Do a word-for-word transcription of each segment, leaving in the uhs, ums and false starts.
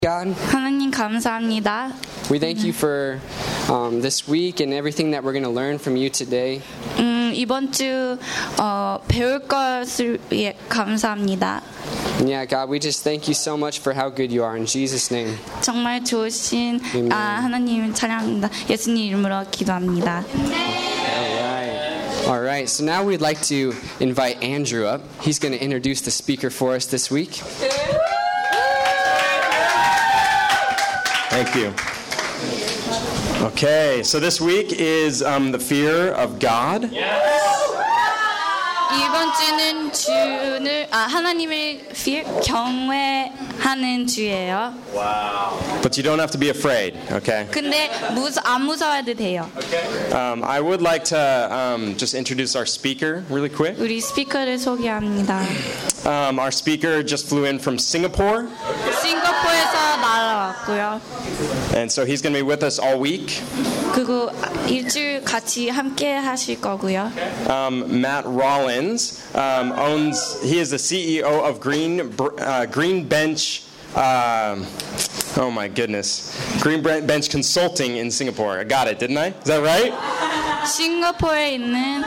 God, 하나님 감사합니다. we thank you for um, this week and everything that we're going to learn from you today. 음, 이번 주 어, 배울 것을 위해 감사합니다. And yeah, God, we just thank you so much for how good you are. In Jesus' name. 정말 좋으신 Amen. 아, 하나님 찬양합니다. 예수님 이름으로 기도합니다. All right, so now we'd like to invite Andrew up. He's going to introduce the speaker for us this week. Thank you. Okay, so this week is um, the fear of God. 이번 주는 주를 아 하나님을 fear, 경외하는 주예요. But you don't have to be afraid, okay? 근데 무서 안 무서워도 돼요. Um, I would like to um, just introduce our speaker really quick. 우리 스피커를 소개합니다. Um, our speaker just flew in from Singapore, 싱가포르에서 날아왔고요. and so he's going to be with us all week. 그리고 일주일 같이 함께 하실 거고요. Um, Matt Rollins um, owns, he is the C E O of Green, uh, Green Bench, um, oh my goodness, Green Bench Consulting in Singapore. I got it, didn't I? Is that right? 싱가포르에 있는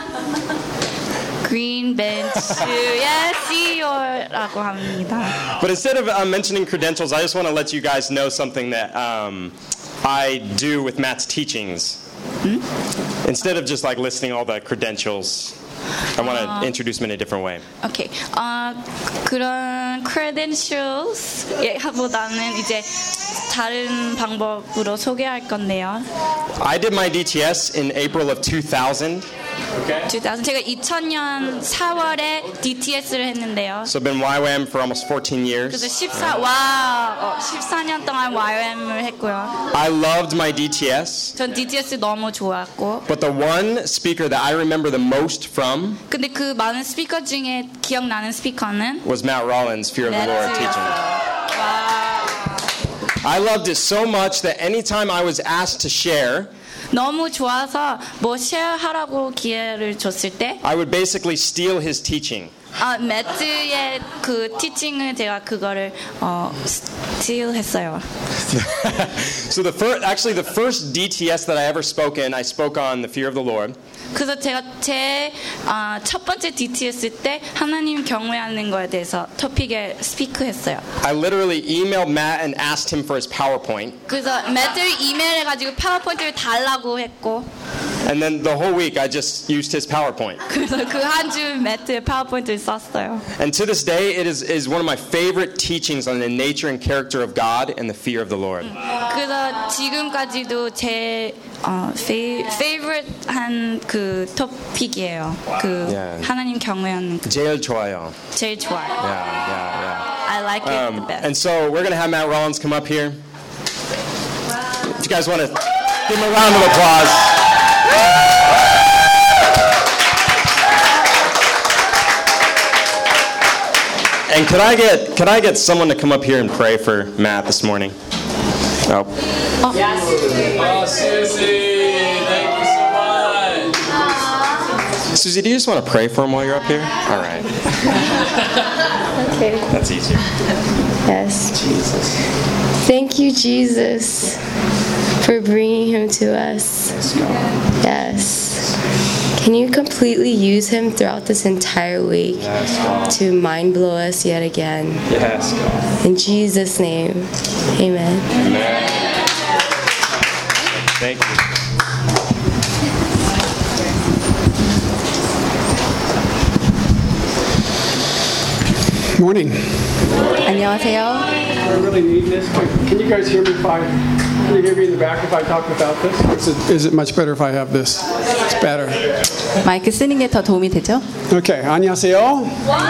그린 벤츠의 씨이오라고 합니다. But instead of uh, mentioning credentials, I just want to let you guys know something that um, I do with Matt's teachings. Hmm? Instead of just like listing all the credentials, I want to Uh, introduce them in a different way. 오케이. 어, 그런 credentials보다는 이제 다른 방법으로 소개할 건데요. I did my D T S in April of two thousand. 이천 제가 이천 년 사월에 디티에스를 했는데요. So I've been Y W A M for almost fourteen years. 그래서 십사, 와, 어, 십사 년 동안 와이오엠을 했고요. I loved my D T S. 전 디티에스 너무 좋았고. But the one speaker that I remember the most from 근데 그 많은 스피커 중에 기억나는 스피커는 was Matt Rollins' Fear of the Lord teaching. 와, I loved it so much that anytime I was asked to share, 너무 좋아서 뭐 쉐어하라고 기회를 줬을 때 I would basically steal his teaching. 아, 매트의 그 티칭을 제가 그거를 어, 스틸했어요. So the first, actually the first D T S that I ever spoke in, I spoke on the fear of the Lord. 그래서 제가 제 아, 첫 번째 디티에스 때 하나님 경외하는 거에 대해서 토픽에 스피크했어요. I literally emailed Matt and asked him for his PowerPoint. 그래서 매트를 이메일해가지고 파워포인트를 달라고 했고 And then the whole week I just used his PowerPoint. 그래서 그 한 주 매트에 파워포인트를 썼어요. And to this day it is, is one of my favorite teachings on the nature and character of God and the fear of the Lord. 그래서 지금까지도 제 어, 페이, favorite한 그 토픽이에요. 그 Yeah. 하나님 경외하는 그 제일 좋아요. 제일 좋아요. Yeah, yeah, I like it yeah. the Um, best. and so we're going to have Matt Rollins come up here. If you guys want to give him a round of applause. And could I get could I get someone to come up here and pray for Matt this morning? Oh. Oh, Susie, thank you so much. Susie, do you just want to pray for him while you're up here? All right. Okay. That's easier. Yes. Jesus. Thank you, Jesus, for bringing him to us. Yes, God. Yes. Can you completely use him throughout this entire week Yes, God. to mind blow us yet again? Yes, God. In Jesus' name, amen. Amen. Thank you. Morning. 안녕하세요. I really need this. Can, can you guys hear me if I, can you hear me in the back if I talk without this? Is it, is it much better if I have this? It's better. 마이크 쓰는 게 더 도움이 되죠? Okay. 안녕하세요.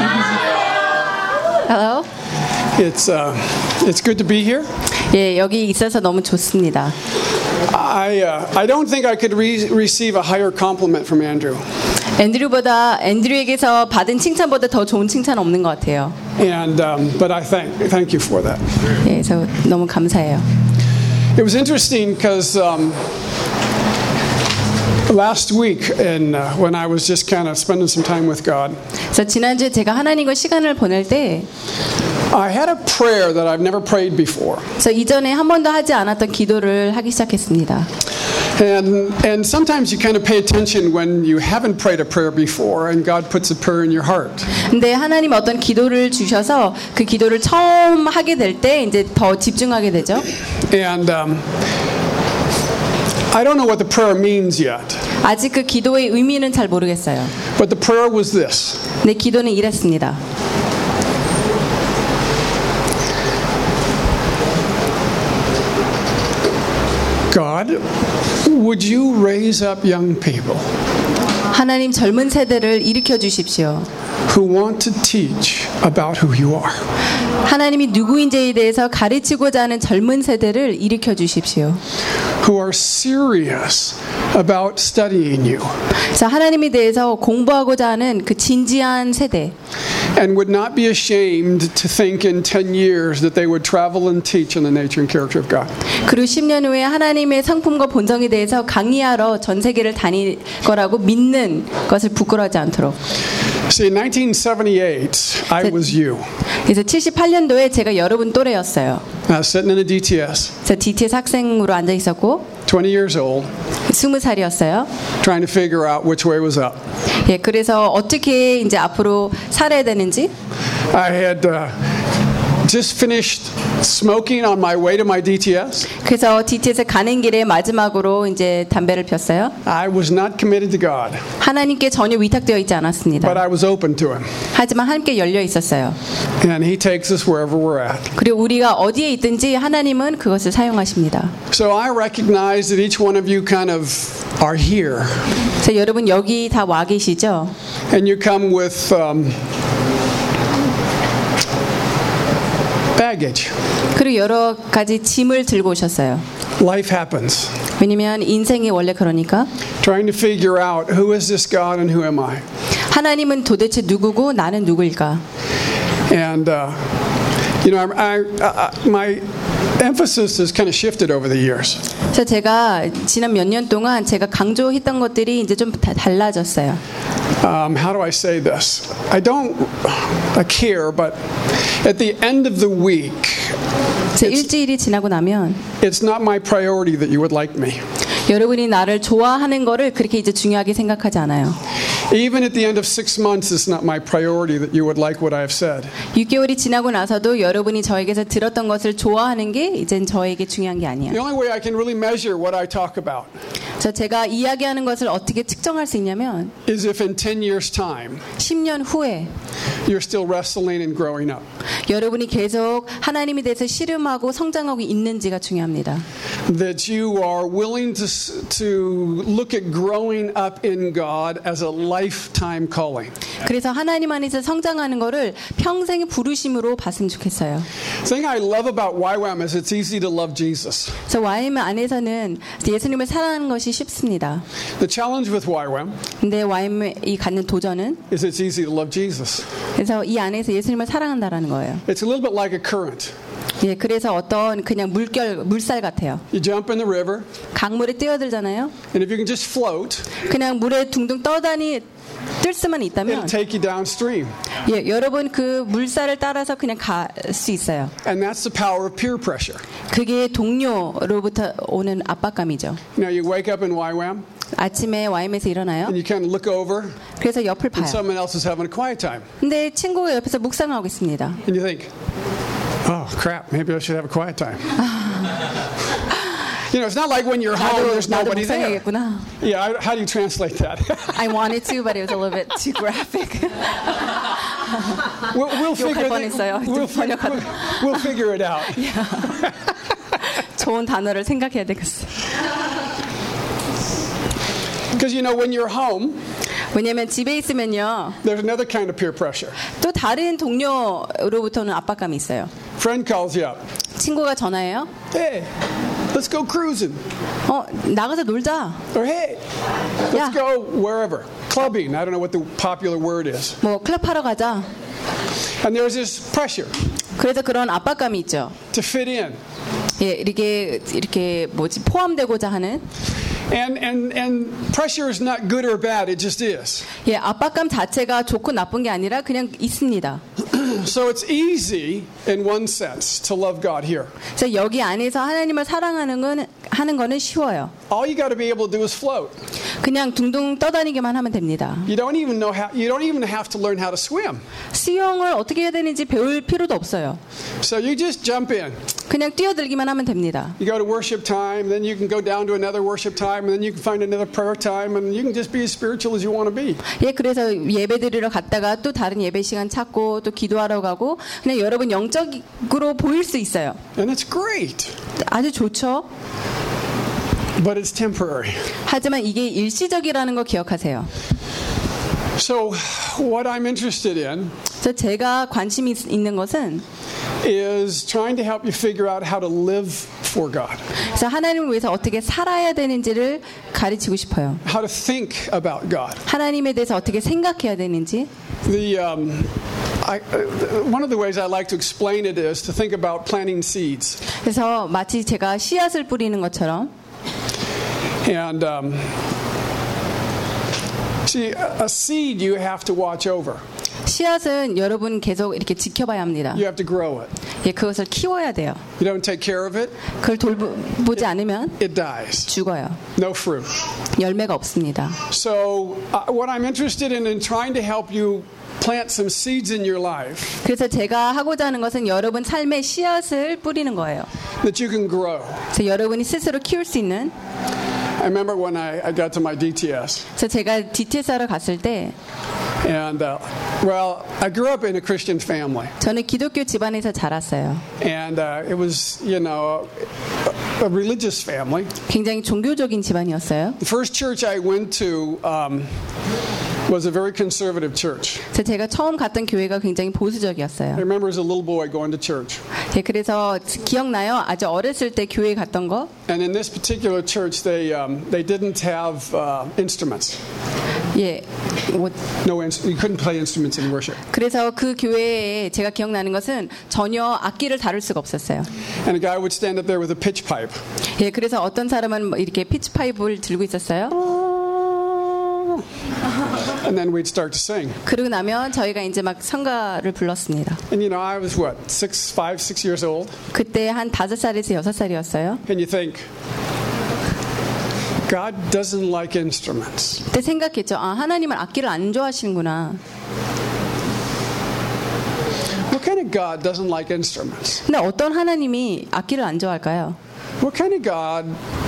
Hello. It's uh, it's good to be here. 예, 여기 있어서 너무 좋습니다. I uh, I don't think I could re- receive a higher compliment from Andrew. 앤드류보다 앤드류에게서 받은 칭찬보다 더 좋은 칭찬 없는 것 같아요. And um, but I thank thank you for that. 예, 그래서 너무 감사해요. It was interesting because um, last week, and uh, when I was just kind of spending some time with God, 그래서 지난주에 제가 하나님과 시간을 보낼 때 I had a prayer that I've never prayed before. 그래서 이전에 한 번도 하지 않았던 기도를 하기 시작했습니다. And and sometimes you kind of pay attention when you haven't prayed a prayer before and God puts a prayer in your heart. 근데 하나님 어떤 기도를 주셔서 그 기도를 처음 하게 될 때 이제 더 집중하게 되죠. And um, I don't know what the prayer means yet. 아직 그 기도의 의미는 잘 모르겠어요. But the prayer was this. 내 기도는 이랬습니다. God, would you raise up young people 하나님 젊은 세대를 일으켜 주십시오. who want to teach about who you are? 하나님이 누구인지에 대해서 가르치고자 하는 젊은 세대를 일으켜 주십시오. Who are serious about studying you 그래서 하나님에 대해서 공부하고자 하는 그 진지한 세대. and would not be ashamed to think in ten years that they would travel and teach on the nature and character of God. 그리고 십 년 후에 하나님의 성품과 본성에 대해서 강의하러 전 세계를 다닐 거라고 믿는 것을 부끄러워하지 않도록. See, in nineteen seventy-eight, I was you. 그래서 칠십팔 년도에 제가 여러분 또래였어요. I was sitting in a D T S, 그래서 디티에스 학생으로 앉아 있었고 twenty years old, 스무 살이었어요. trying to figure out which way was up. 예, 그래서 어떻게 이제 앞으로 살아야 되는지. I had uh, just finished smoking on my way to my D T S. 그래서 디티에스 가는 길에 마지막으로 이제 담배를 폈어요. I was not committed to God, 하나님께 전혀 위탁되어 있지 but 않았습니다. I was open to Him. 하지만 함께 열려 있었어요. And He takes us wherever we're at. 그리고 우리가 어디에 있든지 하나님은 그것을 사용하십니다. So I recognize that each one of you kind of are here. 그래서 여러분 여기 다 와 계시죠? And you come with um, baggage. 그리고 여러 가지 짐을 들고 오셨어요. Life happens. 왜냐면 인생이 원래 그러니까. Trying to figure out who is this God and who am I? 하나님은 도대체 누구고 나는 누구일까? And uh, you know, I, I, I, my emphasis has kind of shifted over the years. 그래서 제가 지난 몇 년 동안 제가 강조했던 것들이 이제 좀 다 달라졌어요. Um, how do I say this? I don't I care, but at the end of the week, 제 일주일이 지나고 나면 it's not my priority that you would like me. 여러분이 나를 좋아하는 거를 그렇게 이제 중요하게 생각하지 않아요. Even at the end of six months, it's not my priority that you would like what I have said. 육 개월이 지나고 나서도 여러분이 저에게서 들었던 것을 좋아하는 게 이젠 저에게 중요한 게 아니에요. The only way I can really measure what I talk about 그래서 제가 이야기하는 것을 어떻게 측정할 수 있냐면 is if in ten years' time 십 년 후에 you're still wrestling and growing up. 여러분이 계속 하나님에 대해서 씨름하고 성장하고 있는지가 중요합니다. That you are willing to to look at growing up in God as a lifetime calling. 그래서 하나님 안에서 성장하는 거를 평생의 부르심으로 봤으면 좋겠어요. The thing I love about Y WAM is it's easy to love Jesus. 그래서 와이엠 안에서는 예수님을 사랑하는 것이 쉽습니다. The challenge with Y WAM 근데 와이엠이 갖는 도전은 is it's easy to love Jesus. 그래서 이 안에서 예수님을 사랑한다라는 거예요. It's a little bit like a current. 예, 그래서 어떤 그냥 물결, 물살 같아요. You jump in the river, 강물에 뛰어들잖아요. and if you can just float, 그냥 물에 둥둥 떠다니 뜰 수만 it'll 있다면 take you downstream. 예, 여러분 그 물살을 따라서 그냥 갈 수 있어요. And that's the power of peer pressure. 그게 동료로부터 오는 압박감이죠. You know, you wake up in Y WAM, 아침에 와이엠에서 일어나요. and you kind of look over, 그래서 옆을 and 봐요. someone else is having a quiet time. 근데 친구가 옆에서 묵상하고 있습니다. And you think, oh, crap, maybe I should have a quiet time. You know, it's not like when you're home, 나도, there's 나도 nobody there. 묵상해야겠구나. Yeah, I- how do you translate that? I wanted to, but it was a little bit too graphic. we'll, we'll, figure 욕할 the- 뻔했어요. we'll, fi- 번역하다. we'll figure it out. 좋은 단어를 생각해야 되겠어. Because, you know, when you're home, 왜냐면 집에 있으면요. there's another kind of peer pressure. 또 다른 동료로부터는 압박감이 있어요. Friend calls you up. 친구가 전화해요. Hey, let's go cruising. 어, 나가서 놀자. Or hey, let's Yeah. go wherever. Clubbing. I don't know what the popular word is. 뭐 클럽 하러 가자. And there's this pressure 그래서 그런 압박감이 있죠. to fit in. 예, 이렇게 이렇게 뭐지 포함되고자 하는. And, and, and pressure is not good or bad. It just is. 예, 압박감 자체가 좋고 나쁜 게 아니라 그냥 있습니다. So it's easy in one sense to love God here. 그래서 여기 안에서 하나님을 사랑하는 건 하는 거는 쉬워요. All you got to be able to do is float. 그냥 둥둥 떠다니기만 하면 됩니다. You don't even know how. You don't even have to learn how to swim. 수영을 어떻게 해야 되는지 배울 필요도 없어요. So you just jump in. 그냥 뛰어들기만 하면 됩니다. You go to worship time, then you can go down to another worship time, and then you can find another prayer time, and you can just be as spiritual as you want to be. 예, 그래서 예배 드리러 갔다가 또 다른 예배 시간 찾고 또 기도하러 가고 그냥 여러분 영적으로 보일 수 있어요. And it's great. 아주 좋죠. But it's temporary. 하지만 이게 일시적이라는 거 기억하세요. So what I'm interested in 그래서 제가 관심이 있- 있는 것은 is trying to help you figure out how to live for God, 그래서 하나님을 위해서 어떻게 살아야 되는지를 가르치고 싶어요. how to think about God. 하나님에 대해서 어떻게 생각해야 되는지. The um, I, uh, one of the ways I like to explain it is to think about planting seeds. 그래서 마치 제가 씨앗을 뿌리는 것처럼 And um, see, a seed you have to watch over. 씨앗은 여러분 계속 이렇게 지켜봐야 합니다. You have to grow it. 예, 그것을 키워야 돼요. You don't take care of it, 그걸 돌보지 않으면 it dies. 죽어요. No fruit. 열매가 없습니다. So uh, what I'm interested in in trying to help you plant some seeds in your life 그래서 제가 하고자 하는 것은 여러분 삶에 씨앗을 뿌리는 거예요. that you can grow. 그래서 여러분이 스스로 키울 수 있는. I remember when I, I got to my D T S, 그래서 제가 디티에스하러 갔을 때 and uh, well, I grew up in a Christian family, 저는 기독교 집안에서 자랐어요. and uh, it was, you know, a, a religious family. 굉장히 종교적인 집안이었어요. The first church I went to um, was a very conservative church. 그래서 제가 처음 갔던 교회가 굉장히 I 보수적이었어요. remember as a little boy going to church, 예, 그래서 기억나요. 아주 어렸을 때 교회 갔던 거. and in this particular church, they um, they didn't have uh, instruments. 예, 뭐, No, ins- you couldn't play instruments in worship. 그래서 그 교회에 제가 기억나는 것은 전혀 악기를 다룰 수가 없었어요. And a guy would stand up there with a pitch pipe. 예, 그래서 어떤 사람은 뭐 이렇게 피치파이프를 들고 있었어요. And then we'd start to sing. 그러고 나면 저희가 이제 막 성가를 불렀습니다. And you know, I was what, six, five, six years old? 그때 한 다섯 살에서 여섯 살이었어요. And you think, God doesn't like instruments. 그때 생각했죠. 아, 하나님은 악기를 안 좋아하시는구나. What kind of God doesn't like instruments? 근데 어떤 하나님이 악기를 안 좋아할까요? What kind of God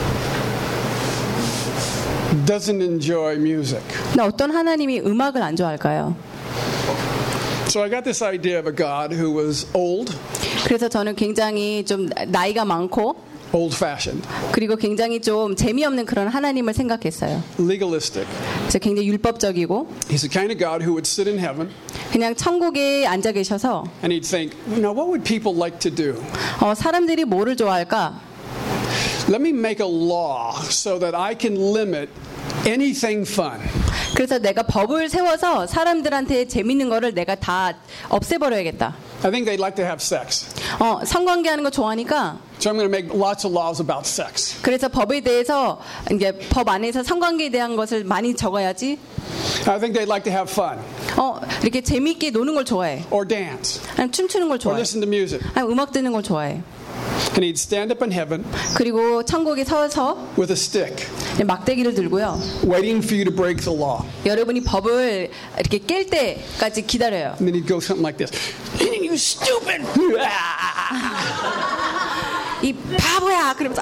doesn't enjoy music? 근데 어떤 하나님이 음악을 안 좋아할까요? So I got this idea of a God who was old, 그래서 저는 굉장히 좀 나이가 많고 old-fashioned, 그리고 굉장히 좀 재미없는 그런 하나님을 생각했어요. legalistic. 그래서 굉장히 율법적이고 He's the kind of God who would sit in heaven 그냥 천국에 앉아 계셔서 and he'd think, now what would people like to do? 어, 사람들이 뭐를 좋아할까? Let me make a law so that I can limit anything fun. 그래서 내가 법을 세워서 사람들한테 재밌는 거를 내가 다 없애버려야겠다. I think they'd like to have sex. 어, 성관계하는 거 좋아하니까 So I'm going to make lots of laws about sex. 그래서 법에 대해서 이제 법 안에서 성관계에 대한 것을 많이 적어야지. I think they'd like to have fun 어, 이렇게 재밌게 노는 걸 좋아해. or dance 아니, 춤추는 걸 or 좋아해. listen to music. 아니, 음악 듣는 걸 좋아해. And he'd stand up in heaven 그리고 천국에 서서 with a stick, 막대기를 들고요. waiting for you to break the law. 여러분이 법을 이렇게 깰 때까지 기다려요. And then he'd go something like this. You stupid! 이 바보야! 그러면서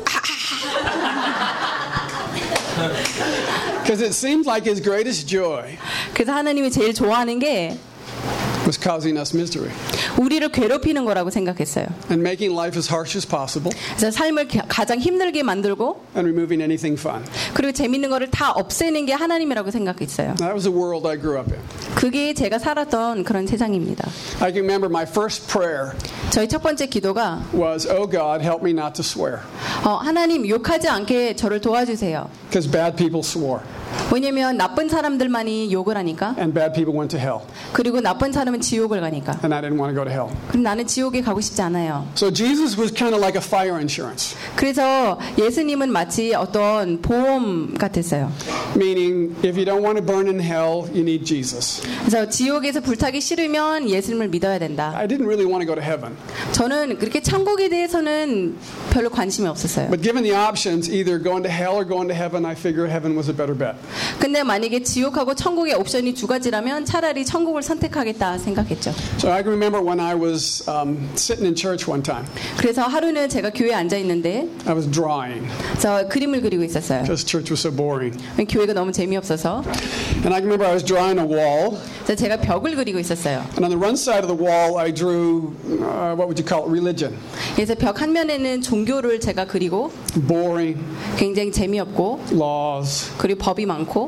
Because it seemed like his greatest joy 그래서 하나님이 제일 좋아하는 게 was causing us misery 우리를 괴롭히는 거라고 생각했어요. and making life as harsh as possible 그래서 삶을 가장 힘들게 만들고 and removing anything fun. 그리고 재밌는 거를 다 없애는 게 하나님이라고 생각했어요. That was the world I grew up in. 그게 제가 살았던 그런 세상입니다. I can remember my first prayer 저희 첫 번째 기도가 was, oh God, help me not to swear. 어, 하나님 욕하지 않게 저를 도와주세요. Because bad people swore. 왜냐면 나쁜 사람들만이 욕을 하니까. and bad people went to hell. 그리고 나쁜 사람은 지옥을 가니까. And I didn't want to go to hell. 그럼 나는 지옥에 가고 싶지 않아요. So Jesus was kind of like a fire insurance. 그래서 예수님은 마치 어떤 보험 같았어요. Meaning, if you don't want to burn in hell, you need Jesus. 그래서 지옥에서 불타기 싫으면 예수님을 믿어야 된다. I didn't really want to go to heaven. 저는 그렇게 천국에 대해서는 별로 관심이 없었어요. But given the options, either going to hell or going to heaven, I figured heaven was a better bet. 근데 만약에 지옥하고 천국의 옵션이 두 가지라면 차라리 천국을 선택하겠다 생각했죠. So I can remember when I was um, sitting in church one time. 그래서 하루는 제가 교회에 앉아 있는데 I was drawing 저 그림을 그리고 있었어요. because church was so boring. 교회가 너무 재미없어서. And I can remember I was drawing a wall. 그래서 제가 벽을 그리고 있었어요. And on the one side of the wall, I drew, uh, what would you call it, religion. 그래서 벽 한 면에는 종교를 제가 그리고 Boring, 굉장히 재미없고 laws. 그리고 법이 많고.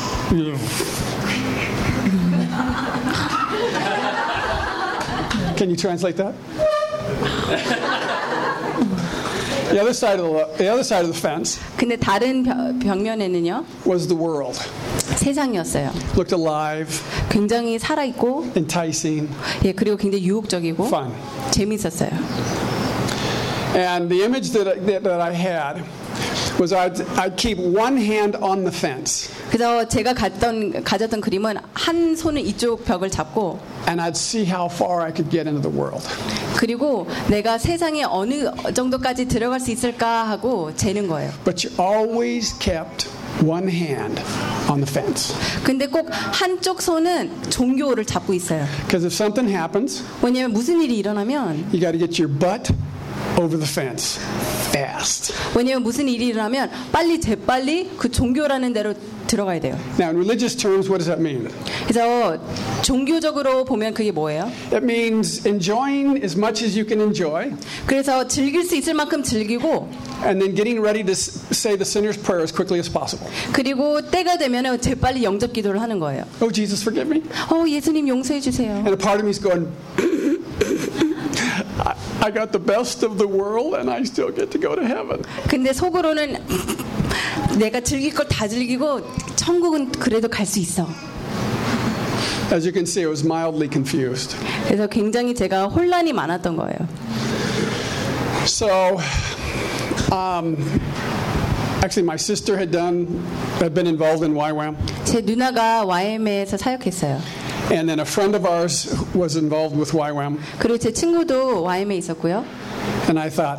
Can you translate that? The other side of the, the other side of the fence 근데 다른 벽, 벽면에는요 was the world. 세상이었어요. Looked alive, 굉장히 살아있고, enticing, 예 그리고 굉장히 유혹적이고 fun. 재밌었어요. And the image that I, that, that I had was I'd, I'd keep one hand on the fence. 그래서 제가 갔던, 가졌던 그림은 한 손은 이쪽 벽을 잡고 And I'd see how far I could get into the world. 그리고 내가 세상에 어느 정도까지 들어갈 수 있을까 하고 재는 거예요. But you always kept one hand on the fence. 근데 꼭 한쪽 손은 종교를 잡고 있어요. Because if something happens, 왜냐면 무슨 일이 일어나면 you got to get your butt over the fence fast. 왜냐면 무슨 일이 일어나면 빨리 재빨리 그 종교라는 데로 들어가야 돼요. Now, in religious terms, what does that mean? 그래서 종교적으로 보면 그게 뭐예요? It means enjoying as much as you can enjoy, 그래서 즐길 수 있을 만큼 즐기고 and then getting ready to s- say the sinner's prayer as quickly as possible. 그리고 때가 되면 재빨리 영접 기도를 하는 거예요. Oh, Jesus, forgive me. 어, 예수님 용서해 주세요. And a part of me is going, I, I got the best of the world, and I still get to go to heaven. 근데 속으로는 내가 즐길 걸 다 즐기고 천국은 그래도 갈 수 있어. As you can see, I was mildly confused. 그래서 굉장히 제가 혼란이 많았던 거예요. So, um, actually, my sister had done, had been involved in Y WAM, 제 누나가 와이엠에서 사역했어요. and then a friend of ours was involved with Y WAM, 그리고 제 친구도 와이엠에 있었고요. and I thought,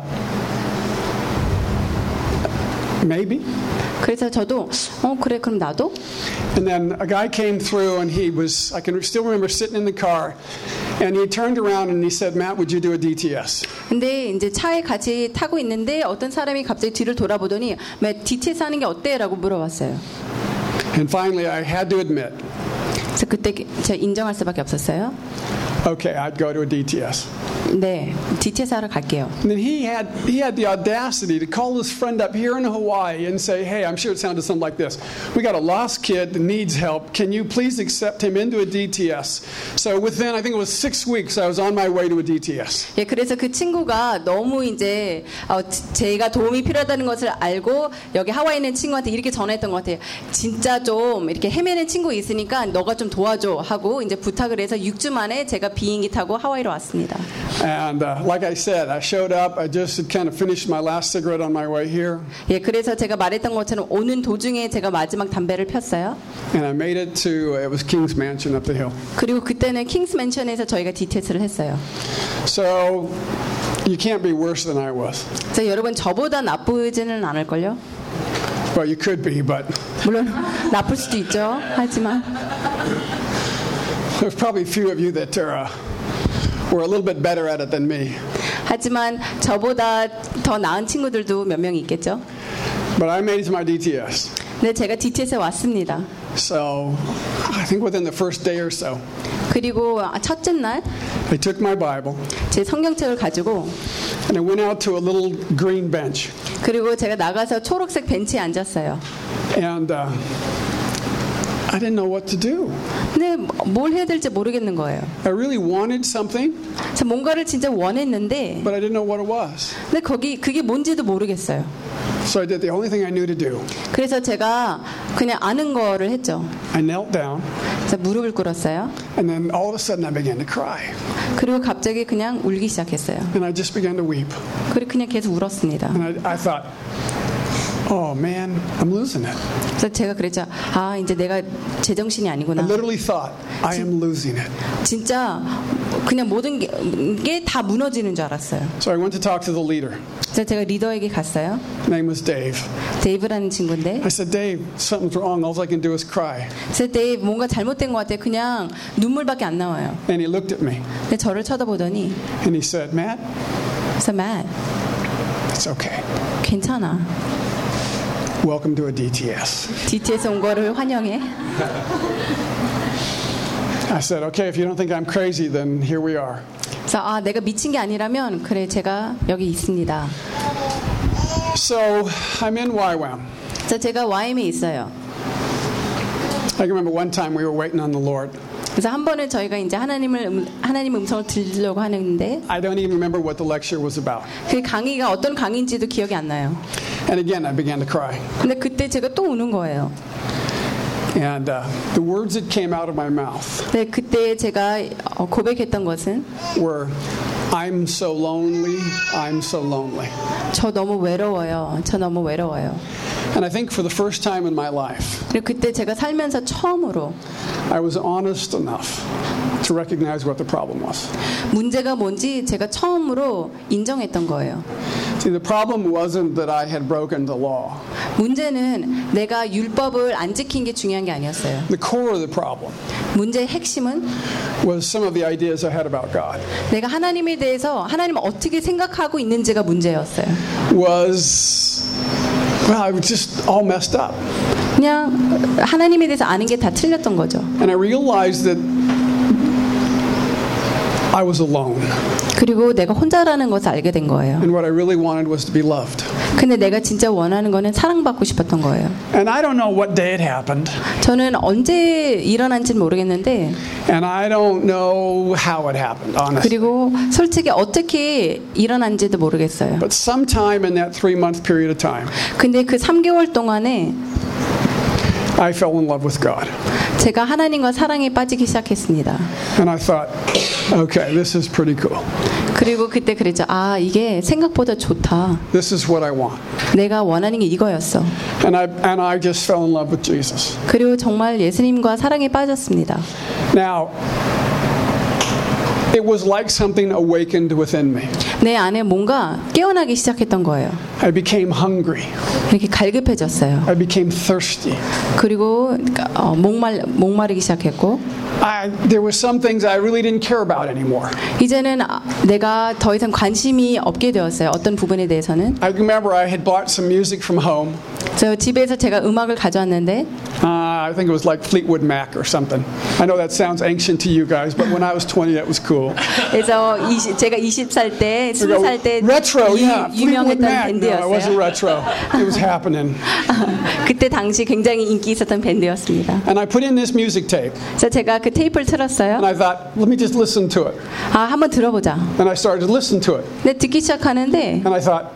maybe. 그래서 저도 어 그래 그럼 나도 And then a guy came through, and he was, I can still remember sitting in the car, and he turned around and he said, Matt, would you do a D T S? 근데 이제 차에 같이 타고 있는데 어떤 사람이 갑자기 뒤를 돌아보더니 매 디티에스 하는 게 어때라고 물어봤어요. And finally, I had to admit, 그래서 그때 제가 인정할 수밖에 없었어요. okay, I'd go to a D T S. 네, 디티에스 하러 갈게요. And then he had, he had the audacity to call his friend up here in Hawaii and say, hey, I'm sure it sounded something like this. We got a lost kid that needs help. Can you please accept him into a D T S? So within, I think it was six weeks, I was on my way to a D T S. 예, 그래서 그 친구가 너무 이제 어, 제가 도움이 필요하다는 것을 알고 여기 하와이에 있는 친구한테 이렇게 전화했던 것 같아요. 진짜 좀 이렇게 헤매는 친구 있으니까 너가 좀 도와줘 하고 이제 부탁을 해서 육 주 만에 제가 비행기 타고 하와이로 왔습니다. And uh, like I said, I showed up. I just had kind of finished my last cigarette on my way here. 예, 그래서 제가 말했던 것처럼 오는 도중에 제가 마지막 담배를 폈어요. And I made it to, it was King's Mansion up the hill. 그리고 그때는 킹스 맨션에서 저희가 디티에스를 했어요. So you can't be worse than I was. 그래서 여러분 저보다 나쁘지는 않을걸요? Well, you could be, but 물론 나쁠 수도 있죠. 하지만 there's probably a few of you that are, uh, were a little bit better at it than me. 하지만 저보다 더 나은 친구들도 몇 명 있겠죠. But I made it to my D T S. 근데 제가 디티에스에 왔습니다. So I think within the first day or so, 그리고 첫째 날 I took my Bible 제 성경책을 가지고 and I went out to a little green bench. 그리고 제가 나가서 초록색 벤치에 앉았어요. And uh, I didn't know what to do. 근데 뭘 해야 될지 모르겠는 거예요. I really wanted something, 저 뭔가를 진짜 원했는데 but I didn't know what it was. 근데 거기 그게 뭔지도 모르겠어요. So I did the only thing I knew to do. 그래서 제가 그냥 아는 거를 했죠. I knelt down, 그래서 무릎을 꿇었어요. and then all of a sudden I began to cry. 그리고 갑자기 그냥 울기 시작했어요. And I just began to weep. 그리고 그냥 계속 울었습니다. And I, I thought, oh man, I'm losing it. 그래서 제가 그랬죠. 아, 이제 내가 제정신이 I 아니구나. literally thought, I am losing it. 진짜 그냥 모든 게 다 무너지는 줄 알았어요. So I went to talk to the leader. 그래서 제가 리더에게 갔어요. His name was Dave. 데이브라는 친구인데. I said, Dave, something's wrong. All I can do is cry. 그래서 데이브 뭔가 잘못된 것 같아요. 그냥 눈물밖에 안 나와요. And he looked at me 근데 저를 쳐다보더니 and he said, Matt, 그래서 Matt, it's okay. 괜찮아. Welcome to a D T S. 디티에스 온 거를 환영해. I said, okay, if you don't think I'm crazy, then here we are. 그래서 아, 내가 미친 게 아니라면 그래, 제가 여기 있습니다. So I'm in Y WAM. 그래서 제가 와이엠에 있어요. I can remember one time we were waiting on the Lord. 그래서 한 번은 저희가 이제 하나님을 음, 하나님 음성을 들으려고 하는데 I don't even remember what the lecture was about. 그 강의가 어떤 강의인지도 기억이 안 나요. And again, I began to cry. 근데 그때 제가 또 우는 거예요. And uh, the words that came out of my mouth 네, 그때 제가 어, 고백했던 것은 were, I'm so lonely, I'm so lonely. 저 너무 외로워요. 저 너무 외로워요. And I think for the first time in my life, 그리고 그때 제가 살면서 처음으로 I was honest enough to recognize what the problem was. 문제가 뭔지 제가 처음으로 인정했던 거예요. See, the problem wasn't that I had broken the law. 문제는 내가 율법을 안 지킨 게 중요한 게 아니었어요. The core of the problem 문제의 핵심은 was some of the ideas I had about God. 내가 하나님에 대해서 하나님을 어떻게 생각하고 있는지가 문제였어요. Was, well, I was just all messed up. 그냥 하나님에 대해서 아는 게 다 틀렸던 거죠. And I realized that I was alone. 그리고 내가 혼자라는 것을 알게 된 거예요. And what I really wanted was to be loved. 근데 내가 진짜 원하는 거는 사랑받고 싶었던 거예요. And I don't know what day it happened. 저는 언제 일어난지는 모르겠는데 And I don't know how it happened, honestly. 그리고 솔직히 어떻게 일어난지도 모르겠어요. But sometime in that three-month period of time, 근데 그 삼 개월 동안에 I fell in love with God. 제가 하나님과 사랑에 빠지기 시작했습니다. And I thought, okay, this is pretty cool. 그리고 그때 그랬죠. 아, 이게 생각보다 좋다. This is what I want. 내가 원하는 게 이거였어. And I, and I just fell in love with Jesus. 그리고 정말 예수님과 사랑에 빠졌습니다. Now, it was like something awakened within me. 내 안에 뭔가 깨어나기 시작했던 거예요. I became hungry. 이렇게 갈급해졌어요. I became thirsty. 그리고 어, 목말 목마르기 시작했고 I, there were some things I really didn't care about anymore. 이제는 아, 내가 더 이상 관심이 없게 되었어요. 어떤 부분에 대해서는. I remember I had bought some music from home. 저 집에서 제가 음악을 가져왔는데 Uh, I think it was like Fleetwood Mac or something. I know that sounds ancient to you guys, but when I was twenty, that was cool. 그래서 이십, 제가 스무 살 때, 스무 살 때 Retro, yeah, Fleetwood 유명했던 Mac. No, it wasn't 밴드였어요. retro. It was happening. 그때 당시 굉장히 인기 있었던 밴드였습니다. And I put in this music tape, 그래서 제가 그 테이프를 틀었어요. and I thought, let me just listen to it. 아, 한번 들어보자. And I started to listen to it, 근데 듣기 시작하는데 and I thought,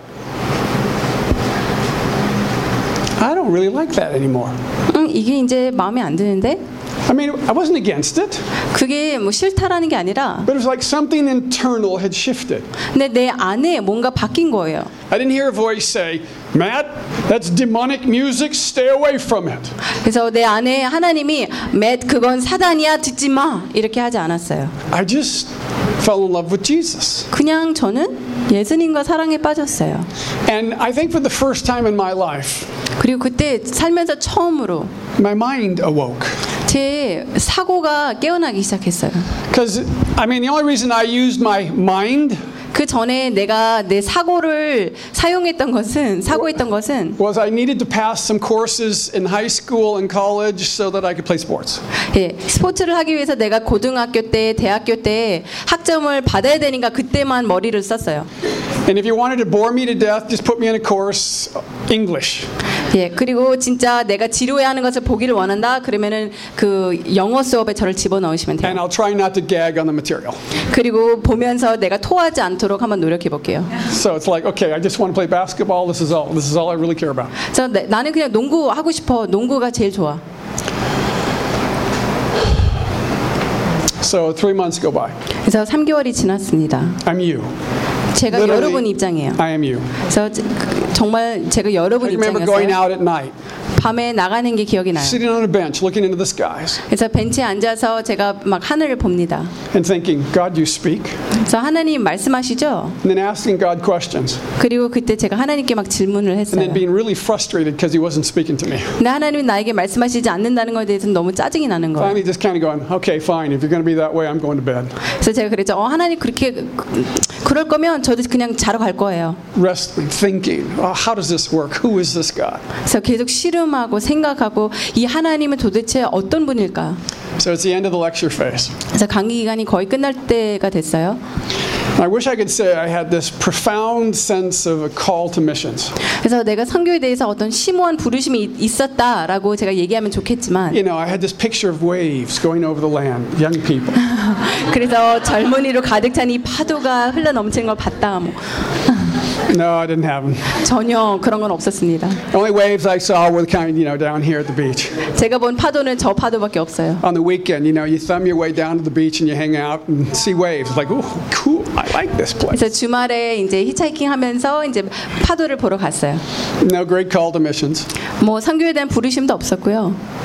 I don't really like that anymore. 음, 이게 이제 마음에 안 드는데 I mean, I wasn't against it, 그게 뭐 싫다라는 게 아니라 but it was like something internal had shifted. 근데 내 안에 뭔가 바뀐 거예요. I didn't hear a voice say, Matt, that's demonic music, stay away from it. 그래서 내 안에 하나님이 맷 그건 사단이야 듣지 마 이렇게 하지 않았어요. I just fell in love with Jesus. 그냥 저는 예수님과 사랑에 빠졌어요. And I think for the first time in my life, 그리고 그때 살면서 처음으로 my mind awoke. 제 사고가 깨어나기 시작했어요. Because, I mean, the only reason I used my mind 그 전에 내가 내 사고를 사용했던 것은 사고했던 것은 was I needed to pass some courses in high school and college so that I could play sports. 예, 스포츠를 하기 위해서 내가 고등학교 때, 대학교 때 학점을 받아야 되니까 그때만 머리를 썼어요. And if you wanted to bore me to death, just put me in a course, English. 예, 그리고 진짜 내가 지루해하는 것을 보기를 원한다. 그러면은 그 영어 수업에 저를 집어넣으시면 돼요. And I'll try not to gag on the material. 그리고 보면서 내가 토하지 않도록 한번 노력해 볼게요. So it's like, okay, I just want to play basketball. This is all. This is all I really care about. 그래서 내, 나는 그냥 농구 하고 싶어. 농구가 제일 좋아. So three months go by. 그래서 삼 개월이 지났습니다. I'm you. 제가 Literally, 여러분 입장이에요. I am you. 그래서 정말 제가 여러분 I remember going 입장이었어요. out at night, 밤에 나가는 게 기억이 나요. sitting on a bench, looking into the skies, 그래서 벤치에 앉아서 제가 막 하늘을 봅니다. and thinking, God, you speak. 그래서 하나님 말씀하시죠? And then asking God questions. 그리고 그때 제가 하나님께 막 질문을 And then 했어요. being really frustrated because He wasn't speaking to me. 근데 하나님이 나에게 말씀하시지 않는다는 것에 대해서는 너무 짜증이 나는 거예요. Finally, just kind of going, okay, fine. If you're going to be that way, I'm going to bed. 그래서 제가 그랬죠. 어, 하나님 그렇게 그럴 거면 저도 그냥 자러 갈 거예요. Wrestling, thinking, oh, how does this work? Who is this God? 그래서 계속 씨름하고 생각하고 이 하나님은 도대체 어떤 분일까? So it's the end of the lecture phase. 그래서 강의 기간이 거의 끝날 때가 됐어요. I wish I could say I had this profound sense of a call to missions. 그래서 내가 선교에 대해서 어떤 심오한 부르심이 있었다라고 제가 얘기하면 좋겠지만, You know, I had this picture of waves going over the land, young people. 그래서 젊은이로 가득 찬 이 파도가 흘러 넘치는 걸 봤다. 뭐. No, I didn't have them. 전혀 그런 건 없었습니다. The only waves I saw were the kind, you know, down here at the beach. 제가 본 파도는 저 파도밖에 없어요. On the weekend, you know, you thumb your way down to the beach and you hang out and see waves. It's like, oh, cool. I like this place. 그래서 주말에 이제 히치하이킹하면서 이제 파도를 보러 갔어요. No great call to missions. 뭐 선교에 대한 부르심도 없었고요.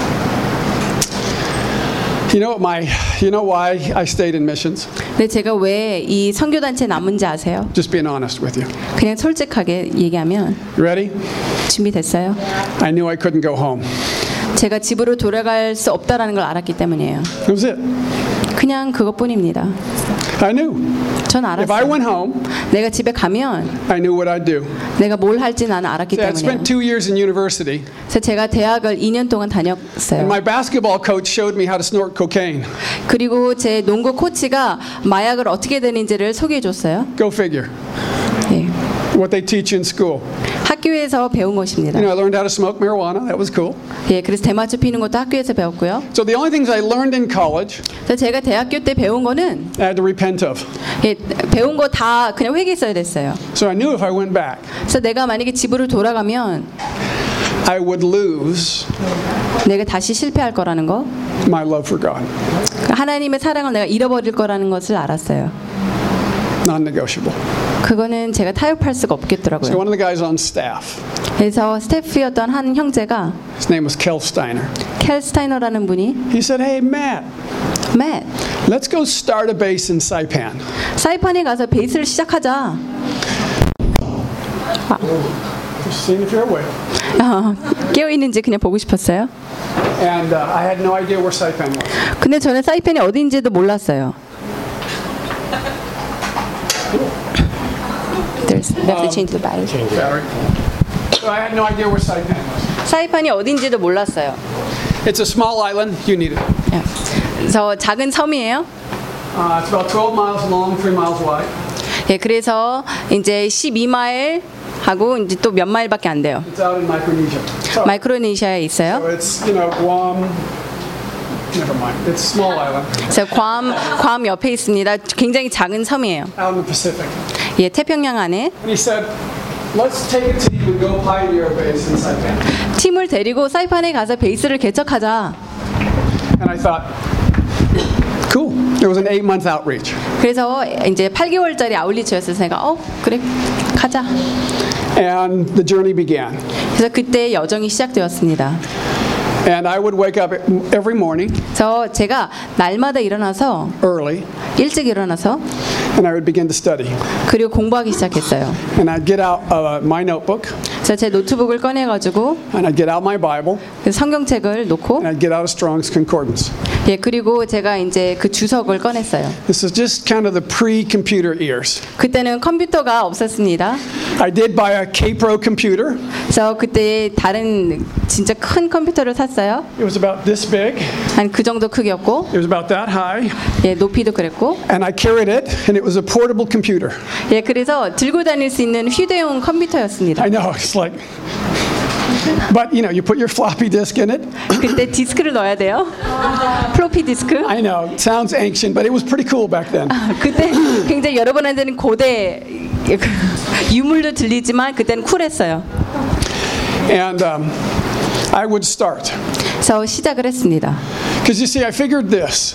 You know what my, you know why I stayed in missions? 근데 제가 왜 이 선교 단체에 남은지 아세요? Just being honest with you. 그냥 솔직하게 얘기하면 Ready? 준비됐어요? I knew I couldn't go home. 제가 집으로 돌아갈 수 없다라는 걸 알았기 때문이에요. That was it. 그냥 그것뿐입니다. I knew. 전 If I 알았어요. went home, 내가 집에 가면 I knew what I'd do. 내가 뭘 할지 나는 알았기 See, I'd 때문이에요. spent two years in university, 그래서 제가 대학을 이 년 동안 and 다녔어요. my basketball coach showed me how to snort cocaine. 그리고 제 농구 코치가 마약을 어떻게 되는지를 소개해 줬어요. Go figure. 예. What they teach in school. 학교에서 배운 것입니다. You know, I learned how to smoke marijuana. That was cool. 예, 그래서 대마초 피는 것도 학교에서 배웠고요. So the only things I learned in college, 그래서 제가 대학교 때 배운 거는 I had to repent of. 예, 배운 거 다 그냥 회개했어야 됐어요. So I knew if I went back, 그래서 내가 만약에 집으로 돌아가면 I would lose 내가 다시 실패할 거라는 거, my love for God. 하나님의 사랑을 내가 잃어버릴 거라는 것을 알았어요. Non-negotiable. 그거는 제가 타협할 수가 So 없겠더라고요. one of the guys on staff, 그래서 스태프였던 한 형제가 his name was Kel Steiner. 켈 스타이너라는 분이 He said, "Hey Matt, 맷, let's go start a base in Saipan." 사이판에 가서 베이스를 시작하자. Just seeing if you're awake. 어, 깨어 있는지 그냥 보고 싶었어요. And uh, I had no idea where Saipan was. 근데 저는 사이판이 어딘지도 몰랐어요. There's, we have to change the battery. Battery. So I had no idea where Saipan was. 사이판이 어딘지도 몰랐어요. It's a small island. You need it. 예. 그래서 작은 섬이에요. Uh, it's about twelve miles long, three miles wide. 예, 그래서 이제 십이 마일 하고 이제 또 몇 마일밖에 안 돼요. It's out in Micronesia. So, 마이크로네시아에 있어요. so it's, you know, Guam. Never mind. It's a small island 그래서 괌, 괌 옆에 있습니다. 굉장히 작은 섬이에요. out in the Pacific. 예, 태평양 안에. And he said, let's take a team and go pioneer a base in Saipan. 팀을 데리고 사이판에 가서 베이스를 개척하자. And I thought, cool. It was an eight-month outreach. 그래서 이제 팔 개월짜리 아울리치였어요. 제가 어 그래 가자. And the journey began. 그래서 그때 여정이 시작되었습니다. And I would wake up every morning 그래서 제가 날마다 일어나서 early, 일찍 일어나서 and I would begin to study. 그리고 공부하기 시작했어요. And I'd get out uh, my notebook, 그래서 제 노트북을 꺼내가지고 and I'd get out my Bible, 성경책을 놓고 and I'd get out a Strong's Concordance. 예 그리고 제가 이제 그 주석을 꺼냈어요. This is just kind of the pre-computer years. 그때는 컴퓨터가 없었습니다. I did buy a K-Pro computer. 그래서 그때 다른 진짜 큰 컴퓨터를 샀어요. It was about this big. 한 그 정도 크기였고, It was about that high. 예 높이도 그랬고, And I carried it, and it was a portable computer. 예 그래서 들고 다닐 수 있는 휴대용 컴퓨터였습니다. I know, it's like, But you know, you put your floppy disk in it. 그때 디스크를 넣어야 돼요. 플로피 디스크. I know, it sounds ancient, but it was pretty cool back then. 그때 굉장히 여러분한테는 고대 유물도 들리지만 그때는 쿨했어요. And um, I would start. 그래서 시작을 했습니다. Because you see, I figured this.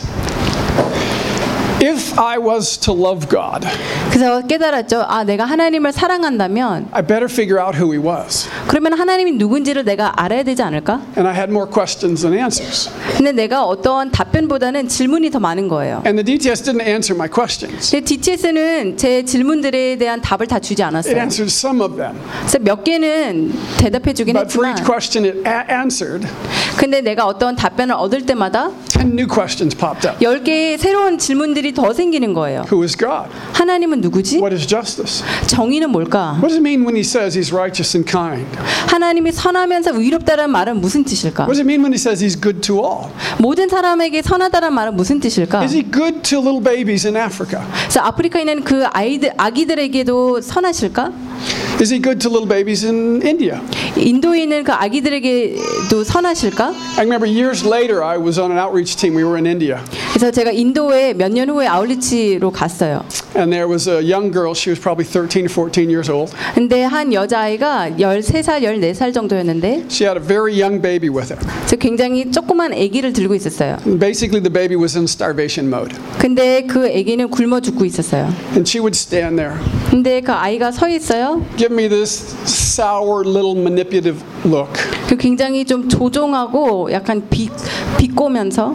If I was to love God, 그래서 깨달았죠. 아, 내가 하나님을 사랑한다면 I better figure out who He was. 그러면 하나님이 누군지를 내가 알아야 되지 않을까? And I had more questions than answers. 근데 내가 어떠한 답변보다는 질문이 더 많은 거예요. And the D T S didn't answer my questions. 근데 디티에스는 제 질문들에 대한 답을 다 주지 It 않았어요. answered some of them. 그래서 몇 개는 대답해 주긴 But for 했지만 each question it a- answered, 근데 내가 어떤 답변을 얻을 때마다 ten new questions popped up. 열 개의 새로운 질문들이 더 생기는 거예요. Who is God? 하나님은 누구지? What is justice? 정의는 뭘까? What does it mean when He says He's righteous and kind? 하나님이 선하면서 의롭다는 말은 무슨 뜻일까? What does it mean when He says He's good to all? 모든 사람에게 선하다는 말은 무슨 뜻일까? Is He good to little babies in Africa? 그래서 아프리카에 있는 그 아이들 아기들에게도 선하실까? Is He good to little babies in India? 인도에 있는 그 아기들에게도 선하실까? I remember years later I was on an outreach team. We were in India. 그래서 제가 인도에 몇 년 후에 아울리치로 갔어요. And there was a young girl. She was probably thirteen or fourteen years old. 근데 한 여자아이가 열세 살, 열네 살 정도였는데 She had a very young baby with her. 그래서 굉장히 조그만 아기를 들고 있었어요. And basically the baby was in starvation mode. 근데 그 아기는 굶어 죽고 있었어요. And she would stand there, 근데 그 아이가 서 있어요. give me this sour little manipulative look. 그 굉장히 좀 조종하고 약간 비, 비꼬면서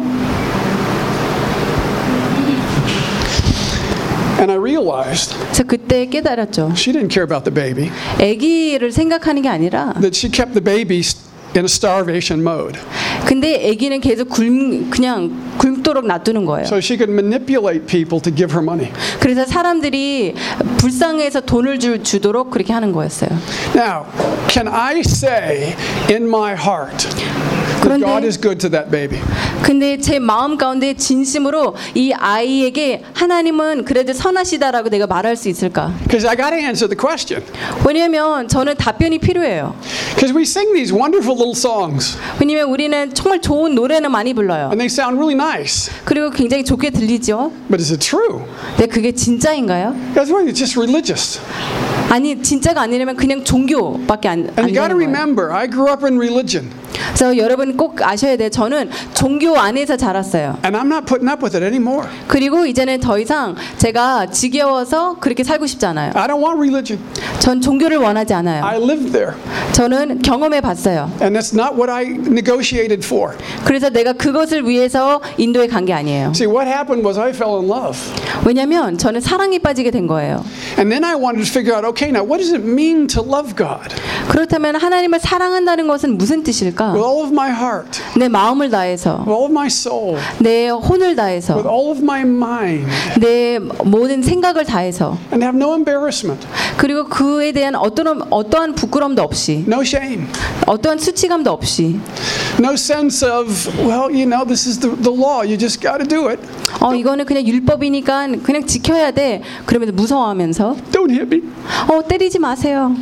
And I realized 그래서 그때 깨달았죠. she didn't care about the baby, 아기를 생각하는 게 아니라 that she kept the baby in a starvation mode. 근데 아기는 계속 굶 그냥 굶도록 놔두는 거예요. So she could manipulate people to give her money. 그래서 사람들이 불쌍해서 돈을 주, 주도록 그렇게 하는 거였어요. Now, can I say in my heart that 그런데- God is good to that baby? 근데 제 마음 가운데 진심으로 이 아이에게 하나님은 그래도 선하시다라고 내가 말할 수 있을까? Because I got to answer the question. 왜냐하면 저는 답변이 필요해요. Because we sing these wonderful little songs, 왜냐면 우리는 정말 좋은 노래는 많이 불러요. and they sound really nice. 그리고 굉장히 좋게 들리죠. But is it true? 근데 그게 진짜인가요? That's why it's just religious. 아니 진짜가 아니라면 그냥 종교밖에 안, 안 And you got to 되는 거예요. remember, I grew up in religion, 그래서 여러분 꼭 아셔야 돼요. 저는 종교 안에서 자랐어요. and I'm not putting up with it anymore. 그리고 이제는 더 이상 제가 지겨워서 그렇게 살고 싶지 않아요. I don't want religion. 전 종교를 원하지 않아요. I lived there, 저는 경험해 봤어요. and that's not what I negotiated for. 그래서 내가 그것을 위해서 인도에 간 게 아니에요. See, what happened was I fell in love. 왜냐하면 저는 사랑에 빠지게 된 거예요. And then I wanted to figure out, okay, now what does it mean to love God? 그렇다면 하나님을 사랑한다는 것은 무슨 뜻일까? With all of my heart, 내 마음을 다해서, with all of my soul, 내 혼을 with 다해서, all of my mind, 내 모든 생각을 다해서, and have no embarrassment, 그리고 그에 대한 어떠한, 어떠한 부끄럼도 없이, no shame, 어떠한 수치감도 없이, no sense of, well, you know, this is the, the law, you just got to do it. 어 이거는 그냥 율법이니까 그냥 지켜야 돼. 그러면서 무서워하면서, Don't hit me. 어 때리지 마세요.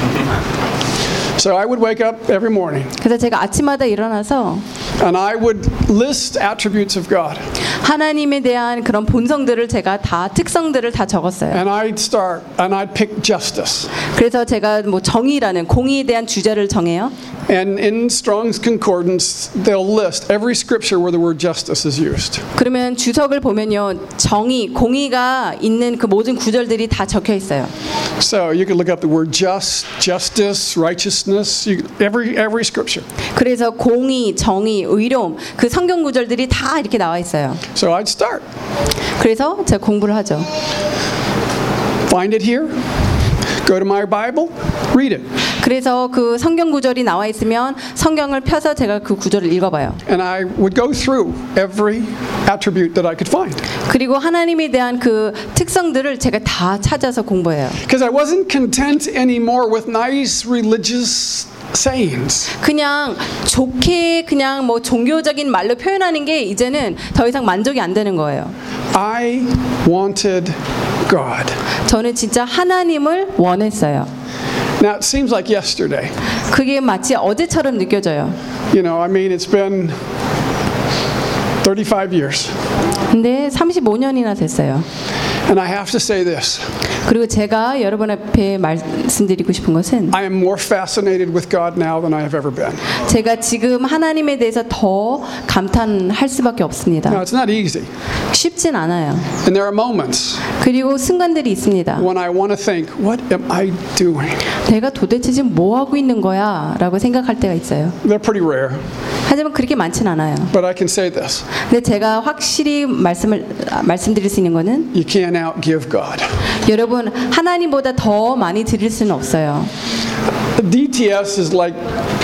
So I would wake up every morning 그래서 제가 아침마다 일어나서 and I would list attributes of God. 하나님에 대한 그런 본성들을 제가 다 특성들을 다 적었어요. And I'd start and I'd pick justice. 그래서 제가 뭐 정의라는 공의에 대한 주제를 정해요. And in Strong's Concordance, they'll list every scripture where the word justice is used. 그러면 주석을 보면요, 정의, 공의가 있는 그 모든 구절들이 다 적혀 있어요. So you could look up the word just, justice, righteousness, you, every every scripture. 그래서 공의, 정의, 의로움 그 성경 구절들이 다 이렇게 나와 있어요. So I'd start. 그래서 제가 공부를 하죠. Find it here. Go to my Bible. Read it. 그래서 그 성경 구절이 나와 있으면 성경을 펴서 제가 그 구절을 읽어봐요. And I would go through every attribute that I could find. 그리고 하나님에 대한 그 특성들을 제가 다 찾아서 공부해요. Because I wasn't content anymore with nice religious sayings. 그냥 좋게 그냥 뭐 종교적인 말로 표현하는 게 이제는 더 이상 만족이 안 되는 거예요. I wanted God. 저는 진짜 하나님을 원했어요. Now it seems like yesterday. 그게 마치 어제처럼 느껴져요. You know, I mean, it's been thirty-five years. 근데 삼십오 년이나 됐어요. And I have to say this. 그리고 제가 여러분 앞에 말씀드리고 싶은 것은 I am more fascinated with God now than I have ever been. 제가 지금 하나님에 대해서 더 감탄할 수밖에 Now, 없습니다. it's not easy. 쉽진 않아요. And there are moments 그리고 순간들이 있습니다. when I want to think, what am I doing? 내가 도대체 지금 뭐 하고 있는 거야? 라고 생각할 때가 있어요. They're pretty rare. 하지만 그렇게 많진 않아요. But I can say this. 근데 제가 확실히 말씀을 아, 말씀드릴 수 있는 거는 You can't outgive God. 여러분 하나님보다 더 많이 드릴 수는 없어요. D T S is like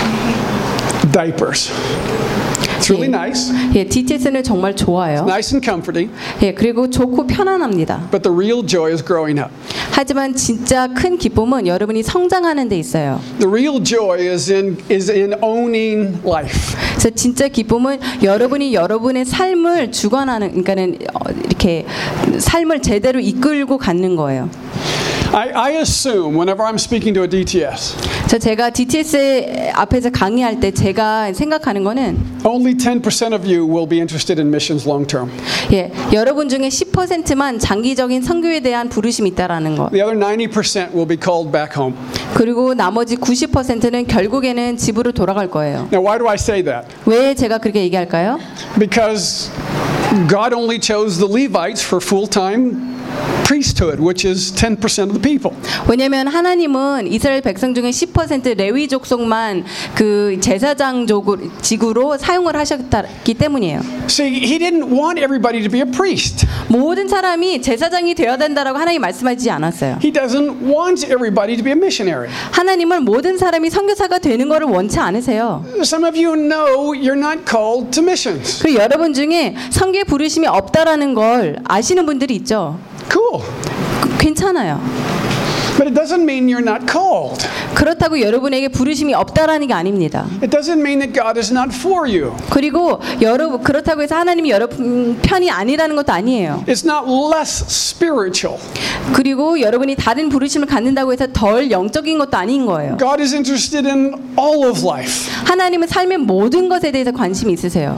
diapers. It's really nice, 예, 디티에스는 정말 좋아요. nice and comforting, 예, 그리고 좋고 편안합니다. but the real joy is growing up. 하지만 진짜 큰 기쁨은 여러분이 성장하는 데 있어요. The real joy is in is in owning life. 그래서 진짜 기쁨은 여러분이 여러분의 삶을 주관하는, 그러니까는 어, 이렇게 삶을 제대로 이끌고 가는 거예요. I, I assume whenever I'm speaking to a D T S, 저 제가 디티에스 앞에서 강의할 때 제가 생각하는 거는 only ten percent of you will be interested in missions long term. 예, 여러분 중에 십 퍼센트만 장기적인 선교에 대한 부르심이 있다라는 것. The other ninety percent will be called back home. 그리고 나머지 구십 퍼센트는 결국에는 집으로 돌아갈 거예요. Now, why do I say that? 왜 제가 그렇게 얘기할까요? Because God only chose the Levites for full-time priesthood, which is ten percent of the people. 왜냐하면 하나님은 이스라엘 백성 중에 십 퍼센트 레위 족속만 그 제사장족으로 직으로 사용을 하셨기 때문이에요. See, he didn't want everybody to be a priest. 모든 사람이 제사장이 되어야 된다라고 하나님 말씀하지 않았어요. He doesn't want everybody to be a missionary. 하나님은 모든 사람이 선교사가 되는 것을 원치 않으세요. Some of you know you're not called to missions. 그리고 여러분 중에 선교에 부르심이 없다라는 걸 아시는 분들이 있죠. Cool. 그- 괜찮아요. But it doesn't mean you're not called. 그렇다고 여러분에게 부르심이 없다라는 게 아닙니다. It doesn't mean that God is not for you. 그리고 여러분 그렇다고 해서 하나님이 여러분 편이 아니라는 것도 아니에요. It's not less spiritual. 그리고 여러분이 다른 부르심을 갖는다고 해서 덜 영적인 것도 아닌 거예요. God is interested in all of life. 하나님은 삶의 모든 것에 대해서 관심이 있으세요.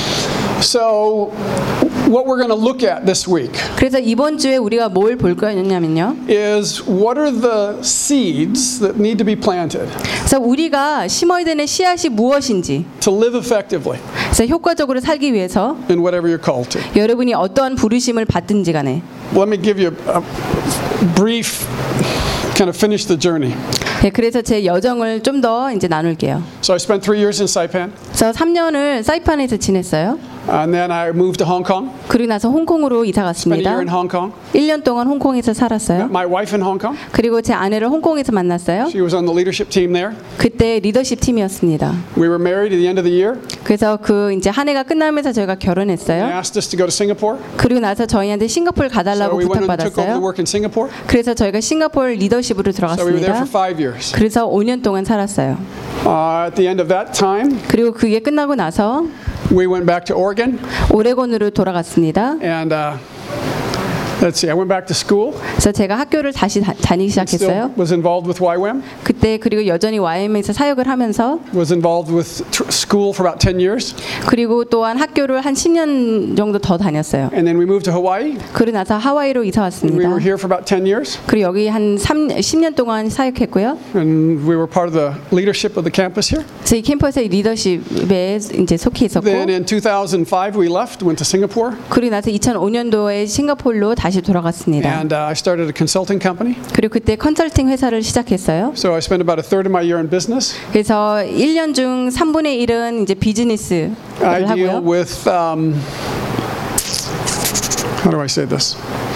So, what we're going to look at this week 그래서 이번 주에 우리가 뭘 볼 거냐면요. is what are the seeds that need to be planted 그래서 우리가 심어야 되는 씨앗이 무엇인지, to live effectively 그래서 효과적으로 살기 위해서 in whatever you're called to. 여러분이 어떠한 부르심을 받든지 간에 Let me give you a, a brief kind of finish the journey. 네, 그래서 제 여정을 좀 더 이제 나눌게요. So I spent three years in Saipan, 그래서 삼 년을 사이판에서 지냈어요. and then I moved to Hong Kong. 그리고 나서 홍콩으로 이사 Spent a 갔습니다. year in Hong Kong. 일 년 동안 홍콩에서 살았어요. Met my wife in Hong Kong. 그리고 제 아내를 홍콩에서 만났어요. She was on the leadership team there. 그때 리더십 팀이었습니다. We were married at the end of the year. 그래서 그 이제 한 해가 끝나면서 저희가 They 결혼했어요. asked us to go to Singapore. 그리고 나서 저희한테 싱가포르 So 가달라고 we went and took over the 부탁받았어요. work in Singapore. 그래서 저희가 싱가포르 리더십으로 So we were there 들어갔습니다. for five years. 그래서 오 년 동안 살았어요. Uh, at the end of that time, 그리고 그게 끝나고 나서 we went back to Oregon, 오레곤으로 돌아갔습니다. and uh, let's see, I went back to school. 그래서 제가 학교를 다시 다, 다니기 Still 시작했어요. was involved with Y WAM. 그때 그리고 여전히 와이엠에서 사역을 하면서 Was involved with tr- school for about ten years, 그리고 또한 학교를 한 십 년 정도 더 다녔어요. and then we moved to Hawaii. 그리고 나서 하와이로 이사 We 왔습니다. were here for about ten years, 그리고 여기 한 십 년 동안 사역했고요. and we were part of the leadership of the campus here. 저희 캠퍼스의 리더십에 이제 속해 있었고, Then in two thousand five, we left, went to Singapore, 그리고 나서 이천오 년도에 싱가포르로 다시 돌아갔습니다. and uh, I started a consulting company. 그리고 그때 컨설팅 회사를 시작했어요. So I spent about a third of my year in business. 그래서 일 년 중 삼분의 일은 이제 비즈니스를 I deal 하고요. with um, how do I say this?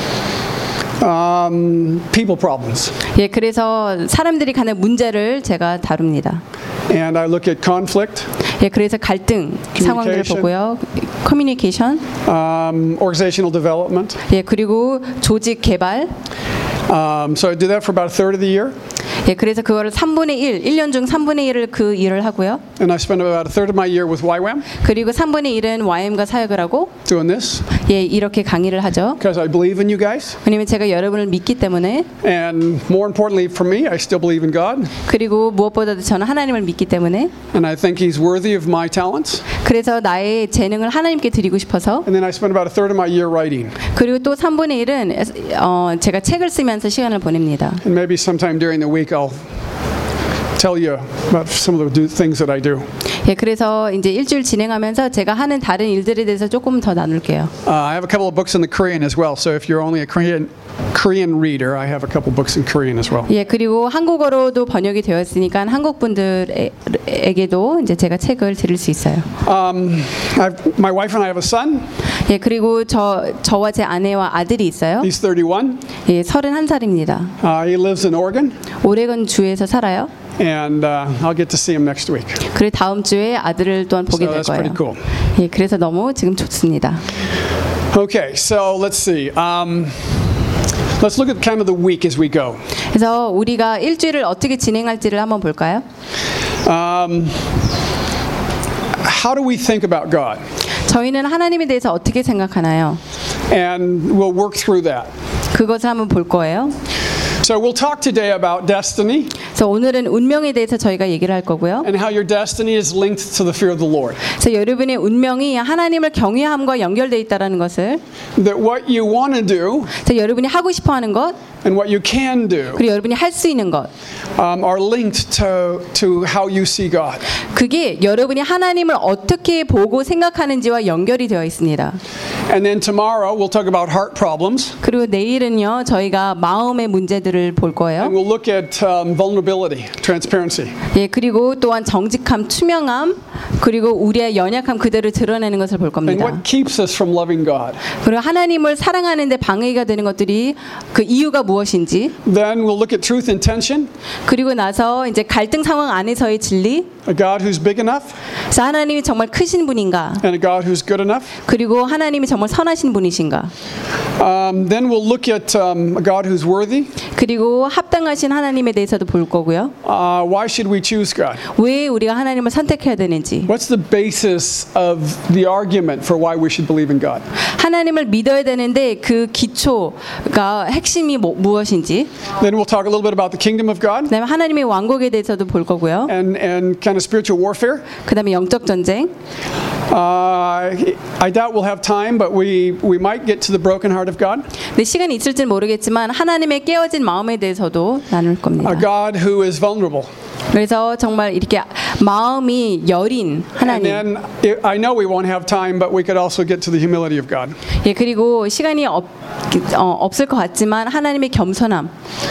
Um, people problems, 예, 그래서 사람들이 가는 문제를 제가 다룹니다. and I look at conflict, 예, 그래서 갈등 상황들을 Communication. 보고요. 커뮤니케이션, um, organizational development. 예, 그리고 조직 개발. Um, so I do that for about a third of the year, 예, 그래서 그거를 삼분의 일, 일 년 중 삼분의 일을 그 일을 하고요. and I spend about a third of my year with Y WAM 그리고 삼분의 일은 와이엠과 사역을 하고, doing this. 예, 이렇게 강의를 하죠. Because I believe in you guys. 왜냐면 제가 여러분을 믿기 때문에 And more importantly for me, I still believe in God. 그리고 무엇보다도 저는 하나님을 믿기 때문에 And I think He's worthy of my talents. 그래서 나의 재능을 하나님께 드리고 싶어서 And then I spend about a third of my year writing. 그리고 또 삼분의 일은 어, 제가 책을 쓰면서 시간을 보냅니다. And maybe sometime during the week I'll tell you about some of the do, things that I do. 예, 그래서 이제 일주일 진행하면서 제가 하는 다른 일들에 대해서 조금 더 나눌게요. Uh, I have a couple of books in the Korean as well. So if you're only a Korean Korean reader, I have a couple books in Korean as well. 예, 그리고 한국어로도 번역이 되었으니까 한국 분들에게도 이제 제가 책을 드릴 수 있어요. Um, I've, my wife and I have a son. 예, 그리고 저 저와 제 아내와 아들이 있어요. He's thirty-one. 예, 서른한 살입니다. Uh, he lives in Oregon. 오레곤 주에서 살아요. And uh, I'll get to see him next week. 그리고 다음 주에 아들을 또한 보게 So 될 that's pretty 거예요. cool. 예, 그래서 너무 지금 좋습니다. Okay, so let's see. Um, let's look at kind of the week as we go. 그래서 우리가 일주일을 어떻게 진행할지를 한번 볼까요? Um, how do we think about God? 저희는 하나님에 대해서 어떻게 생각하나요? And we'll work through that. 그것을 한번 볼 거예요. So we'll talk today about destiny 그래서 오늘은 운명에 대해서 저희가 얘기를 할 거고요. and how your destiny is linked to the fear of the Lord. 그래서 여러분의 운명이 하나님을 경외함과 연결되어 있다는 것을, That what you want to do 그래서 여러분이 하고 싶어하는 것, and what you can do 그리고 여러분이 할 수 있는 것, um, are linked to, to how you see God. 그게 여러분이 하나님을 어떻게 보고 생각하는지와 연결이 되어 있습니다. And then tomorrow we'll talk about heart problems. 그리고 내일은요, 저희가 마음의 문제들을 볼 거예요. And we'll look at um, vulnerability, transparency. 예, 그리고 또한 정직함, 투명함, 그리고 우리의 연약함 그대로 드러내는 것을 볼 And 겁니다. what keeps us from loving God. 그리고 하나님을 사랑하는데 방해가 되는 것들이 그 이유가 무엇인지, Then we'll look at truth and tension. 그리고 나서 이제 갈등 상황 안에서의 진리, A God who's big enough 그래서 하나님이 정말 크신 분인가, and a God who's good enough. 그리고 하나님이 정말 선하신 분이신가, Um, then we'll look at um, a God who's worthy. 그리고 합당하신 하나님에 대해서도 볼 거고요. Uh, why should we choose God? 왜 우리가 하나님을 선택해야 되는지, What's the basis of the argument for why we should believe in God? 하나님을 믿어야 되는데 그 기초가 핵심이 뭐, 무엇인지, Then we'll talk a little bit about the kingdom of God 그다음에 하나님의 왕국에 대해서도 볼 거고요. and, and kind of spiritual warfare. 그다음에 영적 전쟁. Uh, I doubt we'll have time, but we, we might get to the broken heart of God. 네, 시간이 있을지는 모르겠지만 하나님의 깨어진 마음에 대해서도 나눌 겁니다. A God who is vulnerable. 그래서 정말 이렇게 마음이 여린 And 하나님. then I know we won't have time, but we could also get to the humility of God. 예, 그리고 시간이 없, 어, 없을 것 같지만 하나님의 겸손함.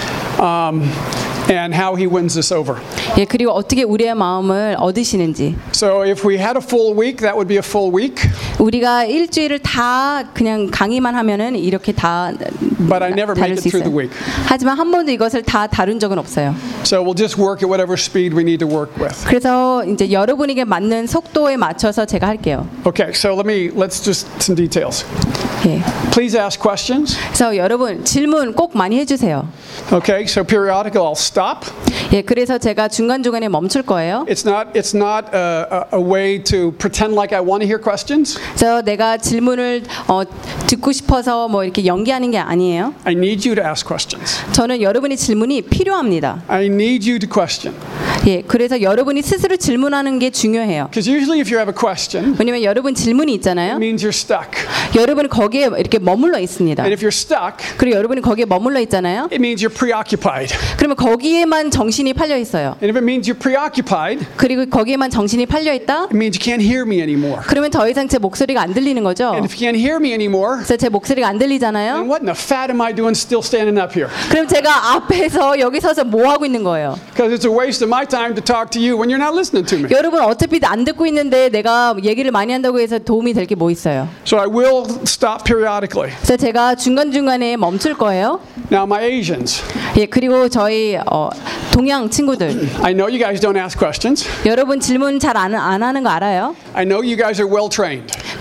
Um, and how he wins us over. 예, 그리고 어떻게 우리의 마음을 얻으시는지. So if we had a full week, that would be a full week. 우리가 일주일을 다 그냥 강의만 하면은 이렇게 다 But I never 다룰 make 수 it through 있어요. the week. 하지만 한 번도 이것을 다 다룬 적은 없어요. So we'll just work at whatever speed we need to work with. 그래서 이제 여러분에게 맞는 속도에 맞춰서 제가 할게요. Okay, so let me let's just some details. 예. Please ask questions. 그래서 여러분 질문 꼭 많이 해주세요. Okay, so periodical I'll stop. 예, 그래서 제가 중간 중간에 멈출 거예요. It's not it's not a, a, a way to pretend like I want to hear questions. 그래서 내가 질문을 어, 듣고 싶어서 뭐 이렇게 연기하는 게 아니에요. I need you to ask questions. 저는 여러분의 질문이 필요합니다. I need you to question. 예, 그래서 여러분이 스스로 질문하는 게 중요해요. Because usually if you have a question, 왜냐면 여러분 질문이 있잖아요. it means you're stuck. 여러분은 거기에 이렇게 머물러 있습니다. And if you're stuck, 그리고 여러분이 거기에 머물러 있잖아요. it means you're preoccupied. 그러면 거기에만 정신이 팔려 있어요. And if it means you're preoccupied, 그리고 거기에만 정신이 팔려 있다. it means you can't hear me anymore. 그러면 더 이상 제 목소리가 안 들리는 거죠. And if you can't hear me anymore, 그래서 제 목소리가 안 then 들리잖아요. what in the fat am I doing still standing up here? 그럼 제가 앞에서 여기 서서 뭐 하고 있는 거예요? Because it's a waste of my time to talk to you when you're not listening to me. 여러분 어차피 안 듣고 있는데 내가 얘기를 많이 한다고 해서 도움이 될 게 뭐 있어요? So I will stop periodically. 그래서 제가 중간중간에 멈출 거예요. Now my Asians, 예, 그리고 저희 어, 동양 친구들, I know you guys don't ask questions. 여러분 질문 잘 안 안 하는 거 알아요? I know you guys are well trained.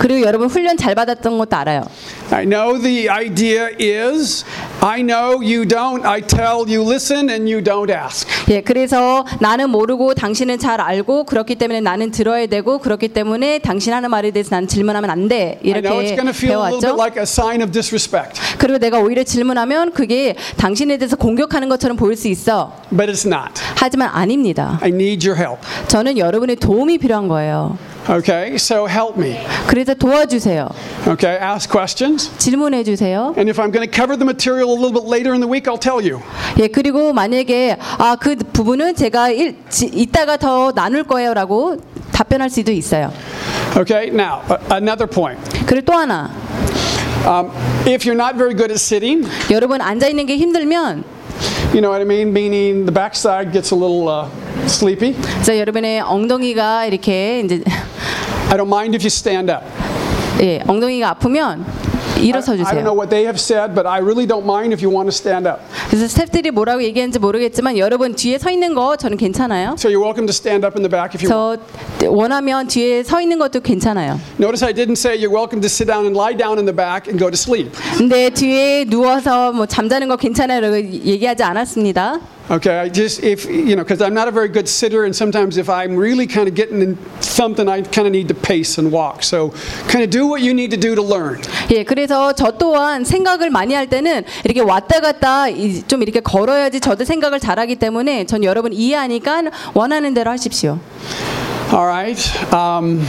그리고 여러분 훈련 잘 받았던 것도 알아요. I know the idea is, I know you don't, I tell you listen and you don't ask. 예, 그래서 나는 모르고 당신은 잘 알고 그렇기 때문에 나는 들어야 되고 그렇기 때문에 당신 하는 말에 대해서 나는 질문하면 안 돼. I know it's 이렇게 going to feel a little bit 배워왔죠. like a sign of disrespect, 그리고 내가 오히려 질문하면 그게 당신에 대해서 공격하는 것처럼 보일 수 있어. but it's not. 하지만 아닙니다. I need your help. 저는 여러분의 도움이 필요한 거예요. Okay, so help me. 그래서 도와주세요. Okay, ask questions. 질문해 주세요. And if I'm going to cover the material a little bit later in the week, I'll tell you. 예, 그리고 만약에 아, 그 부분은 제가 일, 지, 이따가 더 나눌 거예요라고 답변할 수도 있어요. Okay, now, uh, another point. 그리고 또 하나. Um, if you're not very good at sitting, 여러분 앉아 있는 게 힘들면 you know what I mean? Meaning the backside gets a little uh, sleepy. 그래서 여러분의 엉덩이가 이렇게 이제 I don't mind if you stand up. 예, 엉덩이가 아프면 I, 일어서 I don't know 주세요. what they have said, but I really don't mind if you want to stand up. 그래서 스태프들이 뭐라고 얘기했는지 모르겠지만 여러분 뒤에 서 있는 거 저는 괜찮아요. So you're welcome to stand up in the back if you want. 저 원하면 뒤에 서 있는 것도 괜찮아요. Notice I didn't say you're welcome to sit down and lie down in the back and go to sleep. 근데 뒤에 누워서 뭐 잠자는 거 괜찮아요라고 얘기하지 않았습니다. Okay, I just if you know because I'm not a very good sitter, and sometimes if I'm really kind of getting in something, I kind of need to pace and walk. So, kind of do what you need to do to learn. 예, 그래서 저 또한 생각을 많이 할 때는 이렇게 왔다 갔다 이- 좀 이렇게 걸어야지 저도 생각을 잘하기 때문에 전 여러분 이해하니까 원하는 대로 하십시오. All right. Um,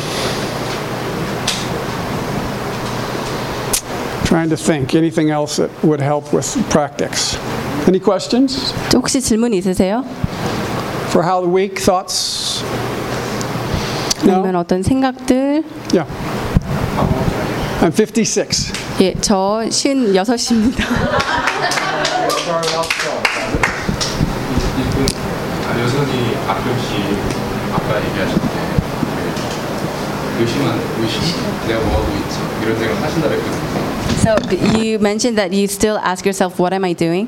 trying to think anything else that would help with practice. Any questions 혹시 질문 있으세요? for how the week? Thoughts? 아니면 No. 어떤 생각들? Yeah. I'm fifty-six. 예, 저 쉰여섯입니다. 여전히 가끔씩 아까 얘기하셨는데 의심하는 의심 내가 뭐 하고 있지 이런 생각 하신다 그랬거든요. So you mentioned that you still ask yourself, what am I doing?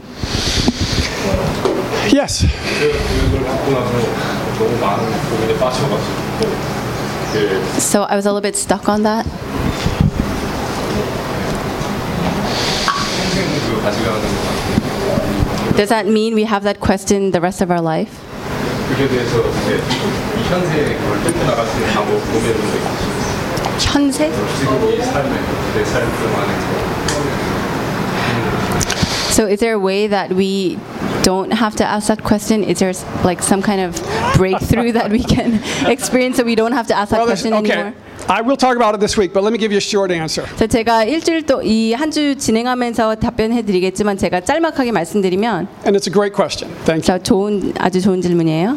Yes. 제가 이걸 받고 나서 너무 많은 고민에 빠져가지고 그 So I was a little bit stuck on that. 평생 그 가져가는 것 같아요. Does that mean we have that question the rest of our life? 그에 대해서 이제 이 현세에 그걸 뚫고 나갈 수 있는 방법 고민을 좀 있으시죠. 현세? 지금 이 삶에 내 삶 동안에 So is there a way that we don't have to ask that question? Is there like some kind of breakthrough that we can experience so we don't have to ask that Well, there's- question okay. anymore? I will talk about it this week, but let me give you a short answer. 그래서 제가 일주일 또 이 한 주 진행하면서 답변해 드리겠지만 제가 짤막하게 말씀드리면 And it's a great question. Thank you. 저 좋은 아주 좋은 질문이에요.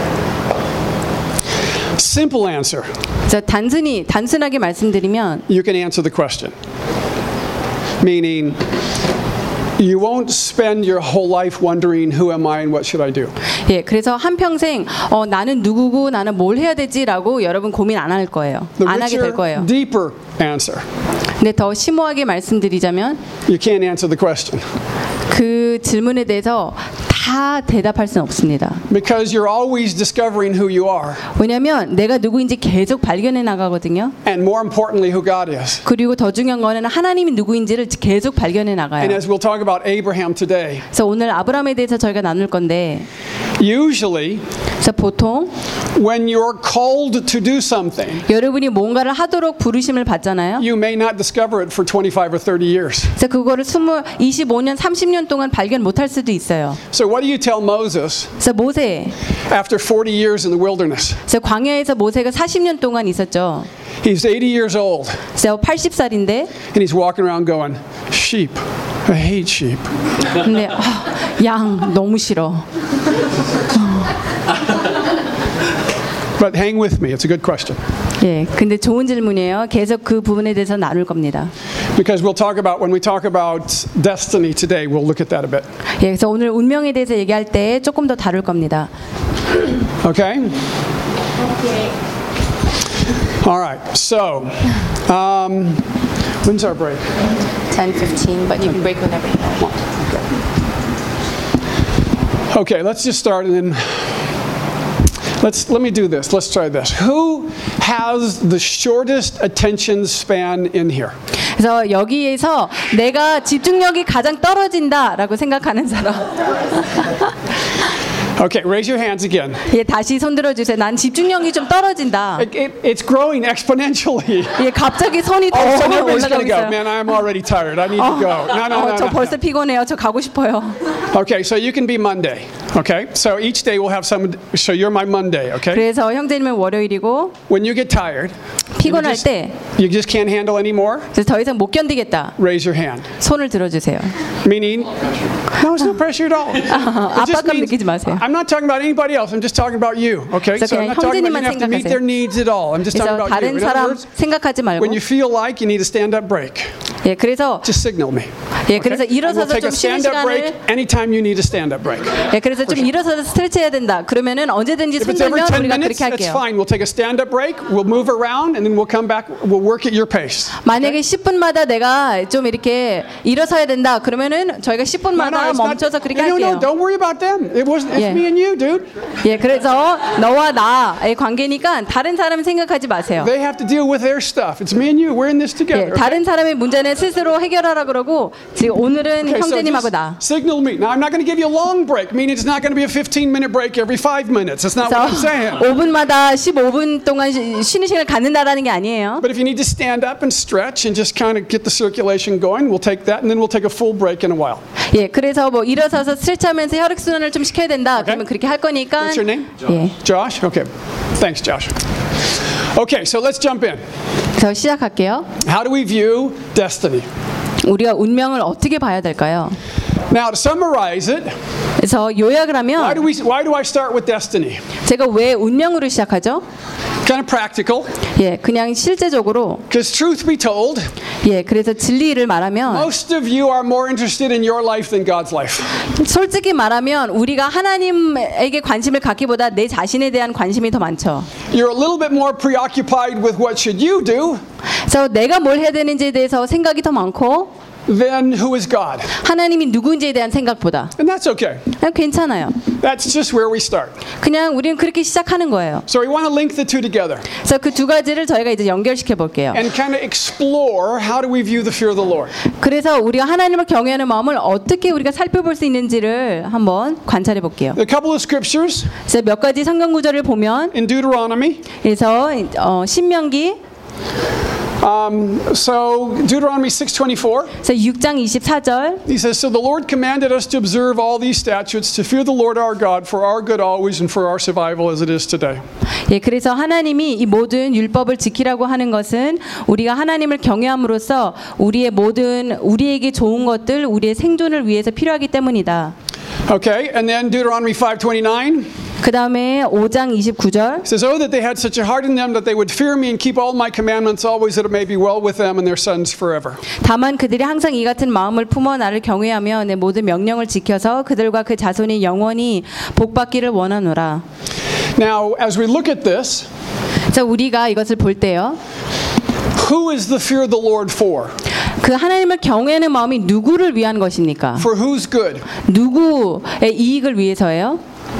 Simple answer. 그래서 단순히 단순하게 말씀드리면 You can answer the question. Meaning, you won't spend your whole life wondering who am I and what should I do. 예, 그래서 한 평생 어, 나는 누구고 나는 뭘 해야 되지라고 여러분 고민 안 할 거예요. The 안 하게 될 richer, 거예요. deeper answer. 근데 더 심오하게 말씀드리자면 You can't answer the question 그 질문에 대해서 다 대답할 수는 없습니다. because you're always discovering who you are, 왜냐하면 내가 누구인지 계속 발견해 나가거든요. and more importantly, who God is. 그리고 더 중요한 거는 하나님이 누구인지를 계속 발견해 나가요. And as we'll talk about Abraham today, 그래서 오늘 아브라함에 대해서 저희가 나눌 건데, usually 그래서 보통 when you're called to do something, 여러분이 뭔가를 하도록 부르심을 받잖아요. you may not discover it for twenty-five or thirty years. 그래서 그거를 이십, 이십오 년, 삼십 년 동안 발견 못할 수도 있어요. So what do you tell Moses 그래서 모세, after forty years in the wilderness? 그래서 광야에서 모세가 사십 년 동안 있었죠. He's eighty years old 그래서 팔십 살인데, and he's walking around going, sheep, I hate sheep. 근데 아, 양 너무 싫어. But hang with me, it's a good question. 예, 근데 좋은 질문이에요. 계속 그 부분에 대해서 나눌 겁니다. Because we'll talk about, when we talk about destiny today, we'll look at that a bit. 예, 그래서 오늘 운명에 대해서 얘기할 때 조금 더 다룰 겁니다. Okay? All right, so, um, when's our break? ten fifteen, but you can break whenever you want. Okay, let's just start and then Let's let me do this. Let's try this. Who has the shortest attention span in here? 그래서 여기에서 내가 집중력이 가장 떨어진다라고 생각하는 사람. Okay, raise your hands again. 예, 다시 손 들어주세요. 난 집중력이 좀 떨어진다. It, it, it's growing exponentially. 예, 갑자기 손이 더 All of a sudden, everybody's 올라가고 going to go. 있어요. Man, I'm already tired. I need to go. No, no, 어, no, 저 no. 벌써 피곤해요. 저 가고 싶어요. Okay, so you can be Monday. Okay, so each day we'll have some. So you're my Monday. Okay. 그래서 형제님은 월요일이고 When you get tired, you 피곤할 just, 때 you just can't handle anymore. 그래서 더 이상 못 견디겠다. Raise your hand. 손을 들어주세요. Meaning, no, it's no pressure at all. It just 압박감 means- 느끼지 마세요. I'm not talking about anybody else. I'm just talking about you. Okay, 그래서 so I'm 그냥 not talking about you 형제님만 have to meet 생각하세요. their needs at all. I'm just talking 그래서 about you. 다른 In other 사람 words, 생각하지 말고 when you feel like you need a stand-up break, 예, 그래서 just signal me. 예, 그래서 And we'll 일어서서 take 좀 a 쉬는 stand-up break 시간을 anytime you need a stand-up break. 예, 그래서 좀 일어서서 스트레치 해야 된다. 그러면은 언제든지 If 손 it's every 들면 ten 우리가 minutes, 그렇게 that's 할게요. fine. We'll take a stand-up break. We'll move around, and then we'll come back. We'll work at your pace. 만약에 십 분마다 내가 좀 이렇게 일어서야 된다. 그러면은 저희가 십 분마다 it's not- 멈춰서 그렇게 no, no, 할게요. don't worry about them. It wasn't. It's Yeah. me and you, dude. 예, 그래서 너와 나의 관계니까 다른 사람 생각하지 마세요. They have to deal with their stuff. It's me and you. We're in this 예, together. okay? 다른 사람의 문제는 스스로 해결하라 그러고 지금 오늘은 Okay, so 형제님하고 just 나. signal me. Now, I'm not going to give you a long break, meaning it's not going to be a fifteen-minute break every five minutes. That's not what I'm saying. 그래서 오 분마다 십오 분 동안 쉬- 쉬는 시간을 갖는다라는 게 아니에요. But if you need to stand up and stretch and just kind of get the circulation going, we'll take that, and then we'll take a full break in a while. 예, 그래서 뭐 일어서서 스트레치하면서 혈액 순환을 좀 시켜야 된다. 그러면 그렇게 할 거니까. What's your name? 예, Josh? Okay. Thanks, Josh. Okay, so let's jump in. 그래서 시작할게요. How do we view destiny? 우리가 운명을 어떻게 봐야 될까요? Now, to summarize it, 그래서 요약을 why do 하면 we? Why do I start with destiny? 제가 왜 운명으로 시작하죠? Kind of practical, 예, 그냥 실제적으로 because truth be told, 예, 그래서 진리를 말하면 most of you are more interested in your life than God's life. 솔직히 말하면 우리가 하나님에게 관심을 갖기보다 내 자신에 대한 관심이 더 많죠. You're a little bit more preoccupied with what should you do 그래서 내가 뭘 해야 되는지에 대해서 생각이 더 많고 than who is God. 하나님이 누구인지에 대한 생각보다 And that's okay. 그냥 괜찮아요. That's just where we start. 그냥 우리는 그렇게 시작하는 거예요. So we want to link the two together 그래서 그 두 가지를 저희가 이제 연결시켜 볼게요. and kind of explore how do we view the fear of the Lord. 그래서 우리가 하나님을 경외하는 마음을 어떻게 우리가 살펴볼 수 있는지를 한번 관찰해 볼게요. A couple of scriptures 그래서 몇 가지 성경 구절을 보면 in Deuteronomy. 그래서 어, 신명기 Um, so Deuteronomy six twenty-four. 그래서 육 장 이십사 절 He says, "So the Lord commanded us to observe all these statutes, to fear the Lord our God, for our good always and for our survival as it is today." 예, 그래서 하나님이 이 모든 율법을 지키라고 하는 것은 우리가 하나님을 경외함으로써 우리의 모든 우리에게 좋은 것들, 우리의 생존을 위해서 필요하기 때문이다. Okay, and then Deuteronomy five twenty-nine. 그 다음에 오 장 이십구 절 It says, "Oh, that they had such a heart in them that they would fear me and keep all my commandments always, that it may be well with them and their sons forever." 다만 그들이 항상 이 같은 마음을 품어 나를 경외하며 내 모든 명령을 지켜서 그들과 그 자손이 영원히 복받기를 원하노라. Now, as we look at this, 자, 우리가 이것을 볼 때요. who is the fear of the Lord for? 그 하나님을 경외하는 마음이 누구를 위한 것입니까? For whose good? 누구의 이익을 위해서예요?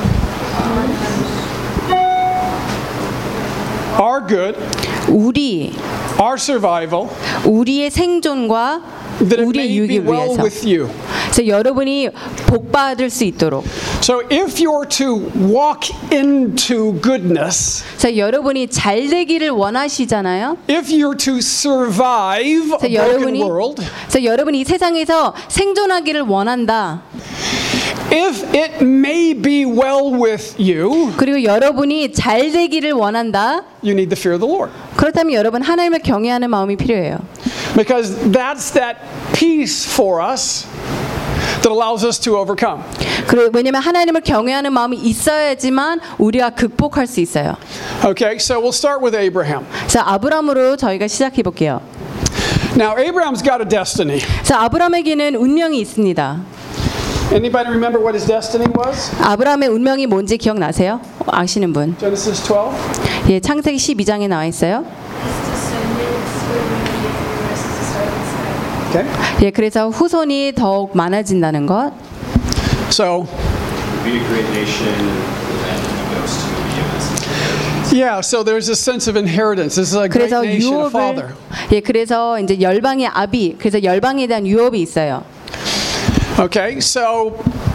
Our good, 우리 our survival, 우리의 생존과 that it 우리의 may be 유익을 well 위해서. with you. 그래서 여러분이 복 받을 수 있도록. So if you're to walk into goodness, 그래서 여러분이 잘 되기를 원하시잖아요. if you're to survive a 그래서 broken 여러분이 world, 그래서 여러분이 이 세상에서 생존하기를 원한다. if it may be well with you, 그리고 여러분이 잘 되기를 원한다. you need the fear of the Lord. 그렇다면 여러분 하나님을 경외하는 마음이 필요해요. Because that's that peace for us that allows us to overcome. 그리고 왜냐하면 하나님을 경외하는 마음이 있어야지만 우리가 극복할 수 있어요. Okay, so we'll start with Abraham. 그래서 아브람으로 저희가 시작해 볼게요. Now, Abraham's got a destiny. 그래서 아브람에게는 운명이 있습니다. Anybody remember what his destiny was? 아브람의 운명이 뭔지 기억나세요? 아시는 분? Genesis twelve. 예, 창세기 십이 장에 나와 있어요. Okay. 예, 그래서 후손이 더욱 많아진다는 것. So, Be a great nation, and then he goes to be a Yeah, so there's a sense of inheritance. This is a great 그래서 nation, a 유업을 father. 예, 그래서 이제 열방의 아비, 그래서 열방에 대한 유업이 있어요. Okay, so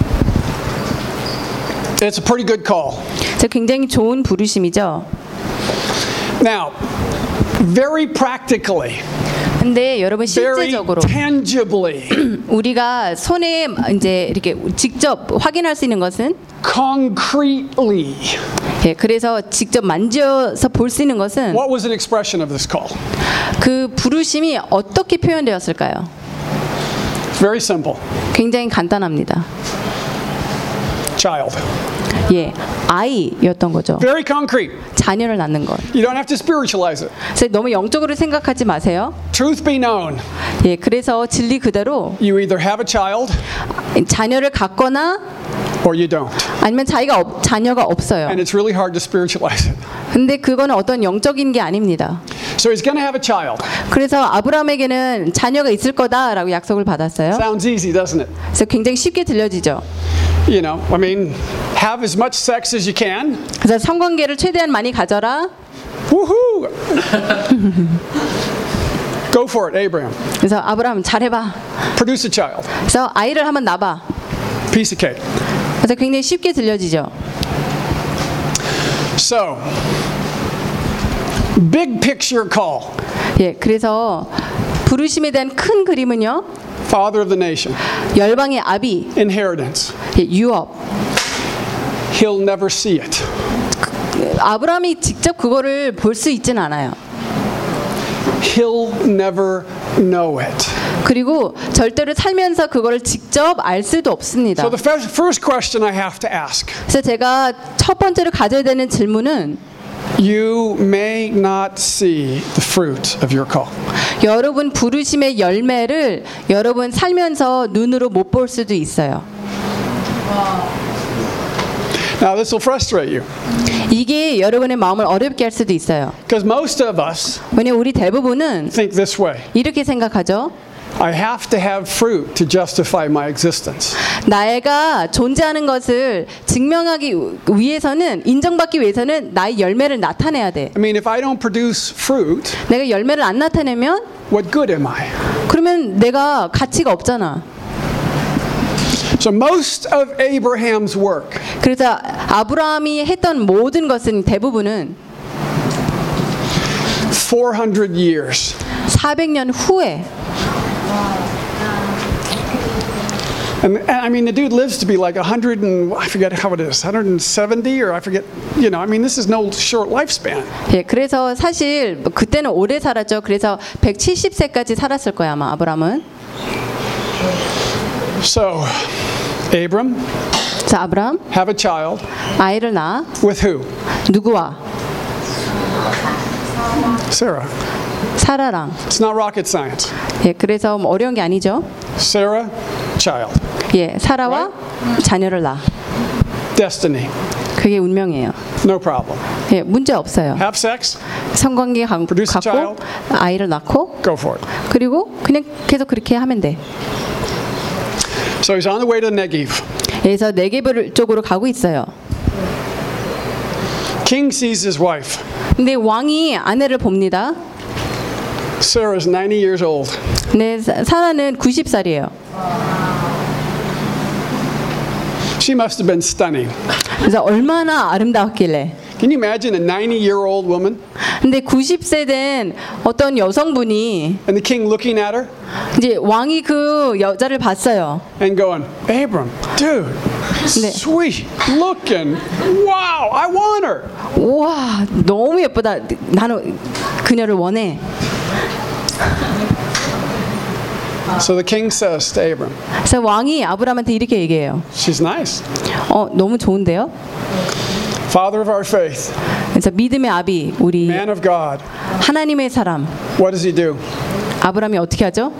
it's a pretty good call. 그래서 굉장히 좋은 부르심이죠. Now, very practically, 근데 여러분 very 실제적으로 tangibly, 우리가 손에 이제 이렇게 직접 확인할 수 있는 것은 concretely, 예, 그래서 직접 만져서 볼 수 있는 것은 what was an expression of this call? 그 부르심이 어떻게 표현되었을까요? Very simple. 굉장히 간단합니다. Child. 예, 아이였던 거죠. Very concrete. 자녀를 낳는 것. You don't have to spiritualize it. 그래서 너무 영적으로 생각하지 마세요. Truth be known, 예, 그래서 진리 그대로 you either have a child 자녀를 갖거나 or you don't. 아니면 자기가 없, 자녀가 없어요. And it's really hard to spiritualize it. 근데 그거는 어떤 영적인 게 아닙니다. So he's going to have a child. 그래서 아브라함에게는 자녀가 있을 거다라고 약속을 받았어요. Sounds easy, doesn't it? 그래서 굉장히 쉽게 들려지죠. You know, I mean, have as much sex as you can. 그래서 성관계를 최대한 많이 가져라. Woohoo! Go for it, Abraham. 그래서 아브라함 잘해봐. Produce a child. 그래서 아이를 한번 낳아봐. Piece of cake. 그래서 굉장히 쉽게 들려지죠. So, big picture call. 예, 그래서 부르심에 대한 큰 그림은요. Father of the nation. 열방의 아비, Inheritance. 예, 유업. He'll never see it. 아브라함이 직접 그거를 볼 수 있진 않아요. He'll never know it. 그리고 절대로 살면서 그거를 직접 알 수도 없습니다. So the first, first question I have to ask. 그래서 제가 첫 번째로 가져야 되는 질문은 You may not see the fruit of your call. 여러분 부르심의 열매를 여러분 살면서 눈으로 못 볼 수도 있어요. Now this will frustrate you. 이게 여러분의 마음을 어렵게 할 수도 있어요. Because most of us 왜냐면 우리 대부분은 think this way. 이렇게 생각하죠. I have to have fruit to justify my existence. 나가 존재하는 것을 증명하기 위해서는 인정받기 위해서는 나의 열매를 나타내야 돼. I mean, if I don't produce fruit, 내가 열매를 안 나타내면 what good am I? 그러면 내가 가치가 없잖아. So most of Abraham's work 그래서 아브라함이 했던 모든 것은 대부분은 four hundred years. 사백 년 후에 And, and I mean, the dude lives to be like one hundred and I forget how it is, one hundred seventy or I forget, you know, I mean, this is no short lifespan. 예, 그래서 사실 뭐 그때는 오래 살았죠. 그래서 백칠십 세까지 살았을 거야 아마 아브라함은. So, Abram, 자, 아브라함 have a child 아이를 낳아. with who? 누구와? Sarah. 사라랑. It's not rocket science. 예, 그래서 뭐 어려운 게 아니죠. Sarah, child. 예, 사라와 자녀를 낳아. Destiny. 그게 운명이에요. No problem. 예, 문제 없어요. Have sex, 성관계 가- Produce a 갖고 child. 아이를 낳고 go for it. 그리고 그냥 계속 그렇게 하면 돼. So he's on the way to Negev. 그래서 네게브 쪽으로 가고 있어요. King sees his wife. 근데 왕이 아내를 봅니다. Sarah's ninety years old. 근데 사- 사라는 구십 살이에요. She must have been stunning. 그래서 얼마나 아름다웠길래. Can you imagine a ninety-year-old woman 근데 구십 세 된 어떤 여성분이 and the king looking at her 이제 왕이 그 여자를 봤어요. and going, Abram, dude, 네. sweet looking. Wow, I want her. 우와, 너무 예쁘다. 나는 그녀를 원해. So the king says to Abram, 그래서 왕이 아브라함한테 이렇게 얘기해요. she's nice. 어, 너무 좋은데요? Father of our faith, 그래서 믿음의 아비, 우리 man of God. 하나님의 사람. What does he do? 아브라함이 어떻게 하죠?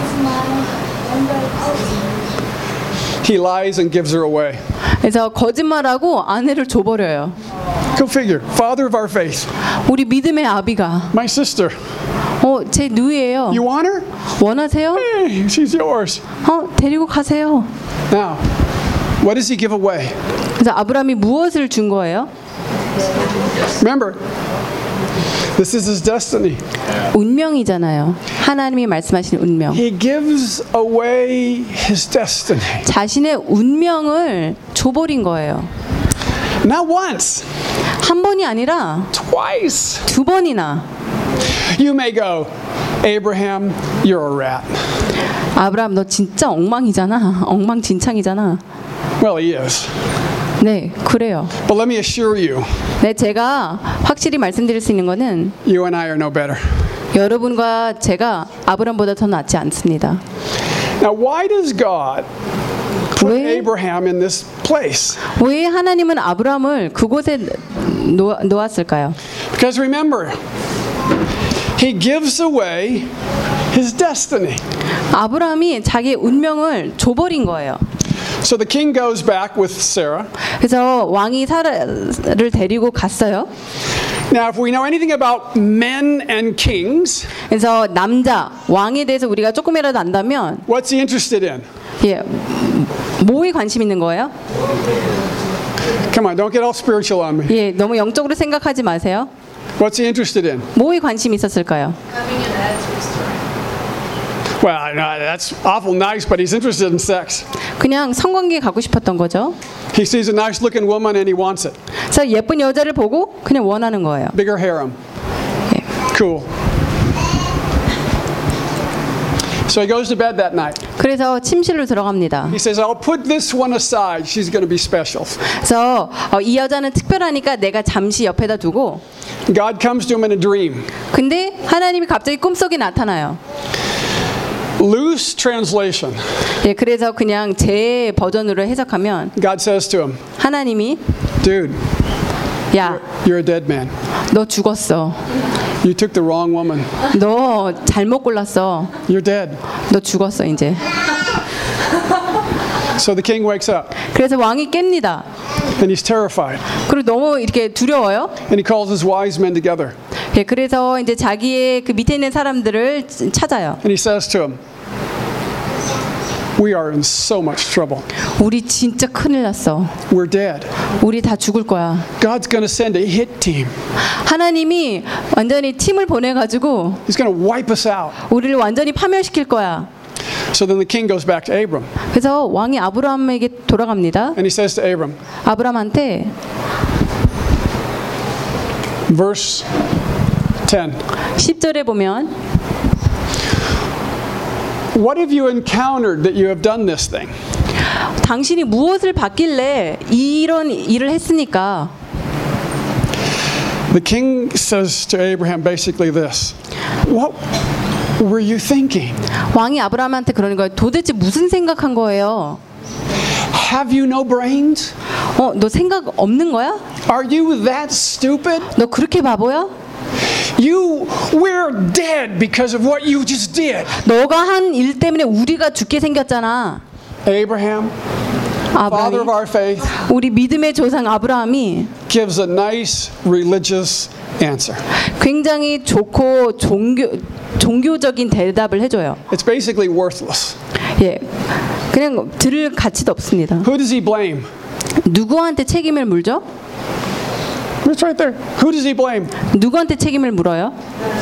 He lies and gives her away. 그래서 거짓말하고 아내를 줘버려요. Go figure. Father of our faith, 우리 믿음의 아비가 my sister. 어, 제 누이예요. You want her? 원하세요? Hey, she's yours. 어, 데리고 가세요. Now, what does he give away? 그래서 아브라함이 무엇을 준 거예요? Remember, this is his destiny. 운명이잖아요. 하나님이 말씀하신 운명. He gives away his destiny. 자신의 운명을 줘버린 거예요. Not once, 한 번이 아니라 twice. 두 번이나. You may go, Abraham, you're a rat. 아브라함 너 진짜 엉망이잖아. 엉망진창이잖아. Well, he is. 네, 그래요. But let me assure you, 네, 제가 확실히 말씀드릴 수 있는 거는 you and I are no better. 여러분과 제가 아브라함보다 더 낫지 않습니다. Now, why does God put 왜? Abraham in this place? 왜 하나님은 아브라함을 그곳에 놓, 놓았을까요? Because remember, he gives away his destiny. 아브라함이 자기의 운명을 줘버린 거예요. So the king goes back with Sarah. 그래서 왕이 사라를 데리고 갔어요. Now, if we know anything about men and kings, 그래서 남자, 왕에 대해서 우리가 조금이라도 안다면 what's he interested in? 예, 뭐에 관심 있는 거예요? Come on, don't get all spiritual on me. 예, 너무 영적으로 생각하지 마세요. What's he interested in? 뭐에 관심이 있었을까요? Well, I know that's awful nice, but he's interested in sex. 그냥 성관계에 가고 싶었던 거죠. He sees a nice-looking woman and he wants it. 그래서 예쁜 여자를 보고 그냥 원하는 거예요. Bigger harem. 예. Cool. So he goes to bed that night. 그래서 침실로 들어갑니다. He says, I'll put this one aside. She's going to be special. 그래서 어, 이 여자는 특별하니까 내가 잠시 옆에다 두고 God comes to him in a dream. 근데 하나님이 갑자기 꿈속에 나타나요. Loose translation. 예, 그래서 그냥 제 버전으로 해석하면 God says to him, 하나님이 dude, 야, you're a dead man. 너 죽었어. You took the wrong woman. 너 잘못 골랐어. You're dead. 너 죽었어 이제. So the king wakes up 그래서 왕이 깹니다. and he's terrified. 그리고 너무 이렇게 두려워요. And he calls his wise men together. 예, 그래서 이제 자기의 그 밑에 있는 사람들을 찾아요. And he says to him, we are in so much trouble. 우리 진짜 큰일 났어. We're dead. 우리 다 죽을 거야. God's going to send a hit team. 하나님이 완전히 팀을 보내가지고 He's going to wipe us out. 우리를 완전히 파멸시킬 거야. So then the king goes back to Abram. 그래서 왕이 아브라함에게 돌아갑니다. And he says to Abram, 아브라함한테 verse ten, 십 절에 보면 what have you encountered that you have done this thing? 당신이 무엇을 받길래 이런 일을 했으니까. The king says to Abraham basically this, what were you thinking? 왕이 아브라함한테 그러는 거예요. 도대체 무슨 생각한 거예요? Have you no brains? 어, 너 생각 없는 거야? Are you that stupid? 너 그렇게 바보야? You, we're dead because of what you just did. 너가 한 일 때문에 우리가 죽게 생겼잖아. Abraham, father of 아브라함이, our faith, 우리 믿음의 조상 아브라함이 gives a nice religious answer. 굉장히 좋고 종교 종교적인 대답을 해줘요. It's basically worthless. 예, 그냥 들을 가치도 없습니다. Who does he blame? 누구한테 책임을 물죠? It's right there. Who does he blame? 누구한테 책임을 물어요?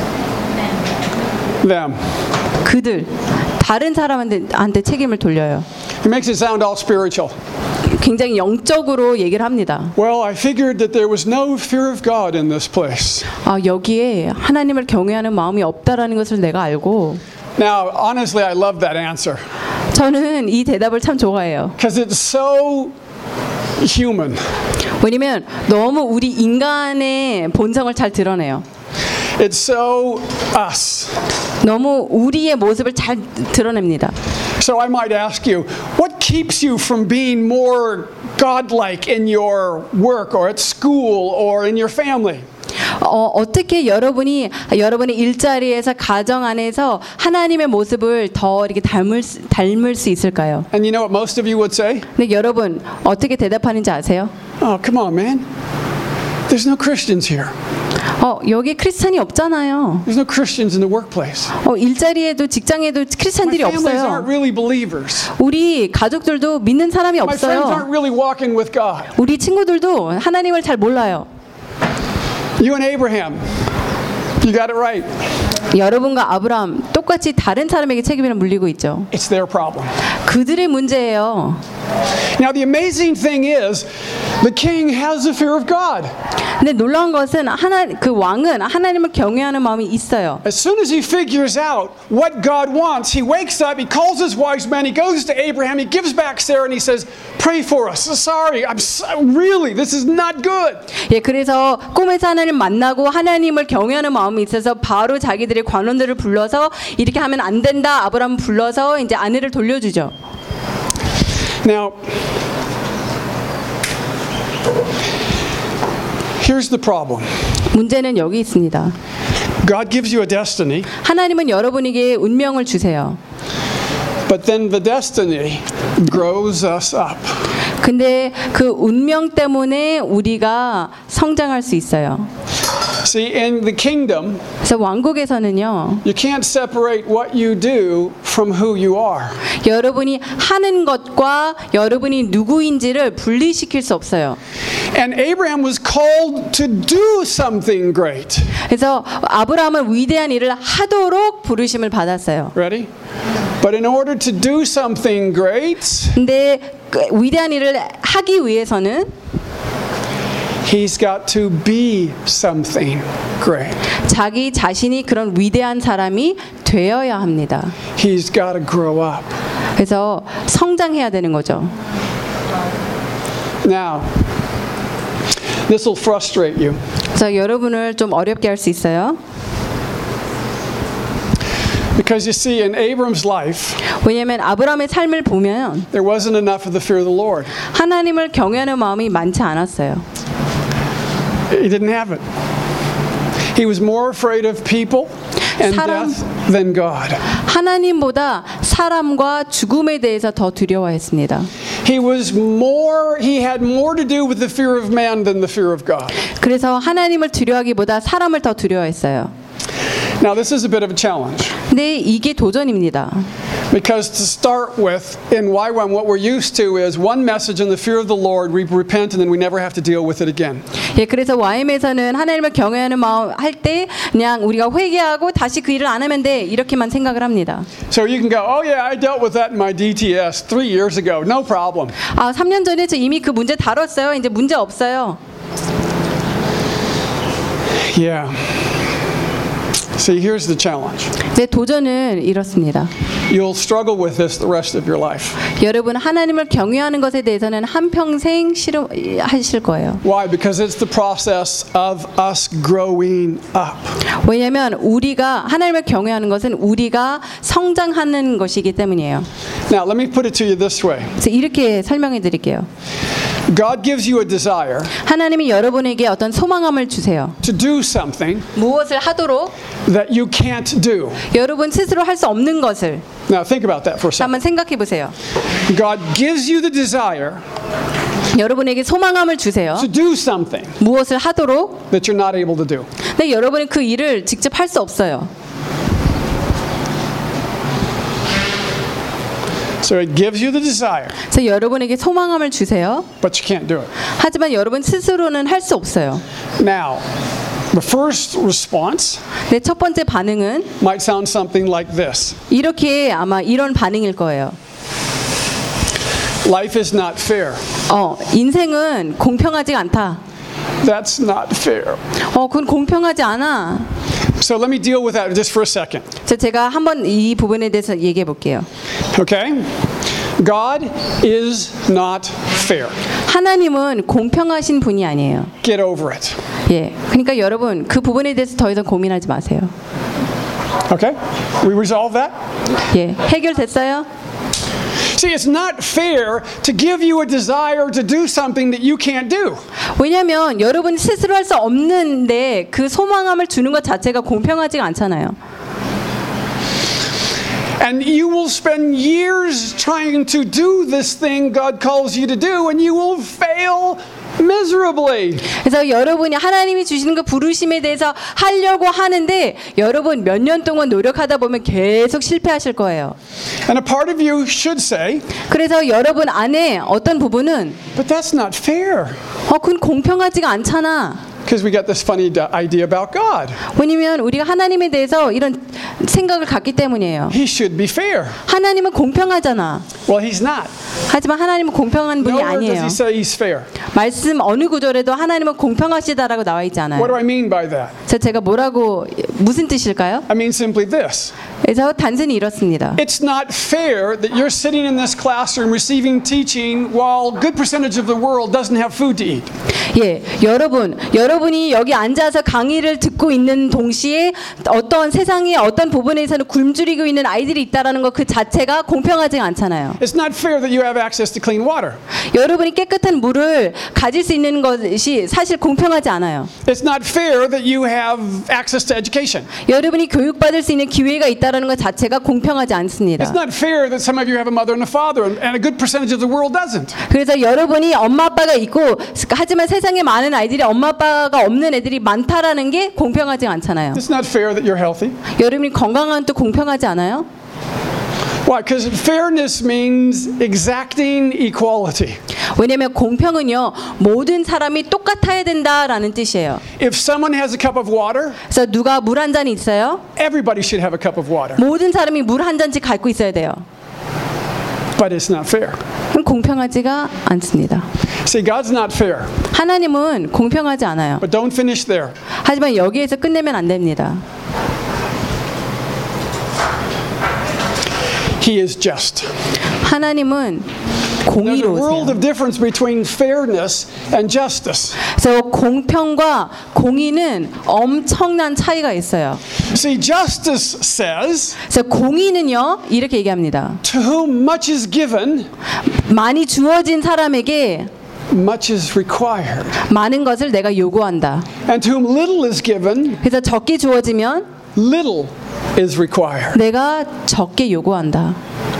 Them. 그들, 다른 사람한테 한테 책임을 돌려요. He makes it sound all spiritual. 굉장히 영적으로 얘기를 합니다. Well, I figured that there was no fear of God in this place. 아, 여기에 하나님을 경외하는 마음이 없다라는 것을 내가 알고. Now, honestly, I love that answer 저는 이 대답을 참 좋아해요. because it's so human. 왜냐면 너무 우리 인간의 본성을 잘 드러내요. It's so us. 너무 우리의 모습을 잘 드러냅니다. So I might ask you, what keeps you from being more godlike in your work or at school or in your family? 어, 어떻게 여러분이 여러분의 일자리에서 가정 안에서 하나님의 모습을 더 이렇게 닮을 수, 닮을 수 있을까요? And you know what most of you would say? 근데 여러분 어떻게 대답하는지 아세요? Oh, come on, man. There's no Christians here. 어, 여기 크리스찬이 없잖아요. There's no Christians in the workplace. 어, 일자리에도 직장에도 My 크리스찬들이 families aren't 없어요. really believers. 우리 가족들도 믿는 사람이 My friends aren't 없어요. really walking with God. 우리 친구들도 하나님을 잘 몰라요. You and Abraham. You got it right. 여러분과 아브라함 똑같이 다른 사람에게 책임을 물리고 있죠. It's their problem. 그들의 문제예요. Now the amazing thing is the king has the fear of God. 근데 놀라운 것은 하나 그 왕은 하나님을 경외하는 마음이 있어요. As soon as he figures out what God wants, he wakes up, he calls his wise men, he goes to Abraham, he gives back Sarah, and he says, "Pray for us." Sorry, I'm so, really this is not good. 예, 그래서 꿈에서 하나님 만나고 하나님을 경외하는 마음이 있어서 바로 자기들의 관원들을 불러서 이렇게 하면 안 된다. 아브라함 불러서 이제 아내를 돌려주죠. Now, here's the problem. 문제는 여기 있습니다. God gives you a destiny, 하나님은 여러분에게 운명을 주세요. but then the destiny grows us up. 근데 그 운명 때문에 우리가 성장할 수 있어요. See, in the kingdom, 그래서 왕국에서는요, you can't separate what you do from who you are. 여러분이 하는 것과 여러분이 누구인지를 분리시킬 수 없어요. And Abraham was called to do something great. 그래서 아브라함은 위대한 일을 하도록 부르심을 받았어요. Ready? But in order to do something great, 근데 그 위대한 일을 하기 위해서는 he's got to be something great. 자기 자신이 그런 위대한 사람이 되어야 합니다. He's got to grow up. 그래서 성장해야 되는 거죠. Now, this will frustrate you. 그래서 여러분을 좀 어렵게 할 수 있어요. Because you see, in Abram's life, 왜냐하면 아브라함의 삶을 보면 there wasn't enough of the fear of the Lord. 하나님을 경외하는 마음이 많지 않았어요. He didn't have it. He was more afraid of people and 사람- death than God. 하나님보다 사람과 죽음에 대해서 더 두려워했습니다. He was more, he had more to do with the fear of man than the fear of God. 그래서 하나님을 두려워하기보다 사람을 더 두려워했어요. Now, this is a bit of a challenge. 근데 이게 도전입니다. Because to start with, in Y WAM, what we're used to is one message in the fear of the Lord, we repent, and then we never have to deal with it again. 예, 그래서 와임에서는 하나님을 경외하는 마음 할 때 그냥 우리가 회개하고 다시 그 일을 안 하면 돼 이렇게만 생각을 합니다. So you can go, oh yeah, I dealt with that in my D T S three years ago, no problem. 아, 삼 년 전에 저 이미 그 문제 다뤘어요. 이제 문제 없어요. Yeah. See, here's the challenge. 제 도전은 이렇습니다. You'll struggle with this the rest of your life. 여러분 하나님을 경외하는 것에 대해서는 한평생 싫어하실 거예요. Why? Because it's the process of us growing up. 왜냐하면 우리가 하나님을 경외하는 것은 우리가 성장하는 것이기 때문이에요. Now, let me put it to you this way. 그래서 이렇게 설명해 드릴게요. God gives you a desire 하나님이 여러분에게 어떤 소망함을 주세요. to do something 무엇을 하도록 that you can't do. 여러분 스스로 할 수 없는 것을 Now, think about that for a second. 한번 생각해 보세요. God gives you the desire 여러분에게 소망함을 주세요. to do something 무엇을 하도록. that you're not able to do. 근데 여러분은 그 일을 직접 할 수 없어요. So it gives you the desire, 그래서 여러분에게 소망함을 주세요. but you can't do it. 하지만 여러분 스스로는 할 수 없어요. Now, the first response 내 첫 번째 반응은 might sound something like this. 이렇게 아마 이런 반응일 거예요. Life is not fair. 어, 인생은 공평하지 않다. That's not fair. 어, 그건 공평하지 않아. So let me deal with that just for a second. 자, 제가 한번 이 부분에 대해서 얘기해 볼게요. Okay? God is not fair. 하나님은 공평하신 분이 아니에요. Get over it. 예, 그러니까 여러분 그 부분에 대해서 더 이상 고민하지 마세요. Okay? We resolve that? 예, 해결됐어요? See, it's not fair to give you a desire to do something that you can't do. 왜냐하면 여러분 스스로 할 수 없는데 그 소망함을 주는 것 자체가 공평하지가 않잖아요. And you will spend years trying to do this thing God calls you to do, and you will fail miserably. 그래서 여러분이 하나님이 주시는 그 부르심에 대해서 하려고 하는데 여러분 몇 년 동안 노력하다 보면 계속 실패하실 거예요. And a part of you should say, 그래서 여러분 안에 어떤 부분은 but that's not fair. 어, 그건 공평하지가 않잖아. Because we got this funny d- idea about God. 왜냐면 우리가 하나님에 대해서 이런 생각을 갖기 때문이에요. He should be fair. 하나님은 공평하잖아. Well, he's not. 하지만 하나님은 공평한 분이 Nowhere does 아니에요. he say he's fair. 말씀 어느 구절에도 하나님은 공평하시다라고 나와 있지 않아요. What do I mean by that? 그래서 제가 뭐라고 무슨 뜻일까요? I mean simply this. 그래서 단순히 이렇습니다. It's not fair that you're sitting in this classroom receiving teaching while a good percentage of the world doesn't have food to eat. 예, 여러분, 여러분이 여기 앉아서 강의를 듣고 있는 동시에 어떤 세상의 어떤 부분에서는 굶주리고 있는 아이들이 있다라는 것 그 자체가 공평하지 않잖아요. It's not fair that you have access to clean water. 여러분이 깨끗한 물을 가질 수 있는 것이 사실 공평하지 않아요. It's not fair that you have access to education. 여러분이 교육받을 수 있는 기회가 있다라는 것 자체가 공평하지 않습니다. It's not fair that some of you have a mother and a father and and a good percentage of the world doesn't. 그래서 여러분이 엄마 아빠가 있고 하지만 세상에 많은 아이들이 엄마 아빠가 없는 애들이 많다라는 게 공평하지 않잖아요. It's not fair that you're healthy. 여러분이 건강한 또 공평하지 않아요? Why? Because fairness means exacting equality. 왜냐하면 공평은요 모든 사람이 똑같아야 된다라는 뜻이에요. If someone has a cup of water, 그래서 누가 물 한 잔 있어요? everybody should have a cup of water. 모든 사람이 물 한 잔씩 갖고 있어야 돼요. But it's not fair. 그럼 공평하지가 않습니다. See, God's not fair. 하나님은 공평하지 않아요. But don't finish there. 하지만 여기에서 끝내면 안 됩니다. He is just. 하나님은 There's a 공의로우세요. world of difference between fairness and justice. 그래서 공평과 공의는 엄청난 차이가 있어요. See, justice says, 그래서 공의는요 이렇게 얘기합니다. to whom much is given, 많이 주어진 사람에게 much is required. 많은 것을 내가 요구한다. And to whom little is given, 그래서 적게 주어지면 little is required. 내가 적게 요구한다.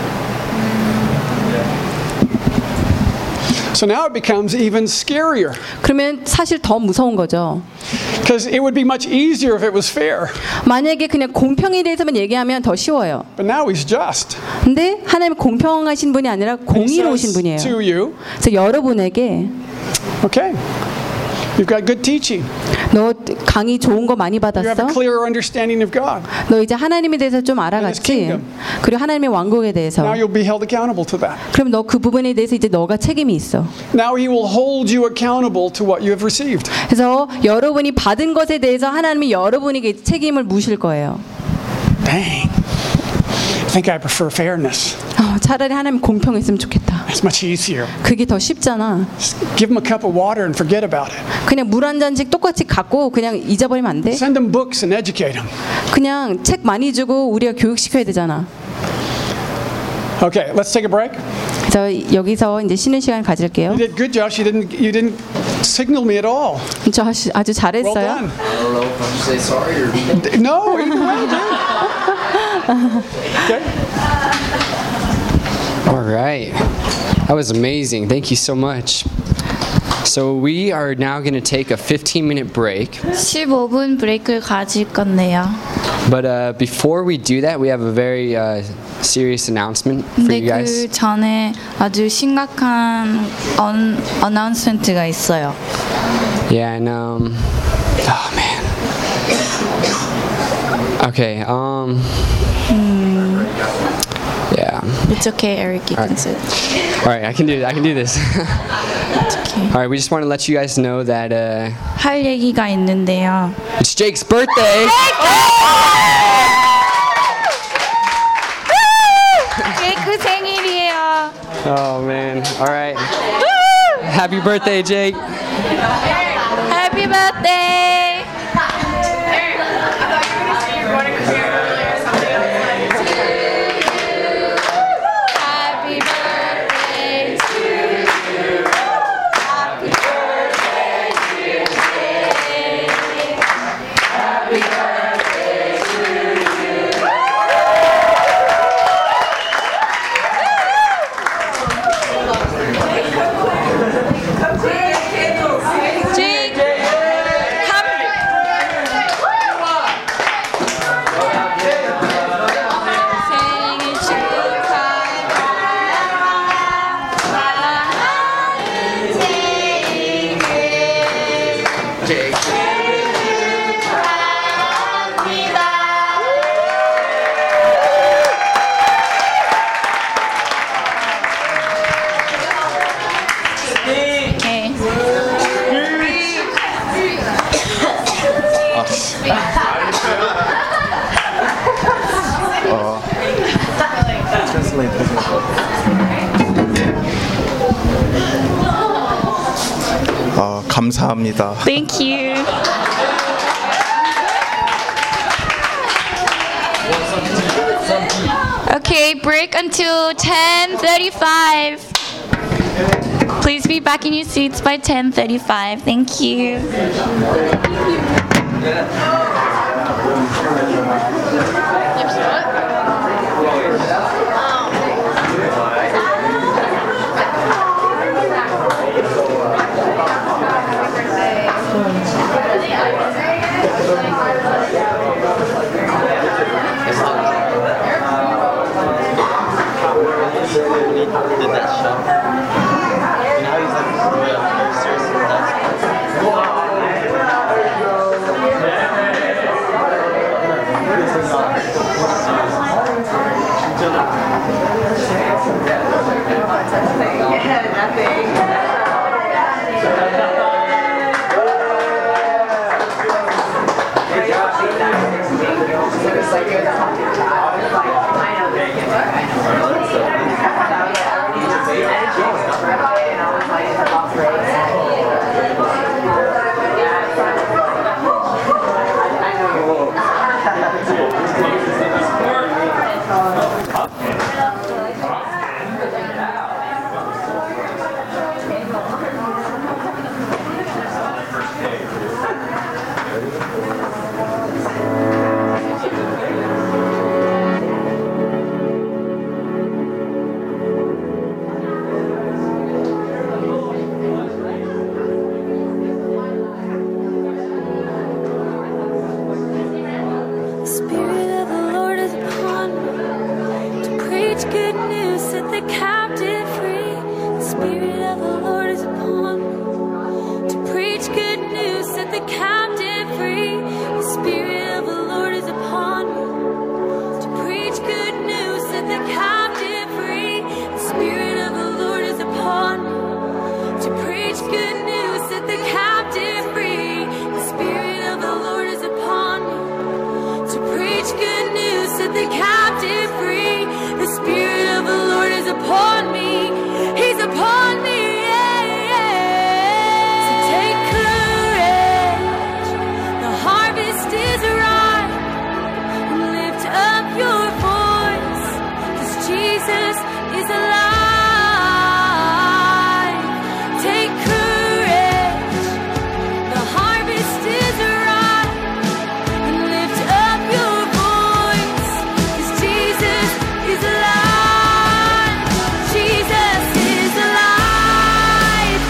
So now it becomes even scarier. 그러면 사실 더 무서운 거죠. Because it would be much easier if it was fair. 만약에 그냥 공평에 대해서만 얘기하면 더 쉬워요. But now he's just. 근데 하나님 공평하신 분이 아니라 And he 공의로우신 says 분이에요. to you, 그래서 여러분에게 okay, you've got good teaching. 너 강의 좋은 거 많이 You have 받았어? a clearer understanding of God. 너 이제 하나님에 대해서 좀 his 알아갔지? kingdom. 그리고 하나님의 왕국에 대해서. Now you'll be held accountable to that. 그럼 너 그 부분에 대해서 이제 너가 책임이 있어. Now he will hold you accountable to what you have received. 그래서 여러분이 받은 것에 대해서 하나님이 여러분에게 책임을 무실 거예요. Dang. I think I prefer fairness. 어, 차라리 하나님 공평했으면 좋겠다. It's much easier. 그게 더 쉽잖아. Just give them a cup of water and forget about it. 그냥 물 한 잔씩 똑같이 갖고 그냥 잊어버리면 안 돼? Send them books and educate them. 그냥 책 많이 주고 우리가 교육시켜야 되잖아. Okay, let's take a break. 그래서 여기서 이제 쉬는 시간 가질게요. You did good, Josh. You didn't you didn't signal me at all. 저 아주, 아주 Well 잘했어요. done. I don't know if I should say sorry or No, you did well, dude. Okay. All right. That was amazing. Thank you so much. So we are now going to take a fifteen minute break. 십오 분 브레이크를 가질 건데요. But uh, before we do that, we have a very uh, serious announcement for 근데 you guys. 그 전에 아주 심각한 언, 어나운스먼트가 있어요. Yeah, and um, oh man. Okay. Um. Yeah. It's okay, Eric. You can sit. All right, I can do. I can do this. It's okay. All right, we just want to let you guys know that uh, 할 얘기가 있는데요. it's Jake's birthday. 케이크 생일이에요. Oh man. All right. Happy birthday, Jake. Happy birthday. Happy birthday to you. Happy birthday to you. Happy birthday to you. Jake, 아, 어, 어, 감사합니다. Thank you. Okay, break until ten thirty-five. Please be back in your seats by ten thirty-five. Thank you.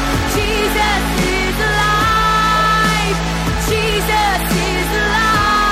Jesus is alive.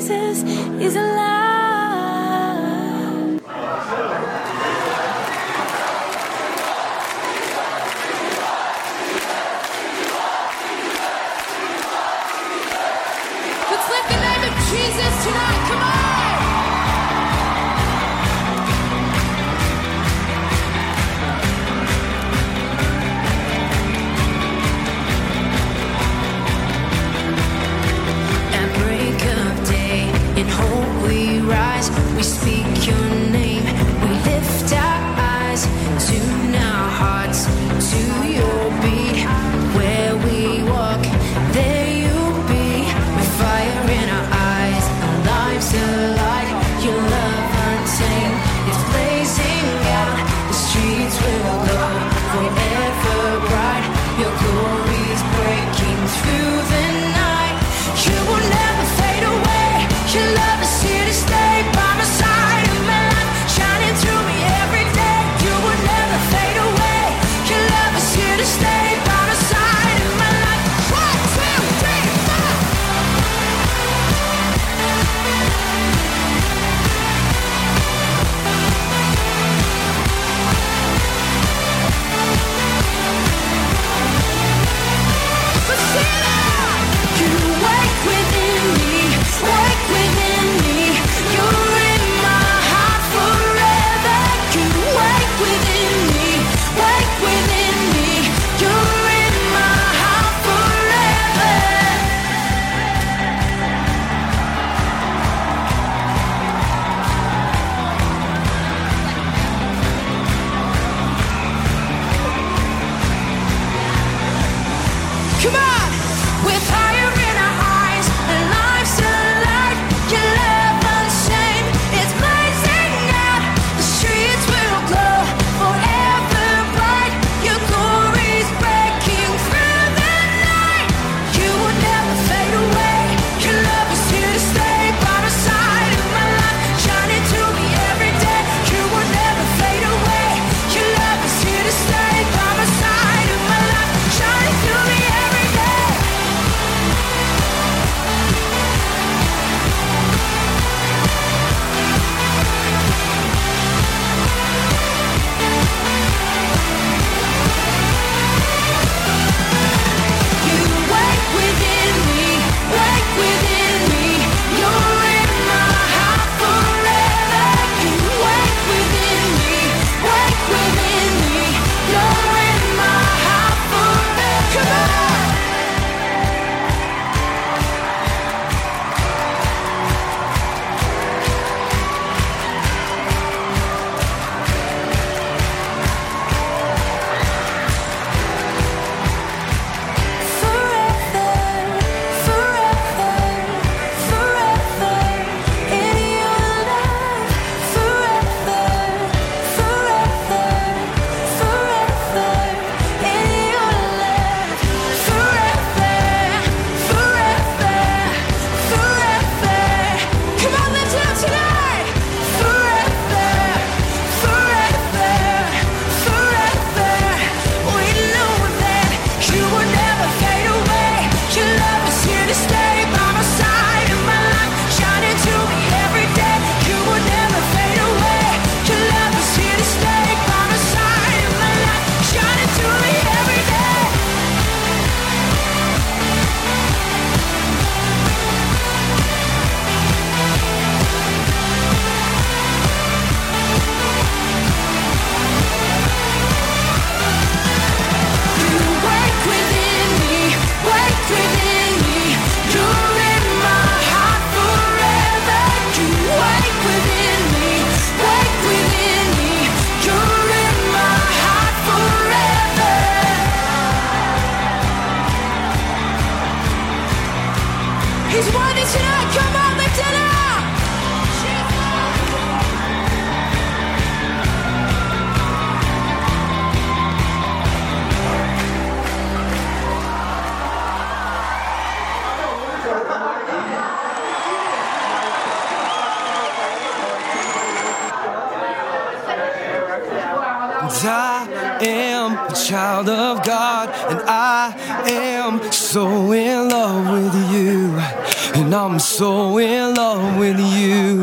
Jesus is alive. Let's lift the name of Jesus tonight. Come on. In hope we rise, we speak your name, we lift our eyes, tune our hearts to your beat. Where we walk, there you'll be, with fire in our eyes, our lives alight, your love untamed, it's blazing out, the streets will glow, forever bright, your glory's breaking through the night, you will never fade away. Your love is here to stay by my side in my life, shining through me every day. You will never fade away. Your love is here to stay by my side in my life. One, two, three, four. Let's sing it out. You wake within me, wake within me. You're in my heart forever. You wake within me, wake within me. You're in my heart forever. Come on, with fire in our eyes and lives alive, your love unchained, it's blazing out. The streets will glow forever bright. Your glory's breaking through the night. You will never fade away. Your love is here to stay by my side in my life, shining through me every day. You will never fade away. Your love is here to stay by my side in my life, shining through me every day. You wake within me, wake within me. You're in my heart forever. You wake within me, wake within me. You're in my heart forever. Come on. Forever, forever, forever in your love. Forever, forever, forever in your love. Forever, forever, forever. Come on, let's dance tonight. Forever, forever, forever. We know that you will never fade away. Your love is here to stay by my side in my life, shining through me every day. You will never fade away. Your love is here to stay by my side in my life, shining through me every day. You wake within me, wake within me. You're in my heart forever. You wake within me, wake within me. You're in my heart forever. He's wanting tonight. Come on, lift it up. I am a child of God, and I am so in love with you. And I'm so in love with you.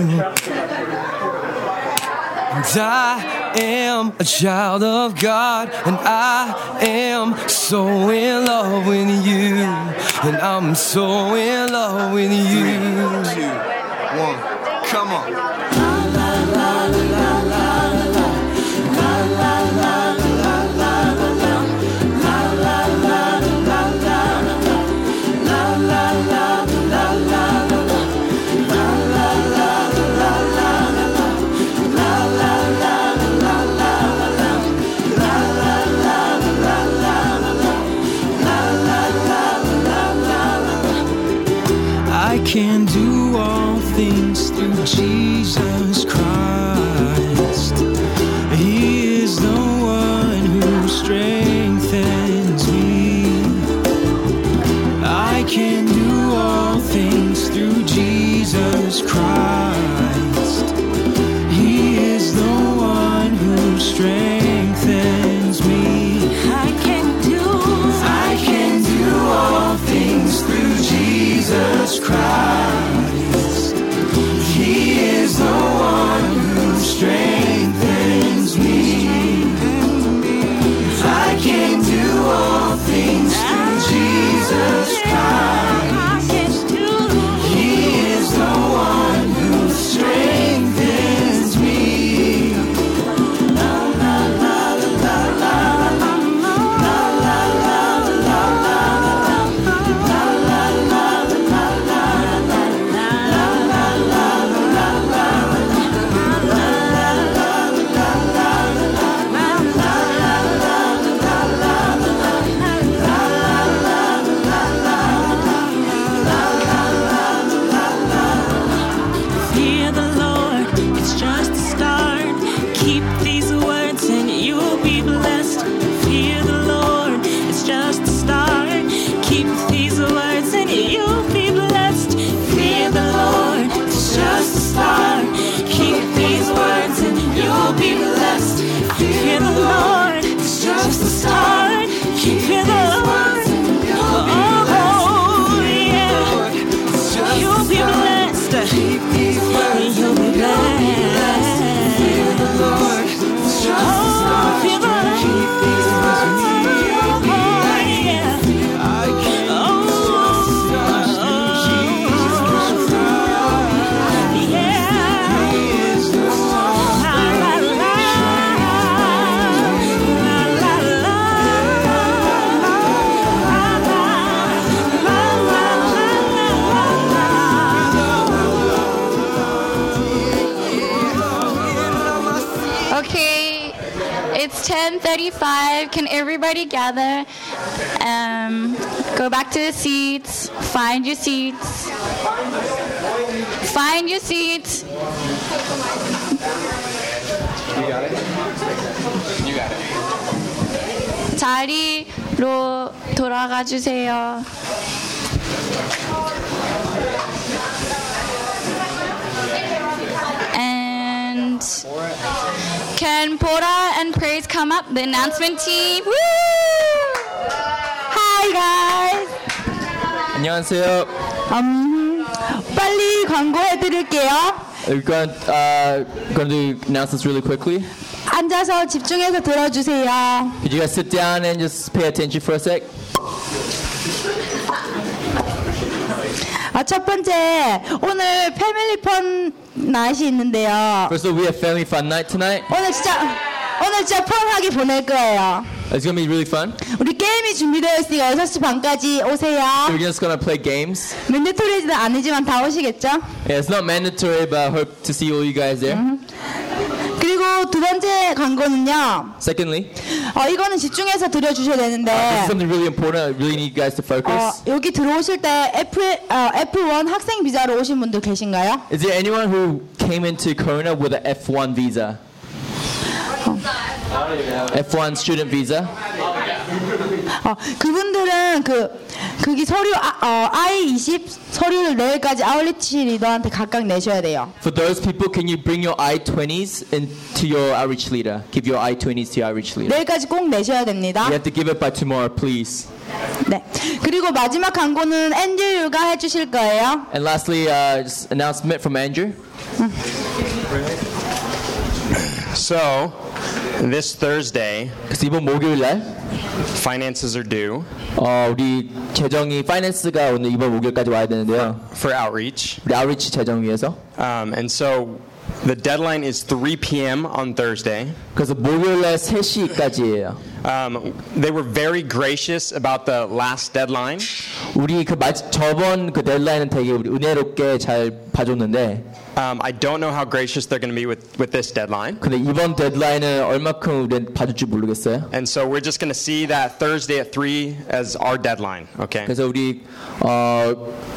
And I am a child of God, and I am so in love with you. And I'm so in love with you. Two, one, come on. I can do all things through Jesus Christ. He is the one who strengthens me. I can do all things through Jesus Christ. He is the one who strengthens me. I can do, I can do all things through Jesus Christ. He is the one who strengthens me. I can do all things through Jesus Christ. He is the one who strengthens me. La la la la la la la la la Fear the Lord, it's just a start. Keep these words and you'll be blessed. Fear the Lord, it's just a start. Keep these words and you'll be blessed. Fear the Lord, it's just a start. Keep these words and you'll be blessed. Fear the Lord, it's just a start. Fear the Lord, oh yeah, you'll be blessed. You'll be blessed. Fear the Lord, it's just a start. Fear the Lord, keep these words and you'll be blessed. I can Okay, it's ten thirty-five. Can everybody gather? Um, go back to the seats. Find your seats. Find your seats. You got it? You got it. 자리로 돌아가 주세요. And can Pora and Praise come up? The announcement team. Woo! Hi guys. 안녕하세요. 음, 빨리 광고해 드릴게요. We're going, uh, going to announce this really quickly. 앉아서 집중해서 들어주세요. Could you guys sit down and just pay attention for a sec? 아, 첫 번째, 오늘 패밀리 펀 나잇이 있는데요. First of all, we have family fun night tonight. 오늘 진짜 오늘 진짜 펀하게 보낼 거예요. It's going to be really fun. 우리 게임이 준비되어 있으니까 여섯 시 반까지 오세요. So we're just going to play games. 맨데토리는 아니지만 다 오시겠죠? Yeah, it's not mandatory, but I hope to see all you guys there. 음. 그리고 두 번째 광고는요. Secondly, 어, 이거는 집중해서 들려주셔야 되는데. uh, this is something really important. I really need you guys to focus. 어, 여기 들어오실 때 F, 어, 에프 원 학생 비자로 오신 분들 계신가요? Is there anyone who came into Kona with an F one visa? 어. F one student visa? 어, 그분들은 그 그게 서류 아, 어, 아이 이십 서류를 내일까지 아울리치 리더한테 각각 내셔야 돼요. For those people, can you bring your I twenties into your outreach leader? Give your I twenties to your outreach leader. 내일까지 꼭 내셔야 됩니다. You have to give it by tomorrow, please. 네. 그리고 마지막 광고는 앤드류가 해주실 거예요. And lastly, uh, just announcement from Andrew. So, this Thursday, 그래서 이번 목요일 날 finances are due 어, 우리 재정이 파이낸스가 오늘 이번 목요일까지 와야 되는데요. for outreach. 우리 아웃리치 재정 위해서. Um, and so, the deadline is three p.m. on Thursday. 그래서 목요일 날 세 시까지예요. Um, they were very gracious about the last deadline. 우리 그 마, 저번 그 데드라인은 되게 우리 은혜롭게 잘 봐줬는데. Um, I don't know how gracious they're going to be with, with this deadline. 근데 이번 데드라인은 얼마큼 우리 봐줄지 모르겠어요. And so we're just going to see that Thursday at three as our deadline. Okay. 그래서 우리 어,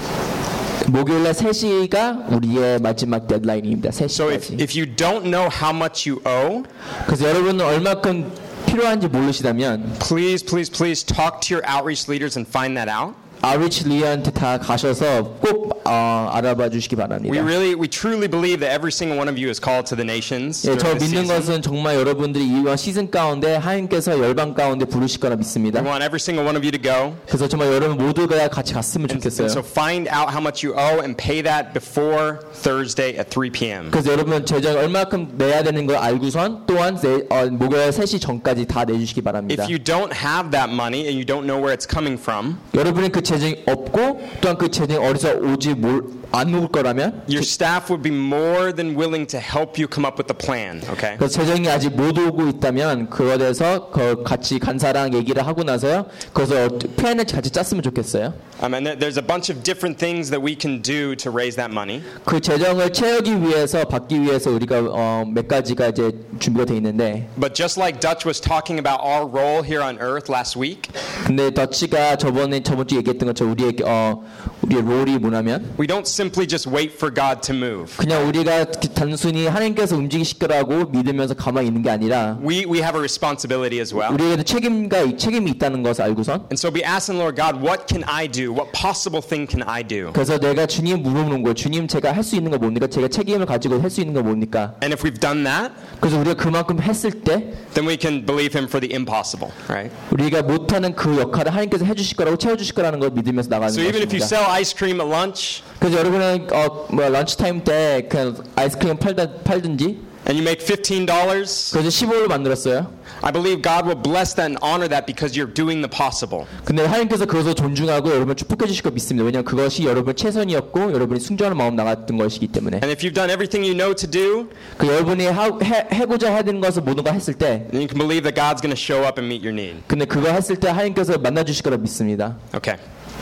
목요일 날 세 시가 우리의 마지막 데드라인입니다. 세 시까지. So if, if you don't know how much you owe, 그래서 여러분은 얼마큼 필요한지 모르시다면 please, please, please talk to your outreach leaders and find that out. 아웃리치 리더한테 다 가셔서 꼭 어, 알아봐 주시기 바랍니다. We really, we truly believe that every single one of you is called to the nations. 예, 저 during this 믿는 season. 것은 정말 여러분들이 이번 시즌 가운데 하나님께서 열방 가운데 부르실 거라 믿습니다. We want every single one of you to go. 그래서 정말 여러분 모두가 같이 갔으면 And, 좋겠어요. and so find out how much you owe and pay that before Thursday at three p.m. 그래서 여러분 재정 얼마큼 내야 되는 걸 알고선 또한 내, 어, 목요일 세 시 전까지 다 내주시기 바랍니다. If you don't have that money and you don't know where it's coming from, 여러분이 그 재정이 없고 또한 그 재정이 어디서 오지 몰, 안 올 거라면 your staff would be more than willing to help you come up with a plan. Okay. 그 재정이 아직 못 오고 있다면 그거에 대해서 그 같이 간사랑 얘기를 하고 나서요. 거기서 플랜을 같이 짰으면 좋겠어요. Um, and there- there's a bunch of different things that we can do to raise that money. 그 재정을 채우기 위해서 받기 위해서 우리가 어, 몇 가지가 이제 준비가 돼 있는데. But just like Dutch was talking about our role here on earth last week, 근데 더치가 저번에 저번 주 얘기했던 것처럼 우리의 어 우리의 롤이 뭐냐면 we don't simply just wait for God to move. 그냥 우리가 단순히 하나님께서 움직이실 거라고 믿으면서 가만히 있는 게 아니라 We we have a responsibility as well. 우리에게도 책임과 책임이 있다는 것을 알고선. And so we ask the Lord God, what can I do? What possible thing can I do? 그래서 내가 주님 물어보는 거예요. 주님 제가 할 수 있는 거 뭡니까? 제가 책임을 가지고 할 수 있는 거 뭡니까? And if we've done that, 그래서 우리가 그만큼 했을 때 then we can believe Him for the impossible, right? 우리가 못하는 그 역할을 하나님께서 해주실 거라고 채워주실 거라는 걸 믿으면서 나가는 So even if you 것입니다. sell ice cream at lunch, 그래서 여러분은 어, 뭐 런치 타임 때 그냥 아이스크림 팔다, 팔든지 and you make fifteen dollars, 그래서 십오 불로 만들었어요. I believe God will bless that and honor that because you're doing the possible. 근데 하나님께서 그것을 존중하고 여러분을 축복해 주실 거 믿습니다. 왜냐하면 그것이 여러분의 최선이었고 여러분이 순전한 마음 나갔던 것이기 때문에. And if you've done everything you know to do, 그 여러분이 하, 해, 해고자 해야 되는 것을 모든 걸 했을 때, then you can believe that God's going to show up and meet your need. 근데 그거 했을 때 하나님께서 만나 주실 거라 믿습니다. Okay.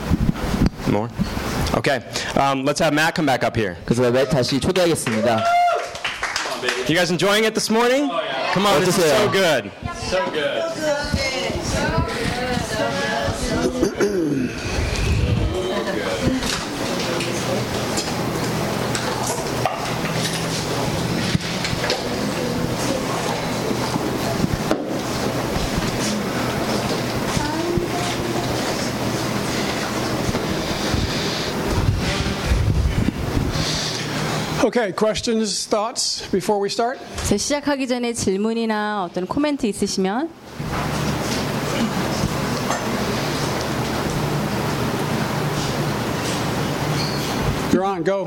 More? Okay. Um, let's have Matt come back up here. 그래서 왜 다시 초대하겠습니다. You guys enjoying it this morning? Come on, this is so good. So good. Okay, questions, thoughts before we start? 자, 시작하기 전에 질문이나 어떤 코멘트 있으시면 You're on, go.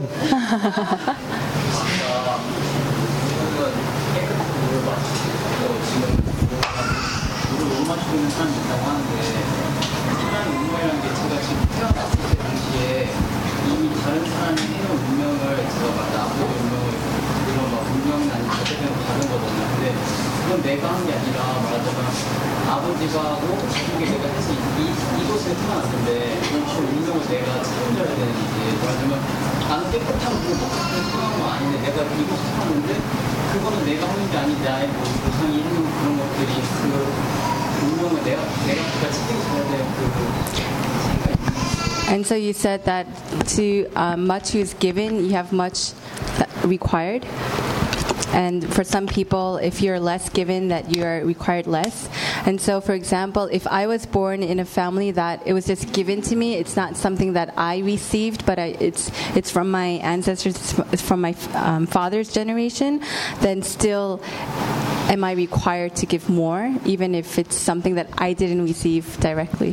이미 다른 사람이 해놓은 운명을 제가 막 나쁜 운명을 그런 막 운명이 아닌 절대로 다른 거거든요. 근데 그건 내가 한 게 아니라 말하자면 아버지가 하고 그게 내가 사실 이, 이곳에 태어났는데 그 운명을 내가 책임져야 되는지 말하자면 나는 깨끗한 그 목적을 태어난 건 아닌데 내가 이곳에 태어났는데 그거는 내가 하는 게 아닌 나의 뭐 조상이 해놓은 그런 것들이 그 운명을 내가 내가 그가 책임져야 되는 그 And so you said that to uh, much is given, you have much that required. and for some people, if you're less given, that you are required less. And so, for example, if I was born in a family that it was just given to me, it's not something that I received, but I, it's it's from my ancestors, it's from my um, father's generation, then still am I required to give more, even if it's something that I didn't receive directly?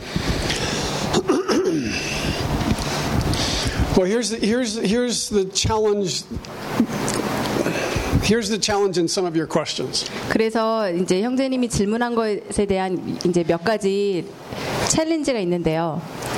Well, here's the, here's here's the challenge. Here's the challenge in some of your questions. 그래서 이제 형제님이 질문한 것에 대한 이제 몇 가지 챌린지가 있는데요.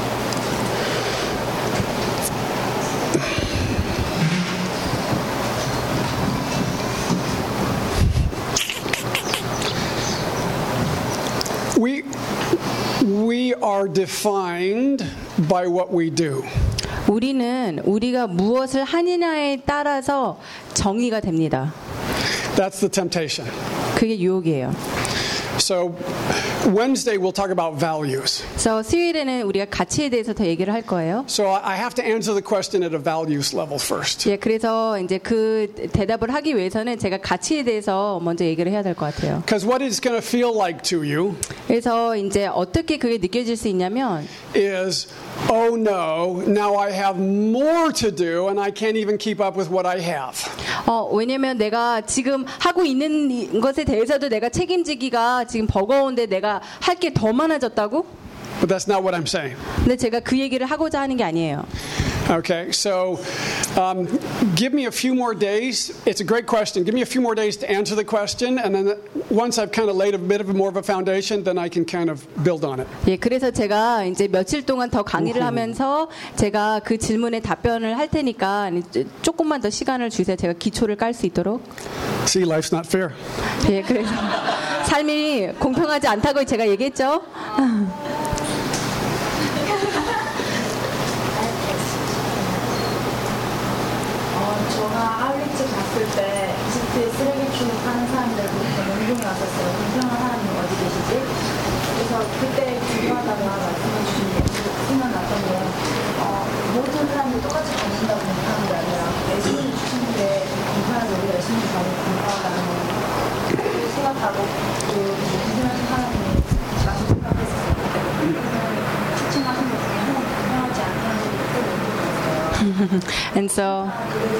We we are defined by what we do. 우리는 우리가 무엇을 하느냐에 따라서 정의가 됩니다. That's the temptation. 그게 유혹이에요. So Wednesday we'll talk about values. 그래서 수요일에는 우리가 가치에 대해서 더 얘기를 할 거예요. So I have to answer the question at a values level first. 예, 그래서 이제 그 대답을 하기 위해서는 제가 가치에 대해서 먼저 얘기를 해야 될 것 같아요. Because what it's going to feel like to you 그래서 이제 어떻게 그게 느껴질 수 있냐면 is oh no, now I have more to do and I can't even keep up with what I have. 어, 왜냐면 내가 지금 하고 있는 것에 대해서도 내가 책임지기가 지금 버거운데 내가 할 게 더 많아졌다고? But that's not what I'm saying. 근데 제가 그 얘기를 하고자 하는 게 아니에요. Okay, so um, give me a few more days. It's a great question. Give me a few more days to answer the question, and then once I've kind of laid a bit of more of a foundation, then I can kind of build on it. 예, 그래서 제가 이제 며칠 동안 더 강의를 하면서 제가 그 질문에 답변을 할 테니까 조금만 더 시간을 주세요. 제가 기초를 깔 수 있도록. See, life's not fair. 예, 그래서 삶이 공평하지 않다고 제가 얘기했죠. 제가 아울리츠 갔을 때 이집트에 쓰레기 취급하는 사람들 보고 운동이 왔었어요. 공평한 하나님 어디 계시지? 그래서 그때 중요하다고 말씀해 주신 게 생각났던 게 어, 모든 사람들이 똑같이 받는다고 공평한 게 아니라 예수님이 주신 게 공평하게 우리가 예수님 받는 공평하다는 걸 생각하고 그 공평한 하나님이 나도 생각했었어요. 시청하신 것 중에 하나님 공평하지 않다는 게 And so,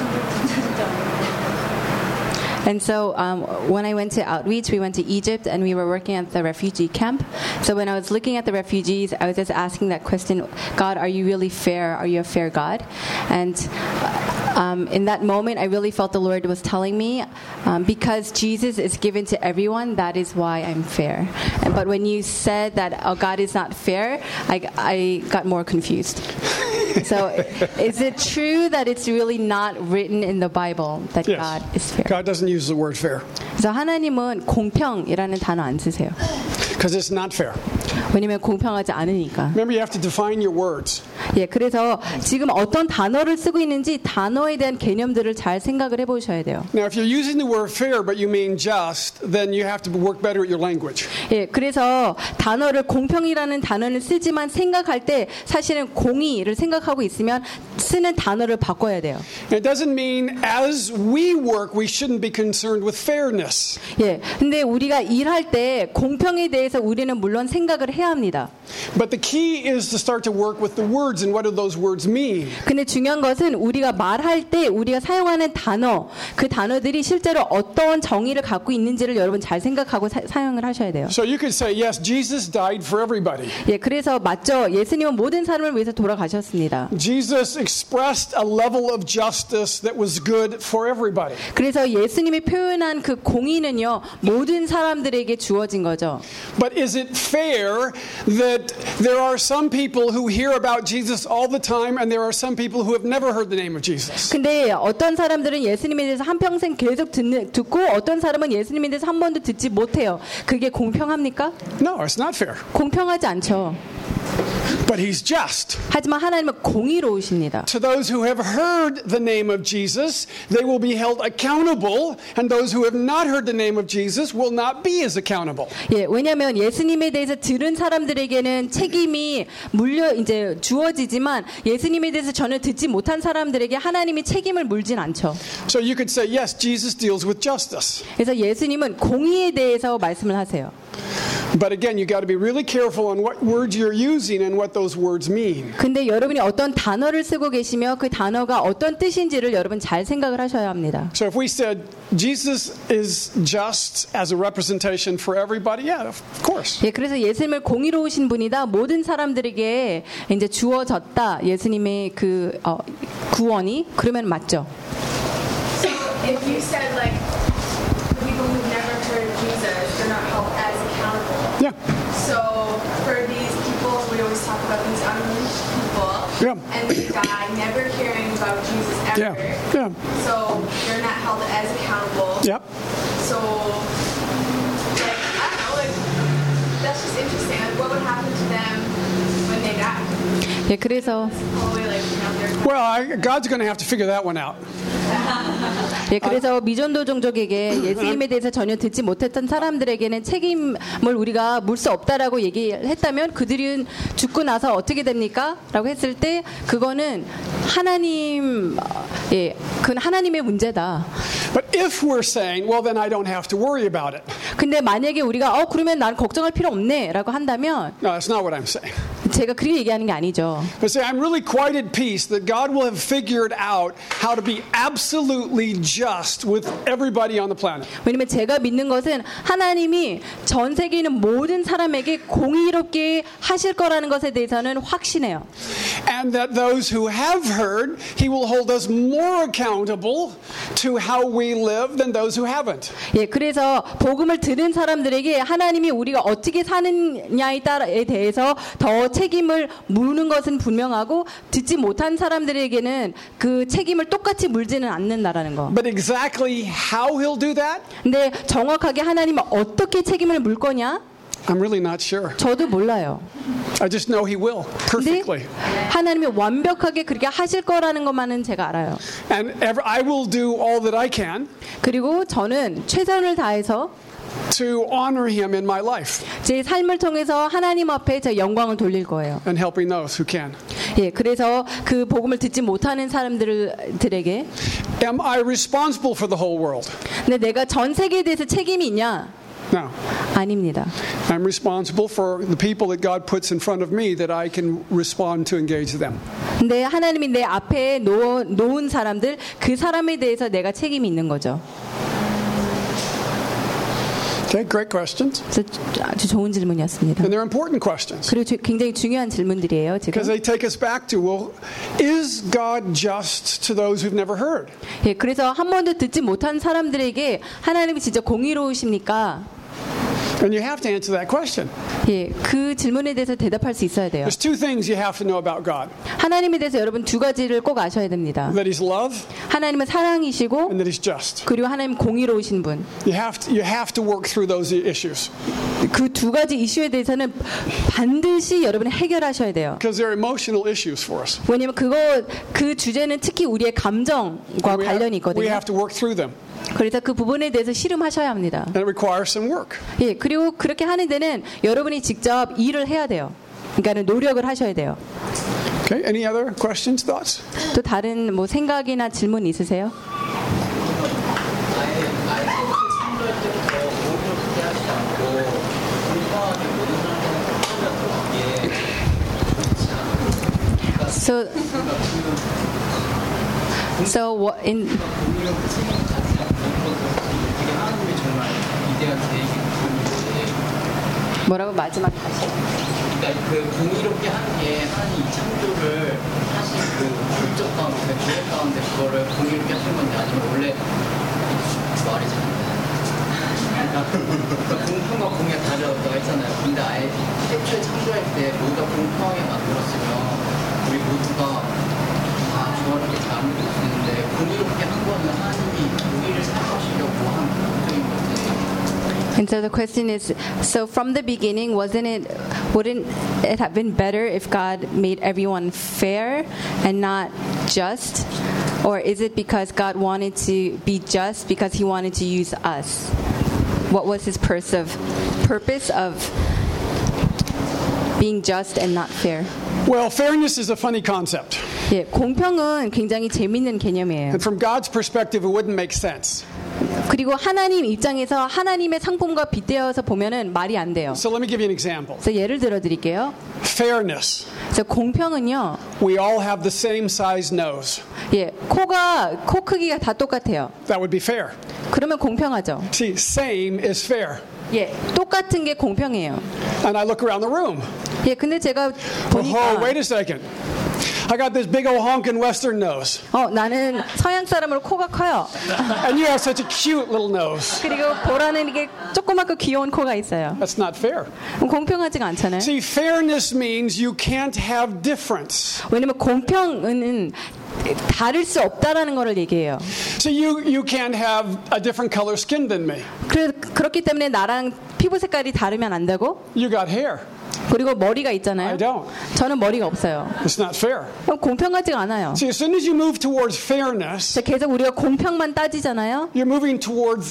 and so um, when I went to outreach, we went to Egypt and we were working at the refugee camp. So when I was looking at the refugees, I was just asking that question, God, are you really fair? Are you a fair God? And um, in that moment, I really felt the Lord was telling me, um, because Jesus is given to everyone, that is why I'm fair. And, but when you said that oh, God is not fair, I, I got more confused. So is it true that it's really not written in the Bible that Yes. God is fair? God doesn't use the word fair 그래서 하나님은 공평이라는 단어 안 쓰세요. because it's not fair. 왜냐면 공평하지 않으니까. Remember, you have to define your words. 예, 그래서 지금 어떤 단어를 쓰고 있는지 단어에 대한 개념들을 잘 생각을 해보셔야 돼요. Now, if you're using the word fair but you mean just, then you have to work better at your language. 예, 그래서 단어를 공평이라는 단어를 쓰지만 생각할 때 사실은 공의를 생각하고 있으면 쓰는 단어를 바꿔야 돼요. It doesn't mean as we work, we shouldn't be concerned with fairness. 예, 근데 우리가 일할 때 공평에 대해서 우리는 물론 생각을 해야 합니다. But the key is to start to work with the words and what do those words mean. 근데 중요한 것은 우리가 말할 때 우리가 사용하는 단어, 그 단어들이 실제로 어떤 정의를 갖고 있는지를 여러분 잘 생각하고 사, 사용을 하셔야 돼요. So you could say, yes, Jesus died for everybody. 예, 그래서 맞죠. 예수님은 모든 사람을 위해서 돌아가셨습니다. Jesus expressed a level of justice that was good for everybody. 그래서 예수님이 표현한 그 공의는요, 모든 사람들에게 주어진 거죠. But is it fair that there are some people who hear about Jesus all the time and there are some people who have never heard the name of Jesus? 근데 어떤 사람들은 예수님에 대해서 한평생 계속 듣는, 듣고 어떤 사람은 예수님에 대해서 한 번도 듣지 못해요. 그게 공평합니까? No, it's not fair. 공평하지 않죠. But he's just. 하지만 하나님은 공의로우십니다. To those who have heard the name of Jesus, they will be held accountable, and those who have not heard the name of Jesus will not be as accountable. 예, 왜냐하면 예수님에 대해서 들은 사람들에게는 책임이 물려 이제 주어지지만 예수님에 대해서 전혀 듣지 못한 사람들에게 하나님이 책임을 물진 않죠. So you could say, yes, Jesus deals with justice. 그래서 예수님은 공의에 대해서 말씀을 하세요. But again, you got to be really careful on what words you're using and what those words mean. 근데 여러분이 어떤 단어를 쓰고 계시며 그 단어가 어떤 뜻인지를 여러분 잘 생각을 하셔야 합니다. So if we said Jesus is just as a representation for everybody, yeah, of course. 예, 그래서 예수님을 공의로우신 분이다. 모든 사람들에게 이제 주어졌다. 예수님의 그 어, 구원이 그러면 맞죠. So if you said like the people who've never heard of Jesus, they're not held as accountable. Yeah. So for these people, we always talk about these unreached people, Yeah. and they die never hearing about Jesus ever. Yeah. Yeah. So they're not held as accountable. Yep. So like I don't know, like that's just interesting. Like what would happen to them when they die? 예, 그래서 Probably like you know they're Well, I, God's going to have to figure that one out. 예, 그래서 미전도 종족에게 예수님에 대해서 전혀 듣지 못했던 사람들에게는 책임을 우리가 물 수 없다라고 얘기했다면 그들은 죽고 나서 어떻게 됩니까? 라고 했을 때 그거는 하나님, 예, 그건 하나님의 문제다. But if we're saying, well, then I don't have to worry about it. 근데 만약에 우리가 어 그러면 난 걱정할 필요 없네 라고 한다면 No, that's not what I'm saying. 제가 그렇게 얘기하는 게 아니죠. But say, I'm really quite at peace that God will have figured out how to be absolutely just with everybody on the planet. 왜냐면 제가 믿는 것은 하나님이 전 세계에 있는 모든 사람에게 공의롭게 하실 거라는 것에 대해서는 확신해요. And that those who have heard, He will hold us more accountable to how we live than those who haven't. 예, 그래서 복음을 들은 사람들에게 하나님이 우리가 어떻게 사느냐에 따라에 대해서 더 책임을 물는 것은 분명하고 듣지 못한 사람들에게는 그 책임을 똑같이 물지는 않는다라는 거. But exactly how He'll do that? 근데 정확하게 하나님은 어떻게 책임을 물 거냐? I'm really not sure. 저도 몰라요. I just know He will perfectly. 하나님이 완벽하게 그렇게 하실 거라는 것만은 제가 알아요. And ever, I will do all that I can 그리고 저는 최선을 다해서 to honor Him in my life 제 삶을 통해서 하나님 앞에 제 영광을 돌릴 거예요. and helping those who can. 예, 그래서 그 복음을 듣지 못하는 사람들에게 Am I responsible for the whole world? 근데 내가 전 세계에 대해서 책임이 있냐? No. 아닙니다. I'm responsible for the people that God puts in front of me that I can respond to engage them. 근데 하나님이 내 앞에 놓, 놓은 사람들 그 사람에 대해서 내가 책임이 있는 거죠. Okay, great questions. 아주 좋은 질문이었습니다. And they're important questions. 그리고 주, 굉장히 중요한 질문들이에요. 지금. Because they take us back to, well, is God just to those who've never heard? 예, 그래서 한 번도 듣지 못한 사람들에게 하나님이 진짜 공의로우십니까? And you have to answer that question. 예, 그 질문에 대해서 대답할 수 있어야 돼요. There's two things you have to know about God. 하나님에 대해서 여러분 두 가지를 꼭 아셔야 됩니다. That He's love 하나님은 사랑이시고 and that He's just. 그리고 하나님 공의로우신 분. You have to, you have to work through those issues. 그 두 가지 이슈에 대해서는 반드시 여러분이 해결하셔야 돼요. Because they're emotional issues for us. 왜냐면 그거 그 주제는 특히 우리의 감정과 We 관련이 have, we 있거든요. have to work through them. 그래서 그 부분에 대해서 씨름하셔야 합니다. And it requires some work. 예, 그리고 그렇게 하는 데는 여러분이 직접 일을 해야 돼요. 그러니까는 노력을 하셔야 돼요. Okay, any other questions, thoughts? 또 다른 뭐 생각이나 질문 있으세요? So, so what in 뭐라고 마지막 다시? 그러니까 그 공의롭게 하는 게 하나님 이 창조를 하신 그 목적 가운데, 그 계획 가운데 그거를 공의롭게 하신 건지 아니면 원래 말이 잘 안 돼. 그러니까 공평과 공의가 다르다고 했잖아요. 근데 아예 애초에 창조할 때 모두가 공평하게 만들었으면 우리 모두가 다 조화롭게 잘 만들 수 있는데 공의롭게 한 거는 하나님이 공의를 사용하시려고 한 목적인 건지. And so the question is, so from the beginning, wasn't it, wouldn't it have been better if God made everyone fair and not just? Or is it because God wanted to be just because he wanted to use us? What was his purpose of, purpose of being just and not fair? Well, fairness is a funny concept. 예, 공평은 굉장히 재밌는 개념이에요. And from God's perspective, it wouldn't make sense. 그리고 하나님 입장에서 하나님의 상품과 빗대어서 보면은 말이 안 돼요. So let me give you an example. 그래서 예를 들어 드릴게요. Fairness. 그래서 공평은요. We all have the same size nose. 예, 코가 코 크기가 다 똑같아요. That would be fair. 그러면 공평하죠. See, same is fair. 예, 똑같은 게 공평해요. And I look around the room. 예, 근데 제가 보니까 Oh, wait a second. I got this big old honking Western nose. 어, 나는 서양 사람으로 코가 커요. And you have such a cute little nose. 그리고 보라는 이게 조그맣고 귀여운 코가 있어요. That's not fair. 공평하지가 않잖아요. See, fairness means you can't have difference. 왜냐면 공평은 다를 수 없다라는 거를 얘기해요. So you you can't have a different color skin than me. 그, 그렇기 때문에 나랑 피부 색깔이 다르면 안 되고. You got hair. 그리고 머리가 있잖아요. I don't. 저는 머리가 없어요. It's not fair. 공평하지가 않아요. See, as soon as you move towards fairness, 계속 우리가 공평만 따지잖아요. You're moving towards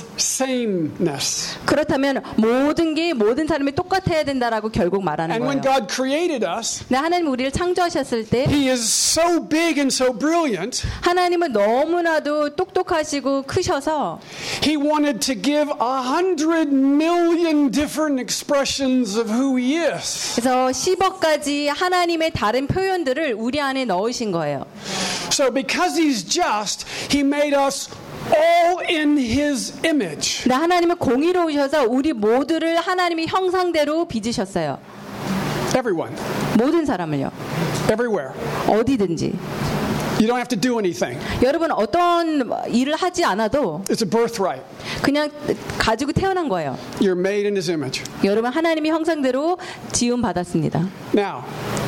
sameness. 그렇다면 모든 게 모든 사람이 똑같아야 된다라고 결국 말하는 And 거예요. when God created us, 네, 하나님 우리를 창조하셨을 때 He is so big and so brilliant. 하나님은 너무나도 똑똑하시고 크셔서 He wanted to give a hundred million different expressions of who He is. 그래서 십억 가지 하나님의 다른 표현들을 우리 안에 넣으신 거예요. So because He's just, He made us all in His image. 근데 하나님은 공의로우셔서 우리 모두를 하나님의 형상대로 빚으셨어요. Everyone. 모든 사람을요. Everywhere. 어디든지. You don't have to do anything. 여러분 어떤 일을 하지 않아도 It's a birthright. 그냥 가지고 태어난 거예요. You're made in His image. 여러분 하나님의 형상대로 지음 받았습니다. Now,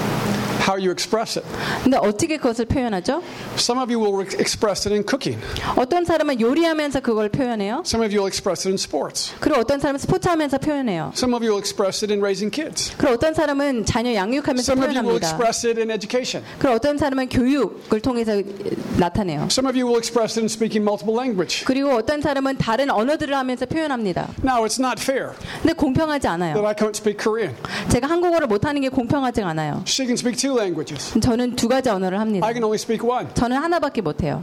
how you express it. 근데 어떻게 그것을 표현하죠? Some of you will express it in cooking. 어떤 사람은 요리하면서 그걸 표현해요. Some of you will express it in sports. 그리고 어떤 사람은 스포츠하면서 표현해요. Some of you will express it in raising kids. 그리고 어떤 사람은 자녀 양육하면서 Some of you will 표현합니다. express it in education. 그리고 어떤 사람은 교육을 통해서 나타내요. Some of you will express it in speaking multiple language. 그리고 어떤 사람은 다른 언어들을 하면서 표현합니다. Now, it's not fair 근데 공평하지 않아요. that I can't speak Korean. 제가 한국어를 못하는 게 공평하지 않아요. She can speak two languages. 저는 두 가지 언어를 합니다. I can only speak one. 저는 하나밖에 못해요.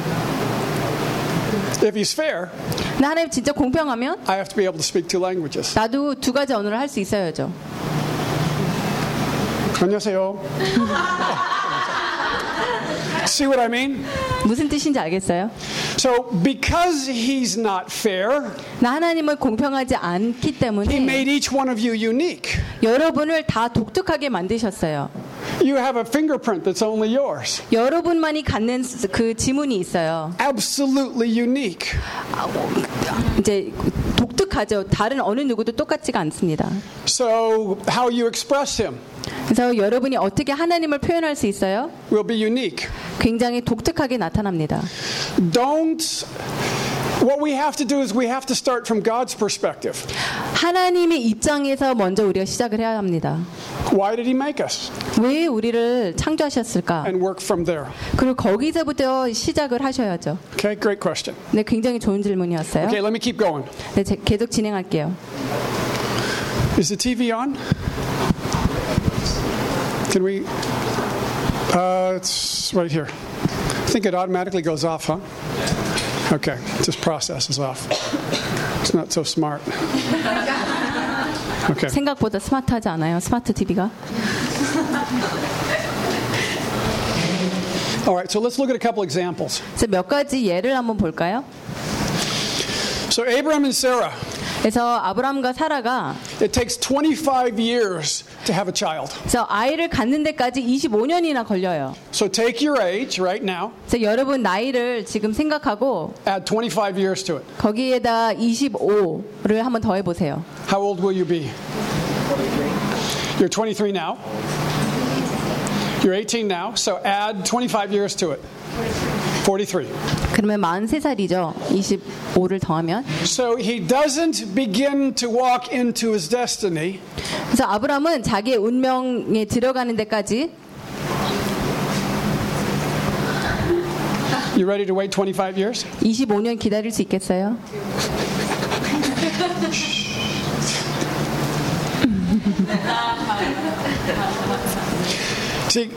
If He's fair, 근데 하나님 진짜 공평하면 I have to be able to speak two languages. 나도 두 가지 언어를 할 수 있어야죠. 안녕하세요. See what I mean? 무슨 뜻인지 알겠어요? So, because He's not fair, 나 하나님은 공평하지 않기 He 때문에 made each one of you unique. 여러분을 다 독특하게 만드셨어요. You have a fingerprint that's only yours. 여러분만이 갖는 그 지문이 있어요. Absolutely unique. 이제 독특하죠. 다른 어느 누구도 똑같지가 않습니다. So, how you express Him 그래서 여러분이 어떻게 하나님을 표현할 수 있어요? will be unique. 굉장히 독특하게 나타납니다. Don't. What we have to do is we have to start from God's perspective. 하나님의 입장에서 먼저 우리가 시작을 해야 합니다. Why did He make us? 왜 우리를 창조하셨을까? And work from there. 그리고 거기서부터 시작을 하셔야죠. Okay, great question. 네, 굉장히 좋은 질문이었어요. Okay, let me keep going. 네, 제, 계속 진행할게요. Is the T V on? Can we? Uh, it's right here. I think it automatically goes off, huh? Okay, it just processes off. It's not so smart. Okay. 생각보다 스마트하지 않아요, 스마트 티비가. All right, so let's look at a couple examples. 그래서 몇 가지 예를 한번 볼까요? So Abraham and Sarah. 그래서 아브라함과 사라가 It takes twenty-five years to have a child. 그래서 아이를 갖는 데까지 이십오 년이나 걸려요. So take your age right now. 그래서 여러분 나이를 지금 생각하고 Add twenty-five years to it. 거기에다 이십오를 한번 더해 보세요. How old will you be? You're twenty-three now. You're eighteen now. So add twenty-five years to it. forty-three. 그러면 마흔세 살이죠. 이십오를 더하면. So he doesn't begin to walk into his destiny 그래서 아브라함은 자기의 운명에 들어가는 데까지 You ready to wait twenty-five years? 이십오 년 기다릴 수 있겠어요? See,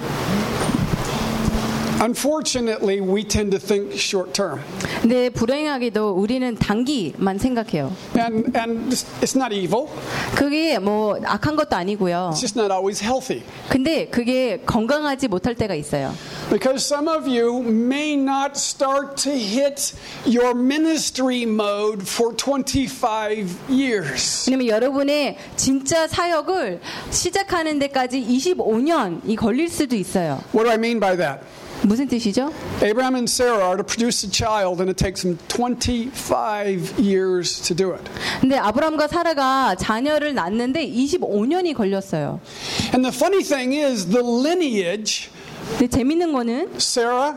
unfortunately, we tend to think short term. 근데 불행하게도 우리는 단기만 생각해요. And, and it's not evil. 그게 뭐 악한 것도 아니고요. It's just not always healthy. 근데 그게 건강하지 못할 때가 있어요. Because some of you may not start to hit your ministry mode for twenty-five years. 왜냐면 여러분의 진짜 사역을 시작하는 데까지 이십오 년이 걸릴 수도 있어요. What do I mean by that? 무슨 뜻이죠? Abraham and Sarah are to produce a child, and it takes them twenty-five years to do it. 근데 아브라함과 사라가 자녀를 낳는데 이십오 년이 걸렸어요. And the funny thing is, the lineage. 근데 재밌는 거는 Sarah,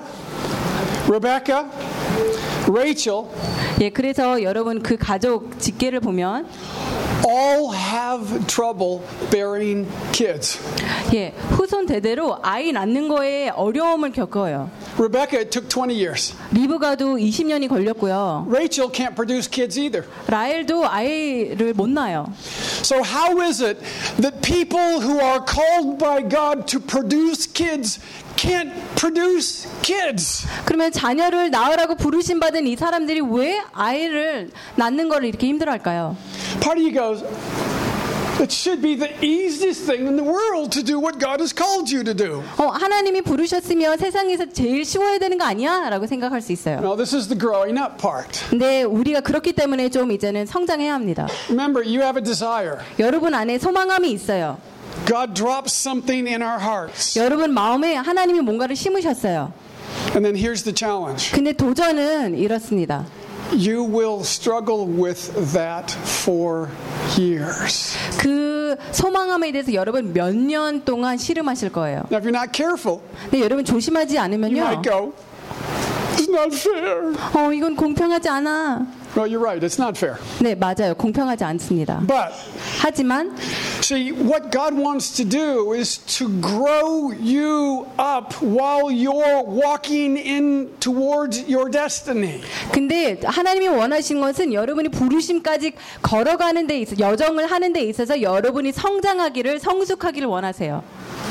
Rebecca, Rachel. 예, 그래서 여러분 그 가족 직계를 보면 all have trouble bearing kids. 예, 후손 대대로 아이 낳는 거에 어려움을 겪어요. Rebecca, it took twenty years. 리브가도 이십 년이 걸렸고요. Rachel can't produce kids either. 라헬도 아이를 못 낳아요. So how is it that people who are called by God to produce kids can't produce kids? 그러면 자녀를 낳으라고 부르심 받은 이 사람들이 왜 아이를 낳는 걸 이렇게 힘들어할까요? Part of you goes, it should be the easiest thing in the world to do what God has called you to do. 어, 하나님이 부르셨으면 세상에서 제일 쉬워야 되는 거 아니야? 라고 생각할 수 있어요. No, this is the growing up part. 근데 우리가 그렇기 때문에 좀 이제는 성장해야 합니다. Remember, you have a desire. 여러분 안에 소망함이 있어요. God drops something in our hearts. 여러분 마음에 하나님이 뭔가를 심으셨어요. And then here's the challenge. 근데 도전은 이렇습니다. You will struggle with that for years. 그 소망함에 대해서 여러분 몇 년 동안 씨름하실 거예요. Now, if you're not careful, 근데 여러분 조심하지 않으면요. you might go, it's not fair. 어, 이건 공평하지 않아. Well, you're right. It's not fair. 네, 맞아요. 공평하지 않습니다. But 하지만 see, what God wants to do is to grow you up while you're walking in towards your destiny. 근데 하나님이 원하신 것은 여러분이 부르심까지 걸어가는 데 있어 여정을 하는 데 있어서 여러분이 성장하기를 성숙하기를 원하세요.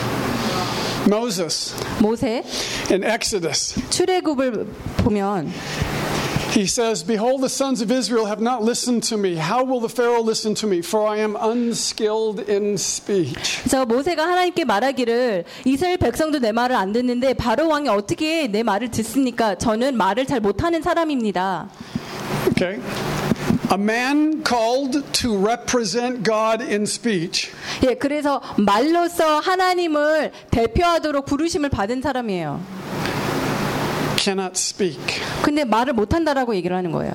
Moses 모세 in Exodus. 출애굽을 보면 He says, Behold, the sons of Israel have not listened to me. How will the Pharaoh listen to me? For I am unskilled in speech. 그래서 모세가 하나님께 말하기를 이스라엘 백성도 내 말을 안 듣는데 바로 왕이 어떻게 내 말을 듣습니까? 저는 말을 잘 못하는 사람입니다. Okay. A man called to represent God in speech. 예, 그래서 말로써 하나님을 대표하도록 부르심을 받은 사람이에요. Cannot speak. 근데 말을 못한다라고 얘기를 하는 거예요.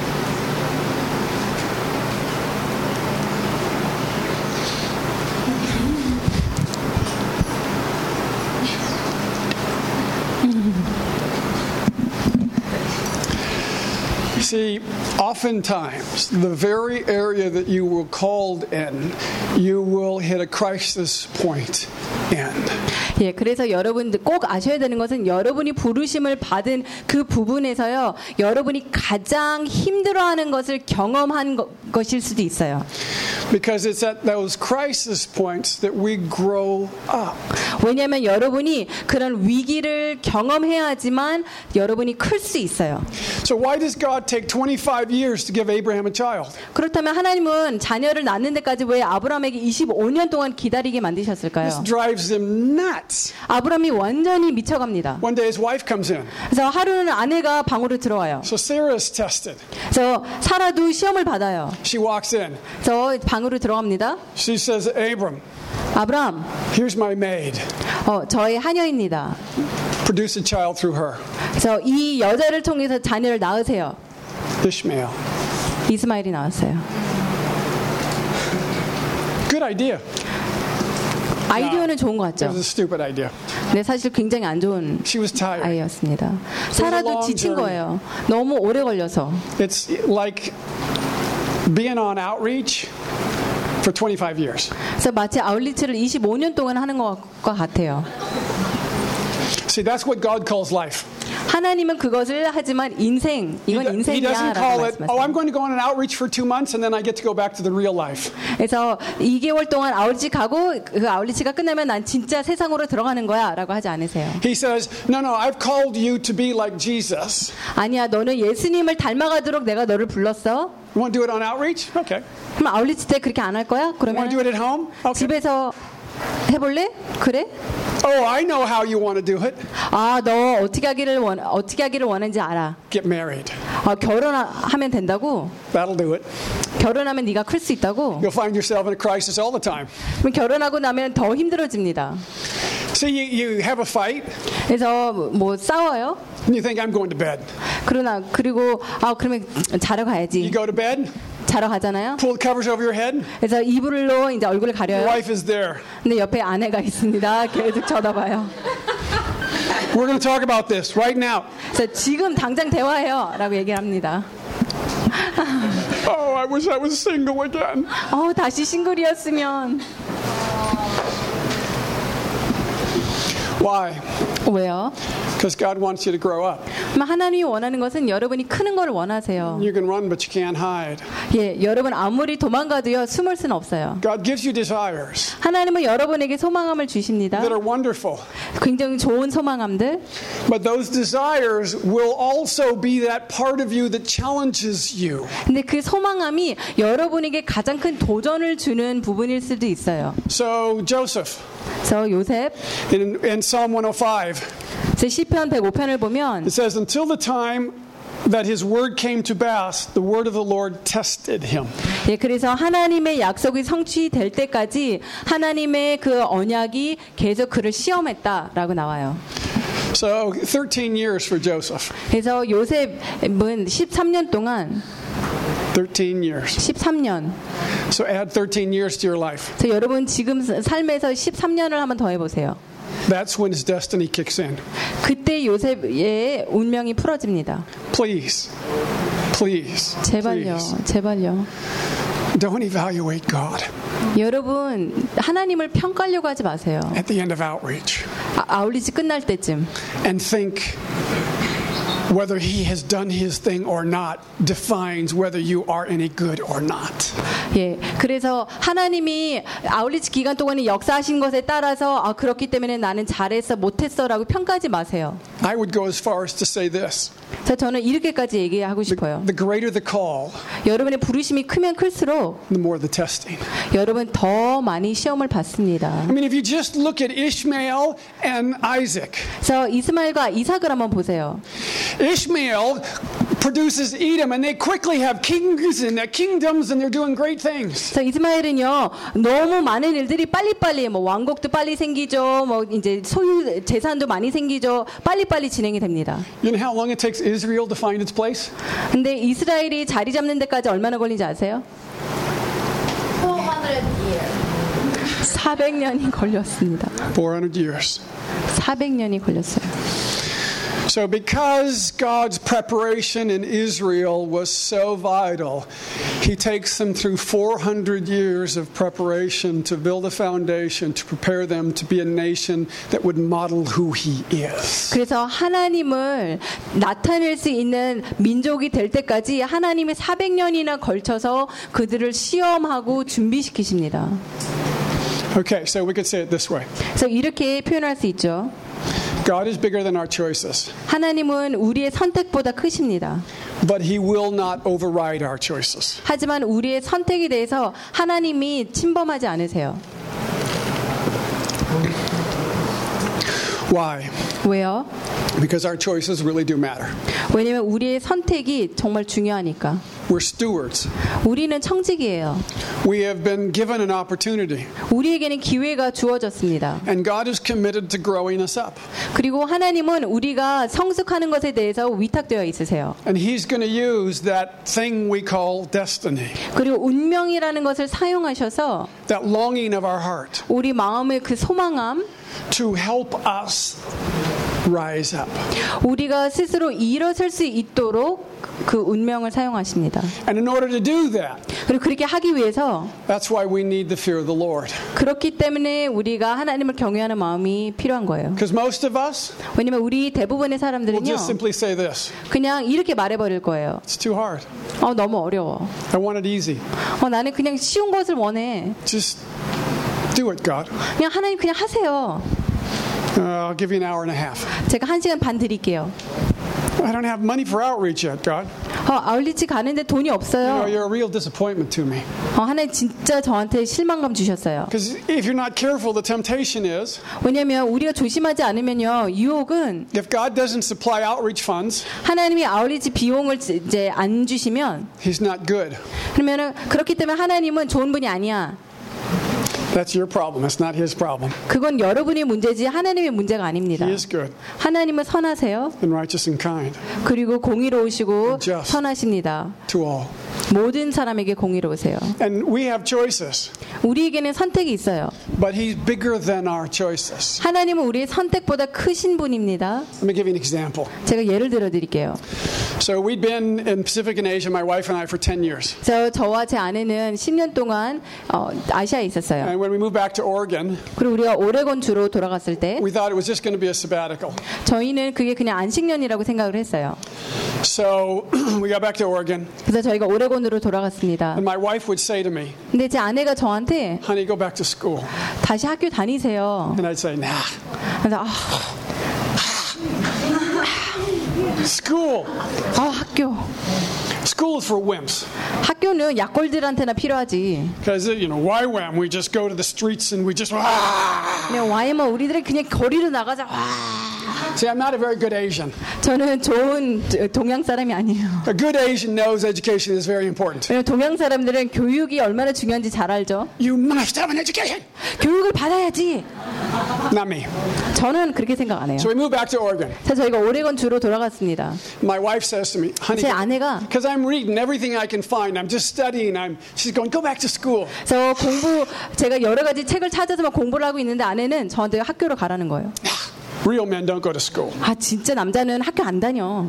See, oftentimes, the very area that you were called in, you will hit a crisis point in. 예, 그래서 여러분들 꼭 아셔야 되는 것은 여러분이 부르심을 받은 그 부분에서요, 여러분이 가장 힘들어하는 것을 경험한 거, 것일 수도 있어요. Because it's at those crisis points that we grow up. 왜냐하면 여러분이 그런 위기를 경험해야 하지만 여러분이 클 수 있어요. So why does God take twenty-five years to give Abraham a child? 그렇다면 하나님은 자녀를 낳는 데까지 왜 아브라함에게 이십오 년 동안 기다리게 만드셨을까요? This drives him nuts. 아브라함이 완전히 미쳐갑니다. One day his wife comes in. 그래서 하루는 아내가 방으로 들어와요. So Sarah is tested. 그래서 사라도 시험을 받아요. She walks in. 그래서 방으로 들어갑니다. She says, Abram, 아브라함, here's my maid. 어, 저의 하녀입니다. Produce a child through her. 그래서 이 여자를 통해서 자녀를 낳으세요. Ishmael. 이스마엘이 나왔어요. Good idea. 아이디어는 좋은 것 It 같죠? was a stupid idea. 근데 사실 굉장히 안 좋은 She was tired. 아이였습니다. was a 살아도 long 지친 journey. 거예요. 너무 오래 걸려서. It's like being on outreach for twenty-five years. 그래서 마치 아울리츠를 이십오 년 동안 하는 것과 같아요. See, that's what God calls life. 하나님은 그것을 하지만 인생, 이건 He doesn't 인생이야라고 call it, oh, I'm 말씀하세요. going to go on an outreach for two months and then I get to go back to the real life. 그래서 이 개월 동안 아울리치 가고 그 아울리치가 끝나면 난 진짜 세상으로 들어가는 거야라고 하지 않으세요. He says, no, no, I've called you to be like Jesus. 아니야, 너는 예수님을 닮아가도록 내가 너를 불렀어. You want to do it on outreach? Okay. 그럼 아울리치 때 그렇게 안 할 거야? You 그러면 want to do it at home? Okay. 집에서 해볼래? 그래? Oh, I know how you want to do it. 아, 너 어떻게 하기를 원 어떻게 하기를 원하는지 알아. Get married. 아, 결혼하면 된다고? That'll do it. 결혼하면 네가 클 수 있다고? You'll find yourself in a crisis all the time. 그럼 결혼하고 나면 더 힘들어집니다. See, you, you have a fight 그래서 뭐 싸워요. and you think, I'm going to bed. 그러나 그리고 아 그러면 자러 You 가야지. go to bed, 자러 가잖아요. pull the covers over your head. 그래서 이불로 이제 얼굴을 Your 가려요. wife is there. 근데 옆에 아내가 있습니다. 계속 쳐다봐요. We're going to talk about this right now. 그래서 지금 당장 대화해요라고 얘기를 합니다. Oh, I wish I was single again. 어 다시 싱글이었으면. Why? 왜요? Because God wants you to grow up. 그럼 하나님이 원하는 것은 여러분이 크는 걸 원하세요. You can run, but you can't hide. 예, 여러분 아무리 도망가도요 숨을 수는 없어요. God gives you desires 하나님은 여러분에게 소망함을 주십니다. that are wonderful. 굉장히 좋은 소망함들. But those desires will also be that part of you that challenges you. 근데 그 소망함이 여러분에게 가장 큰 도전을 주는 부분일 수도 있어요. So, Joseph, 그래서 요셉 in, in Psalm one oh five, 제 시편 백오 편을 보면 it says, until the time that his word came to pass, the word of the Lord tested him. 예, 그래서 하나님의 약속이 성취될 때까지 하나님의 그 언약이 계속 그를 시험했다라고 나와요. So, thirteen years for Joseph. 그래서 요셉은 십삼 년 동안 thirteen years. 십삼 년. So add thirteen years to your life. 그래서 여러분 지금 삶에서 십삼 년을 한번 더 해보세요. That's when his destiny kicks in. 그때 요셉의 운명이 풀어집니다. Please, please, 제발요, please, 제발요. don't evaluate God 여러분 하나님을 평가하려고 하지 마세요. at the end of outreach 아, 아울리치 끝날 때쯤 and think whether he has done his thing or not defines whether you are any good or not. 예, 그래서 하나님이 아울리치 기간 동안에 역사하신 것에 따라서 아, 그렇기 때문에 나는 잘했어, 못했어라고 평가하지 마세요. I would go as far as to say this. 자, 저는 이렇게까지 얘기하고 싶어요. The greater the call, 여러분의 부르심이 크면 클수록 the more the testing. 여러분 더 많이 시험을 받습니다. I mean, if you just look at Ishmael and Isaac. 그래서 이스마엘과 이삭을 한번 보세요. Ishmael produces Edom, and they quickly have kings and their kingdoms, and they're doing great things. 그래서 이스마엘은요 너무 많은 일들이 빨리빨리 뭐 왕국도 빨리 생기죠, 뭐 이제 소유 재산도 많이 생기죠, 빨리빨리 진행이 됩니다. You know how long it takes Israel to find its place? 근데 이스라엘이 자리 잡는 데까지 얼마나 걸린지 아세요? 사백 년이 걸렸습니다. four hundred years. 사백 년이 걸렸어요. So because God's preparation in Israel was so vital, he takes them through four hundred years of preparation to build a foundation to prepare them to be a nation that would model who he is. 그래서 하나님을 나타낼 수 있는 민족이 될 때까지 하나님이 사백 년이나 걸쳐서 그들을 시험하고 준비시키십니다. Okay, so we could say it this way. 그래서 이렇게 표현할 수 있죠. God is bigger than our choices. 하나님은 우리의 선택보다 크십니다. But he will not override our choices. 하지만 우리의 선택에 대해서 하나님이 침범하지 않으세요. Why? 왜요? Because our choices really do matter. 왜냐면 우리의 선택이 정말 중요하니까. We're stewards. 우리는 청직이에요. We have been given an opportunity. 우리에게는 기회가 주어졌습니다. And God is committed to growing us up. 그리고 하나님은 우리가 성숙하는 것에 대해서 위탁되어 있으세요. And He's going to use that thing we call destiny. 그리고 운명이라는 것을 사용하셔서 That longing of our heart. 우리 마음의 그 소망함 To help us rise up. 우리가 스스로 일어설 수 있도록 그 운명을 사용하십니다. And in order to do that, 그리고 그렇게 하기 위해서 that's why we need the fear of the Lord. 그렇기 때문에 우리가 하나님을 경외하는 마음이 필요한 거예요. Because most of us, 왜냐면 우리 대부분의 we'll 사람들은요, just simply say this. 그냥 이렇게 말해버릴 거예요. It's too hard. 어 너무 어려워. I want it easy. 어 나는 그냥 쉬운 것을 원해. Just do it, God. 그냥 하나님 그냥 하세요. Uh, I'll give you an hour and a half. 제가 한 시간 반 드릴게요. I don't have money for outreach yet, God. 어, 아울리치 가는데 돈이 You 없어요. know, you're a real disappointment to me. 어, 하나님 진짜 저한테 실망감 주셨어요. Because if you're not careful, the temptation is, 왜냐하면 우리가 조심하지 않으면요, 유혹은 if God doesn't supply outreach funds, 하나님이 아울리치 비용을 이제 안 주시면, He's not good. 그러면은 그렇기 때문에 하나님은 좋은 분이 아니야. That's your problem. That's not His problem. 그건 여러분의 문제지 하나님의 문제가 아닙니다. He is good 하나님은 선하세요. and righteous and kind 그리고 공의로우시고 just 선하십니다. to all. 모든 사람에게 공의로우세요. And we have choices, 우리에게는 선택이 있어요. but He's bigger than our choices. 하나님은 우리의 선택보다 크신 분입니다. Let me give you an example. 제가 예를 들어 드릴게요. So we'd been in Pacific and Asia, my wife and I, for ten years. 저, 저와 제 아내는 십 년 동안 어, 아시아에 있었어요. And when we moved back to Oregon, 그리고 우리가 오레곤 주로 돌아갔을 때 we thought it was just going to be a sabbatical. 저희는 그게 그냥 안식년이라고 생각을 했어요. So we got back to Oregon. 그래서 저희가 오레곤으로 돌아갔습니다. And my wife would say to me, 근데 제 아내가 저한테 honey, go back to school. 다시 학교 다니세요. And I'd say, nah. 그래서 아, School. 아 학교. School is for wimps. 학교는 약골들한테나 필요하지. Because, you know, why wham? We just go to the streets and we just, 그냥 와이머 우리들은 그냥 거리로 나가자. 와. See, I'm not a very good Asian. 저는 좋은 동양 사람이 아니에요. A good Asian knows education is very important. 왜냐면 동양 사람들은 교육이 얼마나 중요한지 잘 알죠. You must have an education. 교육을 받아야지. Not me. 저는 그렇게 생각 안 해요. So we moved back to Oregon. 그래서 저희가 오레곤 주로 돌아갔습니다. My wife says to me, honey, 제 아내가 because I'm reading everything I can find. I'm just studying. I'm. She's going, go back to school. 그래서 공부 제가 여러 가지 책을 찾아서 막 공부를 하고 있는데 아내는 저한테 학교로 가라는 거예요. Real men don't go to school. 아 진짜 남자는 학교 안 다녀.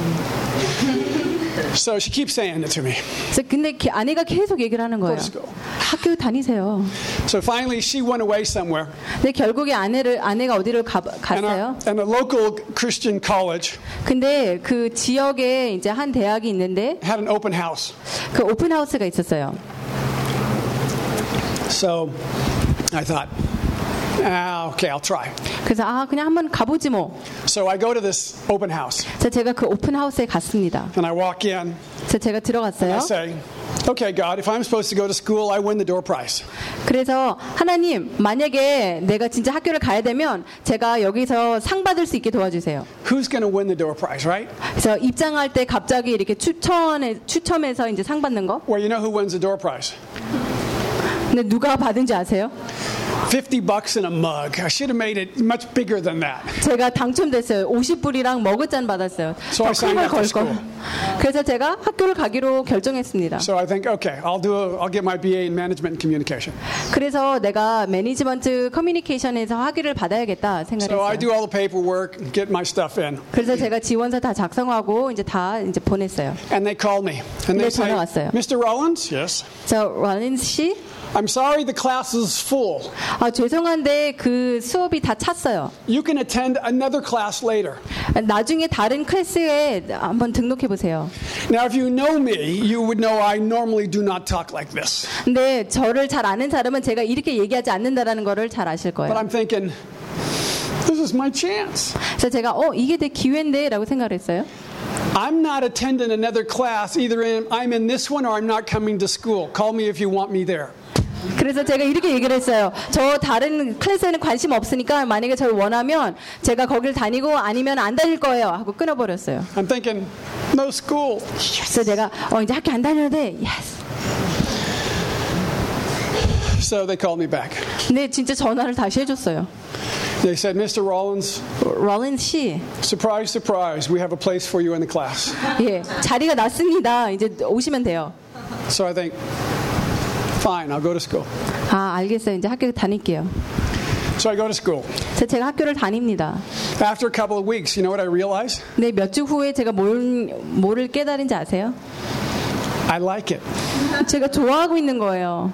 So she keeps saying it to me. 그래서 근데 아내가 계속 얘기를 하는 거예요. 학교 다니세요. So finally, she went away somewhere. 근데 결국에 아내를 아내가 어디로 가, 갔어요? And a, and a local Christian college. 근데 그 지역에 이제 한 대학이 있는데 had an open house. 그 오픈 하우스가 있었어요. So I thought, ah, okay, I'll try. 그래서 아 그냥 한번 가보지 뭐. So I go to this open house. 그래서 제가 그 오픈 하우스에 갔습니다. And I walk in. 그래서 제가 들어갔어요. And I say, okay, God, if I'm supposed to go to school, I win the door prize. 그래서 하나님, 만약에 내가 진짜 학교를 가야 되면 제가 여기서 상 받을 수 있게 도와주세요. Who's going to win the door prize, right? 그래서 입장할 때 갑자기 이렇게 추천에 추첨해서 이제 상 받는 거. Well, you know who wins the door prize? 근데 누가 받은지 아세요? fifty bucks in a mug. I should have made it much bigger than that. 제가 당첨됐어요. 오십 불이랑 머그잔 받았어요. So I signed up for school. 그래서 제가 학교를 가기로 결정했습니다. So I think, okay, I'll do. A, I'll get my B A in management and communication. 그래서 내가 매니지먼트 커뮤니케이션에서 학위를 받아야겠다 생각했어요. So I do all the paperwork, get my stuff in. 그래서 제가 지원서 다 작성하고 이제 다 이제 보냈어요. And they call me. And they say, 전화 왔어요. Mister Rollins, yes. 저 롤린스 씨. I'm sorry the class is full. 아 죄송한데 그 수업이 다 찼어요. You can attend another class later. 나중에 다른 클래스에 한번 등록해 보세요. Now, if you know me, you would know I normally do not talk like this. 근데 저를 잘 아는 사람은 제가 이렇게 얘기하지 않는다라는 거를 잘 아실 거예요. But I'm thinking, this is my chance. 그래서 제가 어 이게 내 기회인데라고 생각을 했어요. I'm not attending another class. Either in, I'm in this one or I'm not coming to school. Call me if you want me there. 그래서 제가 이렇게 얘기를 했어요. 저 다른 클래스에는 관심 없으니까 만약에 저를 원하면 제가 거길 다니고 아니면 안 다닐 거예요 하고 끊어버렸어요. I'm thinking, no school. 그래서 제가 어, 이제 학교 안 다녀도 돼. Yes. So they called me back. 근데 진짜 전화를 다시 해줬어요. They said, Mister Rollins, 롤린스 씨, surprise, surprise, we have a place for you in the class. 예, 자리가 났습니다. 이제 오시면 돼요. So I think, fine, I'll go to school. 아, 알겠어요. 이제 학교 다닐게요. So I go to school. 그래서 제가 학교를 다닙니다. After a couple of weeks, you know what I realized? 근데 몇 주 후에 제가 뭘, 뭐를 깨달은지 아세요? I like it. 제가 좋아하고 있는 거예요.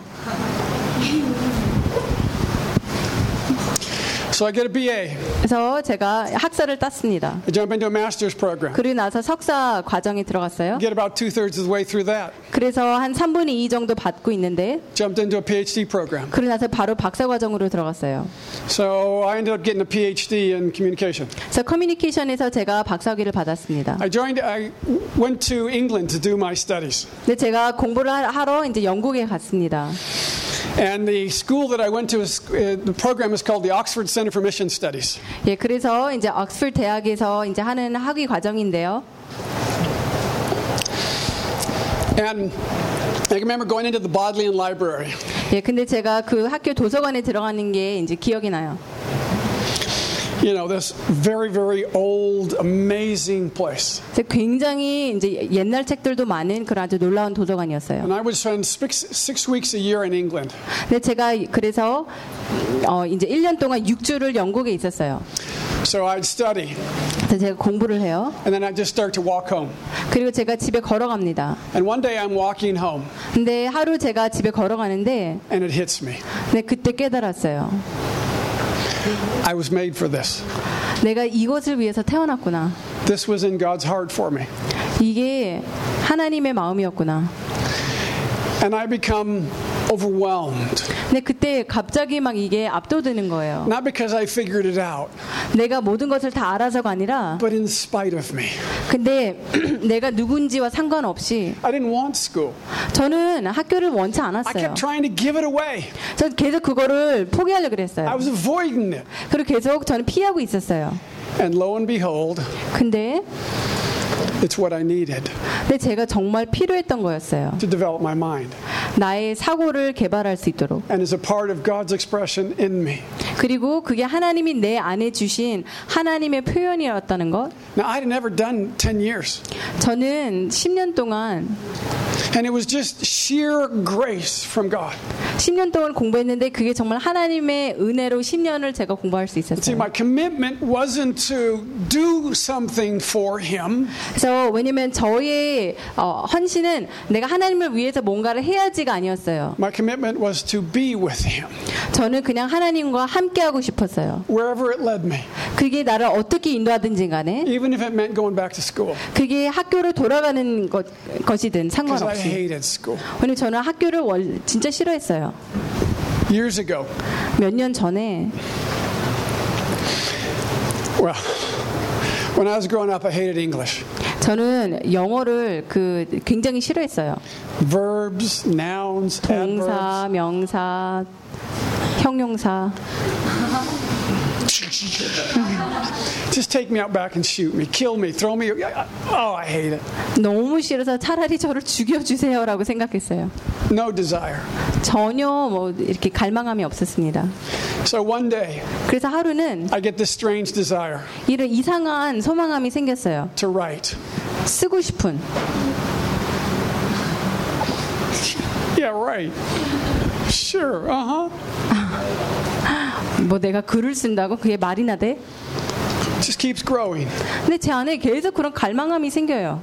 So I get a B A. 그래서 제가 학사를 땄습니다. I jump into a master's program. 그리고 나서 석사 과정에 들어갔어요. Get about two thirds of the way through that. 그래서 한 삼분의 이 정도 받고 있는데 Jumped into a PhD program. 그리고 나서 바로 박사 과정으로 들어갔어요. So I ended up getting a PhD in communication. 그래서 커뮤니케이션에서 제가 박사학위를 받았습니다. I joined. I went to England to do my studies. 근데 제가 공부를 하러 이제 영국에 갔습니다. And the school that I went to, is, uh, the program is called the Oxford Center for Mission Studies. 예, 그래서 이제 옥스퍼드 대학에서 이제 하는 학위 과정인데요. And I remember going into the Bodleian Library. 예, 근데 제가 그 학교 도서관에 들어가는 게 이제 기억이 나요. You know, this very, very old, amazing place. 굉장히 이제 옛날 책들도 많은 그런 아주 놀라운 도서관이었어요. And I would spend six, six weeks a year in England. 근데 제가 그래서 어 이제 일 년 동안 육 주를 영국에 있었어요. So I'd study. 그래서 제가 공부를 해요. And then I'd just start to walk home. 그리고 제가 집에 걸어갑니다. And one day I'm walking home. 근데 하루 제가 집에 걸어가는데 And it hits me. 네, 그때 깨달았어요. I was made for this. 내가 이것을 위해서 태어났구나. This was in God's heart for me. 이게 하나님의 마음이었구나. And I become overwhelmed. 근데 그때 갑자기 막 이게 압도되는 거예요. Not because I figured it out. 내가 모든 것을 다 알아서가 아니라 But in spite of me. 근데 내가 누군지와 상관없이 I didn't want school. 저는 학교를 원치 I 않았어요. kept trying to give it away. 전 계속 그거를 포기하려고 그랬어요. I was avoiding it. 그리고 계속 저는 피하고 있었어요. And lo and behold, 근데 it's what I needed 근데 제가 정말 필요했던 거였어요. to develop my mind. 나의 사고를 개발할 수 있도록. And is a part of God's expression in me. 그리고 그게 하나님이 내 안에 주신 하나님의 표현이었다는 것. Now, I'd never done ten years. 저는 십 년 동안 And it was just sheer grace from God. 십 년 동안 공부했는데 그게 정말 하나님의 은혜로 십 년을 제가 공부할 수 See, 있었어요. my commitment wasn't to do something for Him. 그래서 왜냐면 저의 어, 헌신은 내가 하나님을 위해서 뭔가를 해야지가 아니었어요. My commitment was to be with Him. 저는 그냥 하나님과 함께하고 싶었어요. Wherever it led me. 그게 나를 어떻게 인도하든지 간에 Even if it meant going back to school. 그게 학교로 돌아가는 것, 것이든 Because I 상관없이. hated school. 왜냐면 저는 학교를 월, 진짜 싫어했어요. Years ago. 몇 년 전에 Well, when I was growing up, I hated English. 저는 영어를 그 굉장히 싫어했어요. Verbs, nouns, 동사, adverbs. 명사, 형용사. Just take me out back and shoot me, kill me, throw me. Oh, I hate it. 너무 싫어서 차라리 저를 죽여주세요라고 생각했어요. No desire. 전혀 뭐 이렇게 갈망함이 없었습니다. So one day, 그래서 하루는 I get this strange desire 이런 이상한 소망함이 생겼어요. to write. 쓰고 싶은. Yeah, right. Sure, uh-huh. 뭐 내가 글을 쓴다고 그게 말이나 돼? Just keeps growing. 근데 제 안에 계속 그런 갈망함이 생겨요.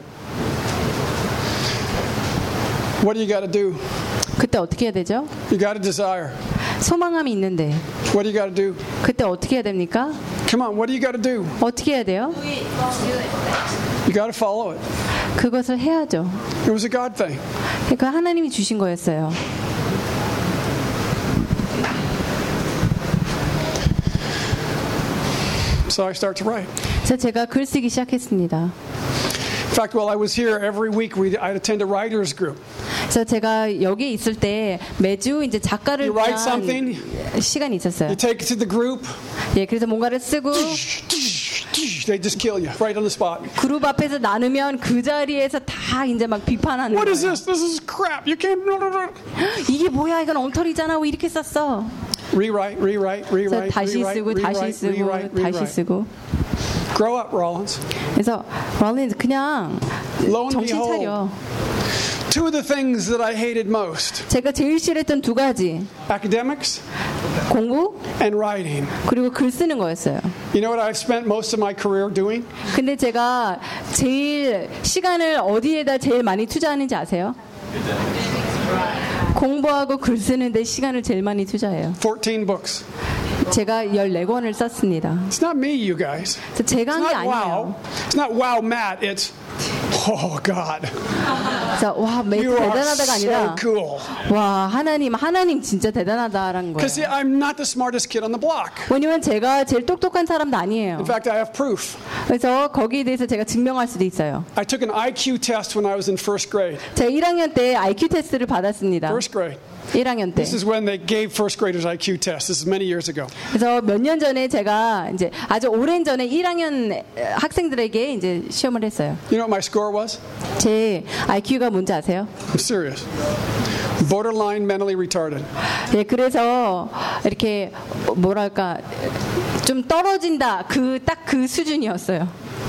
What do you got to do? 그때 어떻게 해야 되죠? You got a desire. 소망함이 있는데 What do you got to do? 그때 어떻게 해야 됩니까? Come on, what do you got to do? 어떻게 해야 돼요? You got to follow it. 그것을 해야죠. It was a God thing. 그 하나님이 주신 거였어요. So I start to write. 그래서 제가 글 쓰기 시작했습니다. In fact, while I was here every week, we, I'd attend a writers group. 그래서 제가 여기 있을 때 매주 이제 작가를 You write 위한 something. 시간이 있었어요. You take it to the group. 예, 그래서 뭔가를 쓰고 They just kill you right on the spot. 그룹 앞에서 나누면 그 자리에서 다 이제 막 비판하는 What is 거예요. this? This is crap. You can't. 이게 뭐야? 이건 엉터리잖아. 왜 이렇게 썼어? Rewrite, rewrite, 그래서 rewrite, 다시 rewrite, 쓰고 다시 rewrite, 쓰고 rewrite, 다시 rewrite. 쓰고. Grow up, Rollins. 그래서 롤린스 그냥 Lo and 정신 behold, 차려. two of the things that I hated most: 제가 제일 싫어했던 두 가지. academics 공부 and writing. 그리고 글 쓰는 거였어요. You know what I've spent most of my career doing? 근데 제가 제일 시간을 어디에다 제일 많이 투자하는지 아세요? 공부하고 글 쓰는데 시간을 제일 많이 투자해요. fourteen books. 제가 열네 권을 썼습니다. It's not me, you guys. 그래서 제가 It's 한 게 not 아니에요. wow. It's not wow, Matt. It's oh God. 그래서 와, 매트 You are 대단하다가 아니라 so cool. 와, 하나님, 하나님 진짜 대단하다라는 거예요. Because I'm not the smartest kid on the block. 왜냐면 제가 제일 똑똑한 사람도 아니에요. In fact, I have proof. 그래서 거기에 대해서 제가 증명할 수도 있어요. I took an I Q test when I was in first grade. 제가 일 학년 때 아이큐 테스트를 받았습니다. First grade. 일 학년 때. This is when they gave first graders I Q tests. This is many years ago. 그래서 몇 년 전에 제가 이제 아주 오랜 전에 일 학년 학생들에게 이제 시험을 했어요. You know what my score was? 제 아이큐가 뭔지 아세요? I'm serious. Borderline mentally retarded. 예, 그래서 이렇게 뭐랄까 좀 떨어진다 그 딱 그 수준이었어요.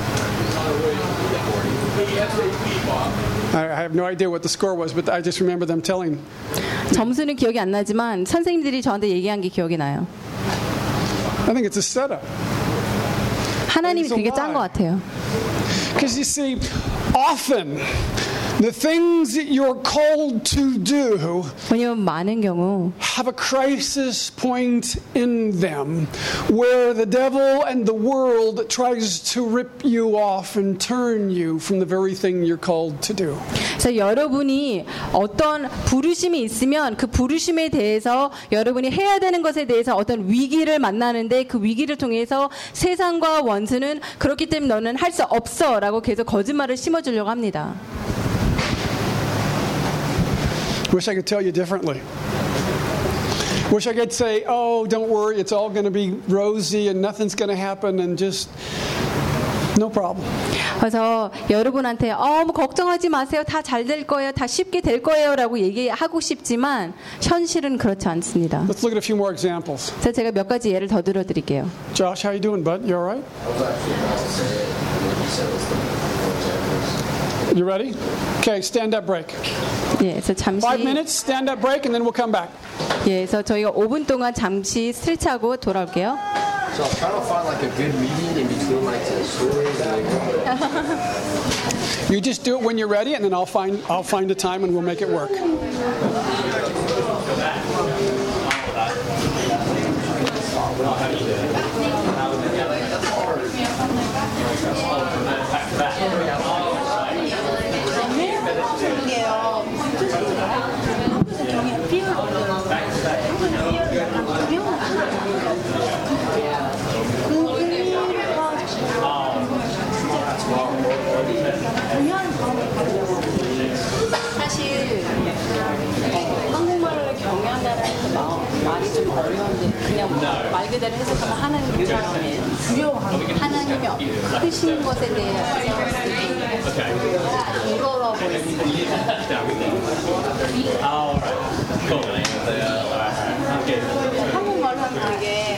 I have no idea what the score was, but I just remember them telling. 점수는 기억이 안 나지만 선생님들이 저한테 얘기한 게 기억이 나요. I think it's a setup. 하나님이 It's a 그게 짠 것 lie. 같아요. Because you see, often the things that you're called to do 왜냐면 많은 경우 have a crisis point in them where the devil and the world tries to rip you off and turn you from the very thing you're called to do. 그래서 여러분이 어떤 부르심이 있으면 그 부르심에 대해서 여러분이 해야 되는 것에 대해서 어떤 위기를 만나는데 그 위기를 통해서 세상과 원수는 그렇기 때문에 너는 할 수 없어 라고 계속 거짓말을 심어주려고 합니다. Wish I could tell you differently. Wish I could say, oh, don't worry, it's all going to be rosy and nothing's going to happen and just no problem. 그래서 여러분한테 어, 뭐 걱정하지 마세요. 다 잘 될 거예요. 다 쉽게 될 거예요. 라고 얘기하고 싶지만 현실은 그렇지 않습니다. Let's look at a few more examples. 그래서 제가 몇 가지 예를 더 들어드릴게요. Josh, how you doing, bud? You all right? You ready? Okay, stand up break. 예, 그래서 잠시 Five minutes, stand up break, and then we'll come back. 예, 그래서 저희가 오 분 동안 잠시 스트레치하고 돌아올게요. So I'm trying to find like a good median in between like the stories. You just do it when you're ready, and then I'll find I'll find a time and we'll make it work. 사실 한국말을 경외한다는 그 말이 좀 어려운데 그냥 말 그대로 해석하면 하나님처럼 두려워하는 하나님이 크신 것에 대해서 부러워 보였습니다. 한국말로 하면 되게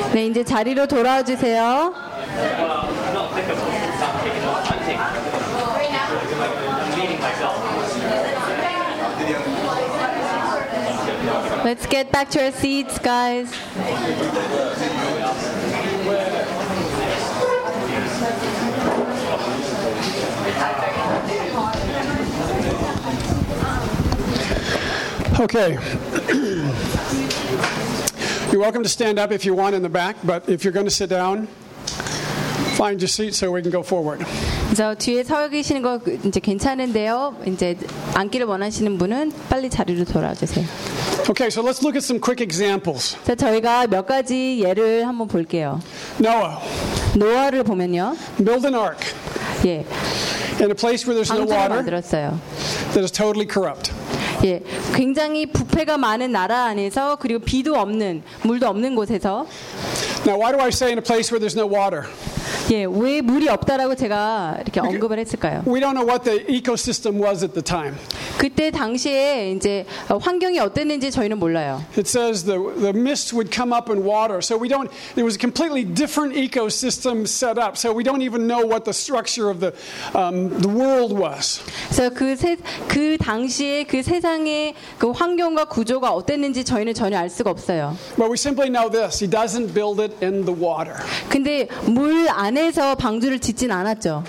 네, 이제 자리로 돌아와 주세요. Let's get back to our seats, guys. Okay. You're welcome to stand up if you want in the back, but if you're going to sit down, find your seat so we can go forward. 그래서 뒤에 서 계시는 거 이제 괜찮은데요. 이제 앉기를 원하시는 분은 빨리 자리로 돌아와 주세요. Okay, so let's look at some quick examples. 자, 저희가 몇 가지 예를 한번 볼게요. Noah. 노아를 보면요. Build an ark. 예. In a place where there's no 방주를 water 만들었어요. that is totally corrupt. 예, 굉장히 부패가 많은 나라 안에서 그리고 비도 없는 물도 없는 곳에서. Now, why do I say in a place where there's no water? 예, 왜 물이 없다라고 제가 이렇게 언급을 했을까요? We don't know what the ecosystem was at the time. 그때 당시에 이제 환경이 어땠는지 저희는 몰라요. It says the the mist would come up in water, so we don't. It was a completely different ecosystem set up, so we don't even know what the structure of the um, the world was. 그래서 그, 세, 그 당시에 그 세상의 그 환경과 구조가 어땠는지 저희는 전혀 알 수가 없어요. But we simply know this: He doesn't build it in the water. 근데 물 안에서 방주를 짓진 않았죠.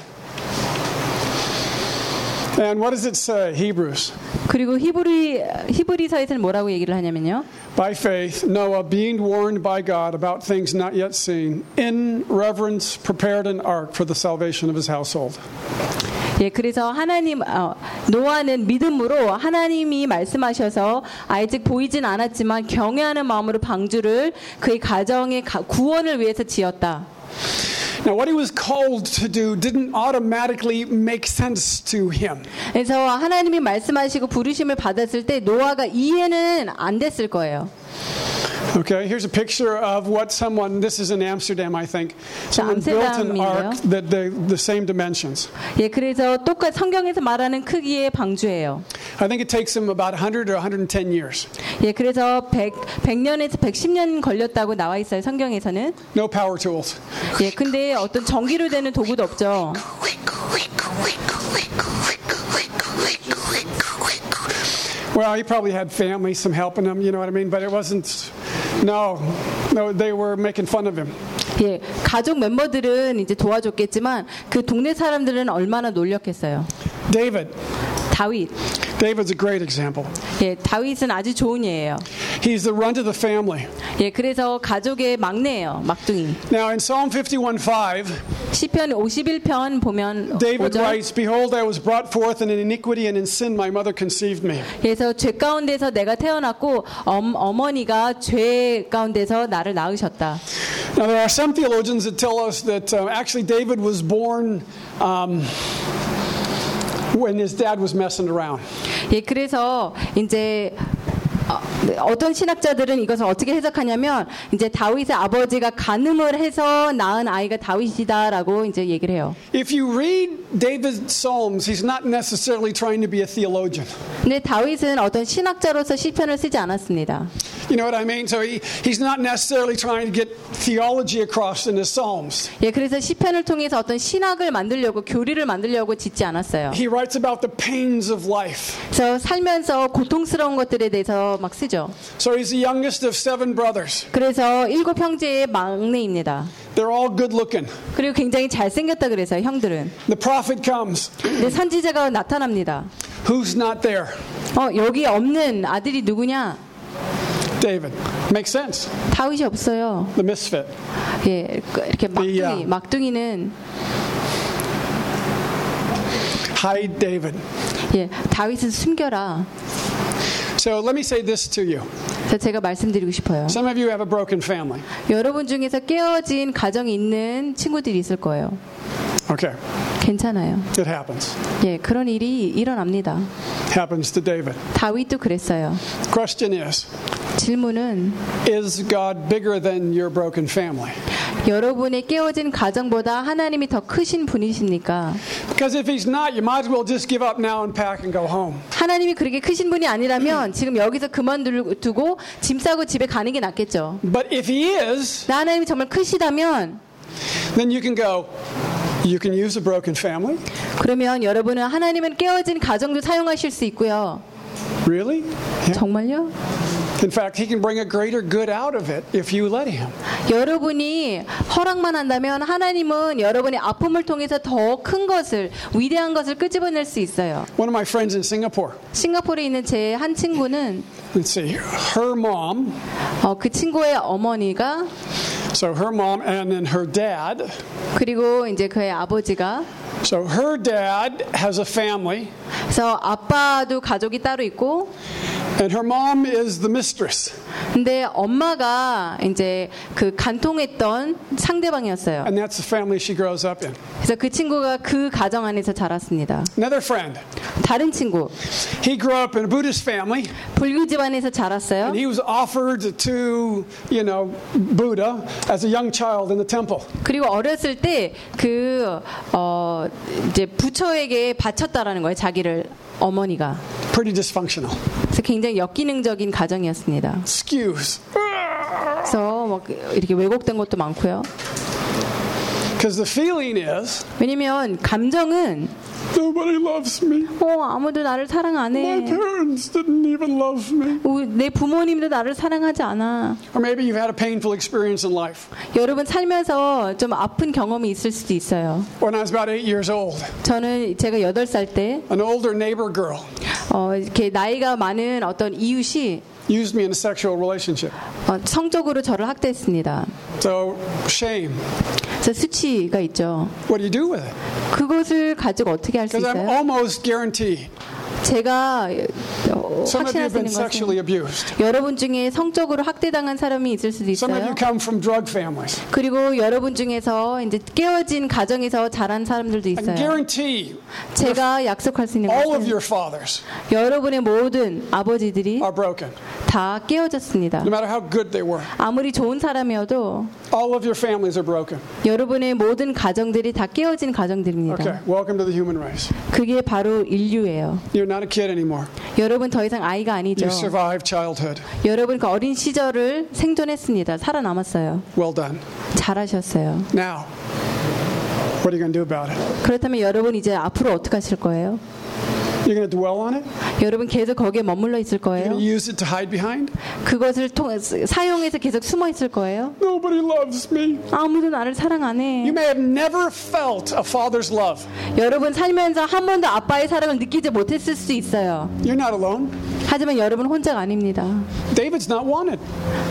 And what does it say? Hebrews. 그리고 히브리 히브리서에서는 뭐라고 얘기를 하냐면요. By faith, Noah, being warned by God about things not yet seen, in reverence prepared an ark for the salvation of his household. 예, 그래서 하나님 어, 노아는 믿음으로 하나님이 말씀하셔서 아직 보이진 않았지만 경외하는 마음으로 방주를 그의 가정의 가, 구원을 위해서 지었다. Now, what he was called to do didn't automatically make sense to him. 그래서 하나님이 말씀하시고 부르심을 받았을 때 노아가 이해는 안 됐을 거예요. Okay, here's a picture of what someone, this is in Amsterdam, I think. Someone built an ark that the, the same dimensions. 예, 그래서 똑같 성경에서 말하는 크기의 방주예요. I think it takes them about one hundred or one hundred ten years. 예, 그래서 백, 백 년에서 백십 년 걸렸다고 나와 있어요, 성경에서는. No power tools. 예, 근데 어떤 전기로 되는 도구도 없죠. Well, he probably had family, some helping him, you know what I mean? But it wasn't, no, no, they were making fun of him. 예, 가족 멤버들은 이제 도와줬겠지만 그 동네 사람들은 얼마나 놀렸겠어요. David. 다윗. David's a great example. 예, 다윗은 아주 좋은 예예요. He's the runt of the family. 예, 그래서 가족의 막내예요, 막둥이. Now in Psalm fifty-one five, 시편 오십일 편 보면 David 오 절, writes, "Behold, I was brought forth in iniquity, and in sin my mother conceived me." 그래서 죄 가운데서 내가 태어났고 엄, 어머니가 죄 가운데서 나를 낳으셨다. Now there are some theologians that tell us that uh, actually David was born um, when his dad was messing around. 예, 그래서 이제 어떤 신학자들은 이것을 어떻게 해석하냐면 이제 다윗의 아버지가 간음을 해서 낳은 아이가 다윗이다라고 이제 얘기를 해요. If you read David's Psalms, he's not necessarily trying to be a theologian. 근데 다윗은 어떤 신학자로서 시편을 쓰지 않았습니다. You know what I mean? So he, he's not necessarily trying to get theology across in his Psalms. 예, 그래서 시편을 통해서 어떤 신학을 만들려고 교리를 만들려고 짓지 않았어요. He writes about the pains of life. 그래서 살면서 고통스러운 것들에 대해서 막 쓰죠. So he's the youngest of seven brothers. 그래서 일곱 형제의 막내입니다. They're all good looking. 그리고 굉장히 잘생겼다 그래서요, 형들은. The prophet comes. 근데 선지자가 나타납니다. Who's not there? 어, 여기 없는 아들이 누구냐? David. Makes sense. 다윗이 없어요. The misfit. 예, 이렇게 막둥이, The, uh, 막둥이는 hide David. 예, 다윗은 숨겨라. So let me say this to you. 그래서 제가 말씀드리고 싶어요. Some of you have a broken family. 여러분 중에서 깨어진 가정이 있는 친구들이 있을 거예요. Okay. 괜찮아요. It happens. 예, 그런 일이 일어납니다. Happens to David. 다윗도 그랬어요. Question is, 질문은 is God bigger than your broken family? 여러분의 깨어진 가정보다 하나님이 더 크신 분이십니까? Because if he's not, you might as well just give up now and pack and go home. 하나님이 그렇게 크신 분이 아니라면 지금 여기서 그만두고 짐 싸고 집에 가는 게 낫겠죠. But if he is, 나 하나님이 정말 크시다면 then you can go, you can use a broken family. 그러면 여러분은 하나님은 깨어진 가정도 사용하실 수 있고요. Really? Yeah. 정말요? In fact, he can bring a greater good out of it if you let him. 여러분이 허락만 한다면 하나님은 여러분의 아픔을 통해서 더 큰 것을, 위대한 것을 끄집어낼 수 있어요. One of my friends in Singapore. 싱가포르에 있는 제 한 친구는 Let's see, her mom. 어, 그 친구의 어머니가 So her mom and then her dad. 그리고 이제 그의 아버지가 So her dad has a family. 그래서 아빠도 가족이 따로 있고 And her mom is the mistress. 근데 엄마가 이제 그 간통했던 상대방이었어요. And that's the family she grows up in. 그래서 그 친구가 그 가정 안에서 자랐습니다. Another friend. 다른 친구. He grew up in a Buddhist family. 불교 집안에서 자랐어요. And he was offered to, you know, Buddha as a young child in the temple. 그리고 어렸을 때 그 어 이제 부처에게 바쳤다라는 거예요. 자기를 어머니가. Pretty dysfunctional. 그래서 굉장히 역기능적인 가정이었습니다. Excuse. 그래서 막 이렇게 왜곡된 것도 많고요. Because the feeling is, 왜냐면 감정은 nobody loves me. 어 아무도 나를 사랑 안 해. My parents didn't even love me. 우- 내 부모님도 나를 사랑하지 않아. Or maybe you've had a painful experience in life. 여러분 살면서 좀 아픈 경험이 있을 수도 있어요. When I was about eight years old, 저는 제가 여덟 살 때 an older neighbor girl 어, 이렇게 나이가 많은 어떤 이웃이 used me in a sexual relationship. 어, 성적으로 저를 학대했습니다. So shame. 그래서 수치가 있죠. What do you do with it? 그것을 가지고 어떻게 할 수 Because I'm 있어요? almost guaranteed 제가 어, some of you 확신할 have 수 been 있는 sexually 것은 abused. 여러분 중에 성적으로 학대당한 사람이 있을 수도 Some of 있어요. you come from drug families. 그리고 여러분 중에서 이제 깨어진 가정에서 자란 사람들도 I 있어요. guarantee 제가 약속할 수 있는 all of 것은 your fathers 여러분의 모든 아버지들이 are broken. 다 깨어졌습니다. No matter how good they were. 아무리 좋은 사람이어도 All of your families are broken. 여러분의 모든 가정들이 다 깨어진 가정들입니다. Okay, welcome to the human race. 그게 바로 인류예요. You're not a kid anymore. 여러분 더 이상 아이가 아니죠. You survived childhood. 여러분 그 어린 시절을 생존했습니다. 살아남았어요. Well done. 잘하셨어요. Now, what are you going to do about it? 그렇다면 여러분 이제 앞으로 어떻게 하실 거예요? You're going to dwell on it? 여러분 계속 거기에 머물러 있을 You're 거예요? going to use it to hide behind? 그것을 통, 사용해서 계속 숨어 있을 거예요? Nobody loves me. 아무도 나를 사랑 안 해. You may have never felt a father's love. 여러분 살면서 한 번도 아빠의 사랑을 느끼지 못했을 수 있어요. You're not alone. 하지만 여러분 혼자가 아닙니다. David's not wanted.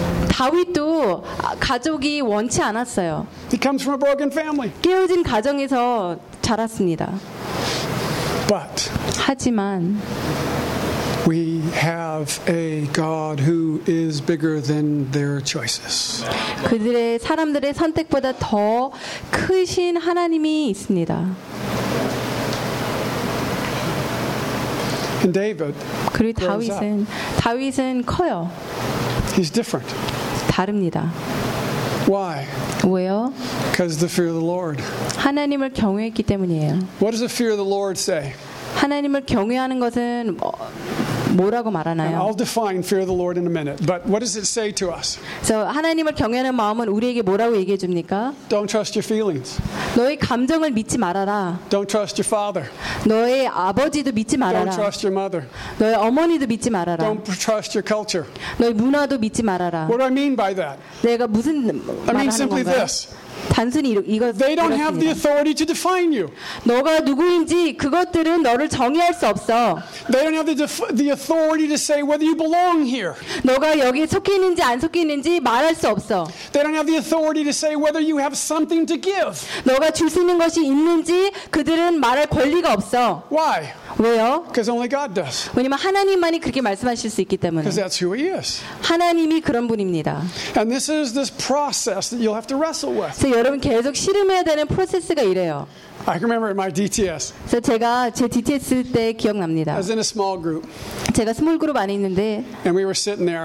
다윗도 가족이 원치 않았어요. He comes from a broken family. 깨어진 가정에서 자랐습니다. But 하지만 we have a God who is bigger than their choices. 그들의 사람들의 선택보다 더 크신 하나님이 있습니다. And David, 그리고 grows up. 다윗은 다윗은 커요. He's different. 다릅니다. Why? 왜요? Because the fear of the Lord. 하나님을 경외했기 때문이에요. What does the fear of the Lord say? 하나님을 경외하는 것은 뭐- 뭐라고 And 말하나요? I'll define fear of the Lord in a minute. But what does it say to us? 그래서 하나님을 경외하는 마음은 우리에게 뭐라고 얘기해 줍니까? Don't trust your feelings. 너의 감정을 믿지 말아라. Don't trust your father. 너의 아버지도 믿지 Don't 말아라. trust your mother. 너의 어머니도 믿지 말아라. Don't trust your culture. 너의 문화도 믿지 말아라. What do I mean by that? 내가 무슨 I 말을 mean 하는 simply 건가요? this. 단순히 이러- 이거 They don't have the 이렇습니다. authority to define you. 너가 누구인지 그것들은 너를 정의할 수 없어. They don't have the, def- the authority to say whether you belong here. 너가 여기에 속해 있는지 안 속해 있는지 말할 수 없어. They don't have the authority to say whether you have something to give. 너가 줄 수 있는 것이 있는지 그들은 말할 권리가 없어. Why? 왜요? Because only God does. 왜냐면 하나님만이 그렇게 말씀하실 수 있기 때문에. Because that's who He is. 하나님이 그런 분입니다. And this is this process that you'll have to wrestle with. 그래서 여러분 계속 씨름해야 되는 프로세스가 이래요. I can remember in my D T S, 그래서 제가 제 디티에스 때 I 기억납니다. was in a small group, 제가 스몰 그룹 안에 있는데 and we were sitting there,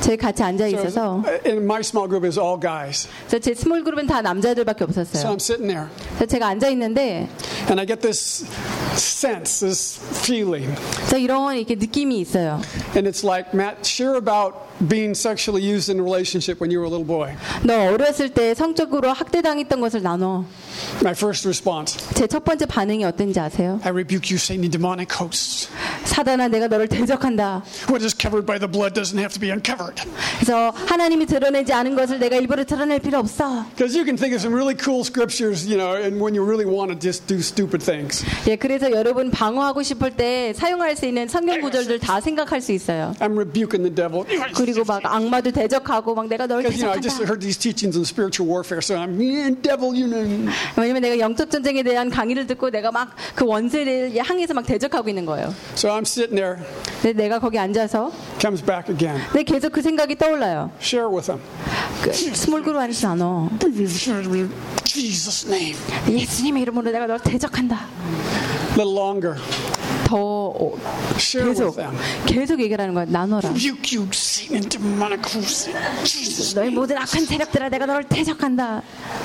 저희 같이 앉아 So, 있어서 and my small group is all guys. 그래서 제 스몰 그룹은 다 남자들밖에 So 없었어요. I'm sitting there, 그래서 제가 앉아 있는데 and I get this sense, this feeling. 그래서 이런 이렇게 느낌이 있어요. And it's like, Matt, share about being sexually used in a relationship when you were a little boy. 너 어렸을 때 성적으로 학대당했던 것을 나눠. My first response, 제 첫 번째 반응이 어땠는지 아세요? I rebuke you, Satan, demonic hosts. 사단아, 내가 너를 대적한다. What is covered by the blood doesn't have to be uncovered. 그래서 하나님이 드러내지 않은 것을 내가 일부러 드러낼 필요 없어. Because you can think of some really cool scriptures, you know, and when you really want to just do stupid things. 예, 그래서 여러분 방어하고 싶을 때 사용할 수 있는 성경 구절들 다 생각할 수 있어요. I'm rebuking the devil. 그리고 막 악마도 대적하고 막 내가 너를 Because, you know, I just 대적한다. heard these teachings on spiritual warfare, so I'm, yeah, devil, you know. 왜냐면 내가 영적 전쟁에 대한 강의를 듣고 내가 막 그 원수를 향해서 막 대적하고 있는 거예요. So I'm sitting there, 근데 내가 거기 앉아서 comes back again. 근데 계속 그 생각이 떠올라요. Share with them. 그 스몰 그룹 안에서 나눠. Jesus' name. 예수님의 이름으로 내가 너를 대적한다. little longer. 더 어, Share with 계속 them. 계속 얘기를 하는 거야. 나눠라. Rebuke you, Satan, demonic hosts. Jesus. 너희 모든 악한 세력들아, 내가 너를 대적한다.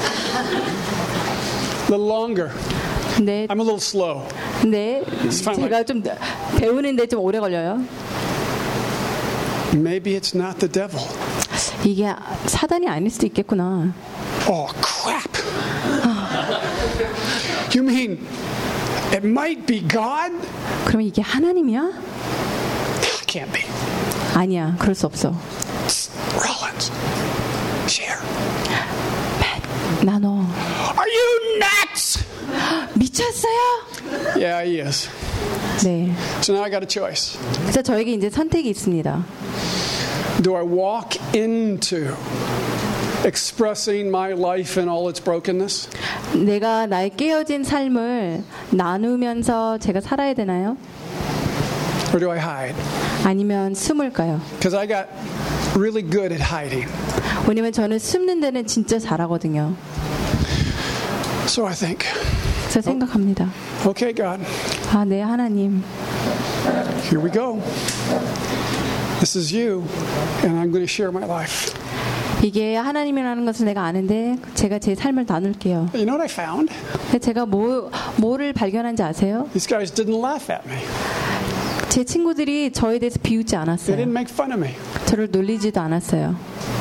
little longer. 네. I'm a little slow. 네. fine, 제가 좀 배우는데 좀 오래 걸려요. Maybe it's not the devil. 이게 사단이 아닐 수도 있겠구나. Oh, crap. You mean it might be God? 그러면 이게 하나님이야? Can't be. 아니야, 그럴 수 없어. Rollins. Share. 나눠. Are you nuts? 미쳤어요? Yeah, he is. 네. So now I got a choice. 그래서 저에게 이제 선택이 있습니다. Do I walk into expressing my life in all its brokenness? 내가 나의 깨어진 삶을 나누면서 제가 살아야 되나요? Or do I hide? 아니면 숨을까요? Because I got really good at hiding. 왜냐면 저는 숨는 데는 진짜 잘하거든요. So I think, 그래서 생각합니다. okay, God, 아, 네, 하나님. here we go. This is you, and I'm going to share my life. 이게 하나님이라는 것을 내가 아는데 제가 제 삶을 나눌게요. You know what I found? 근데 제가 뭐, 뭐를 발견한지 아세요? These guys didn't laugh at me. 제 친구들이 저에 대해서 비웃지 They 않았어요. didn't make fun of me. 저를 놀리지도 않았어요.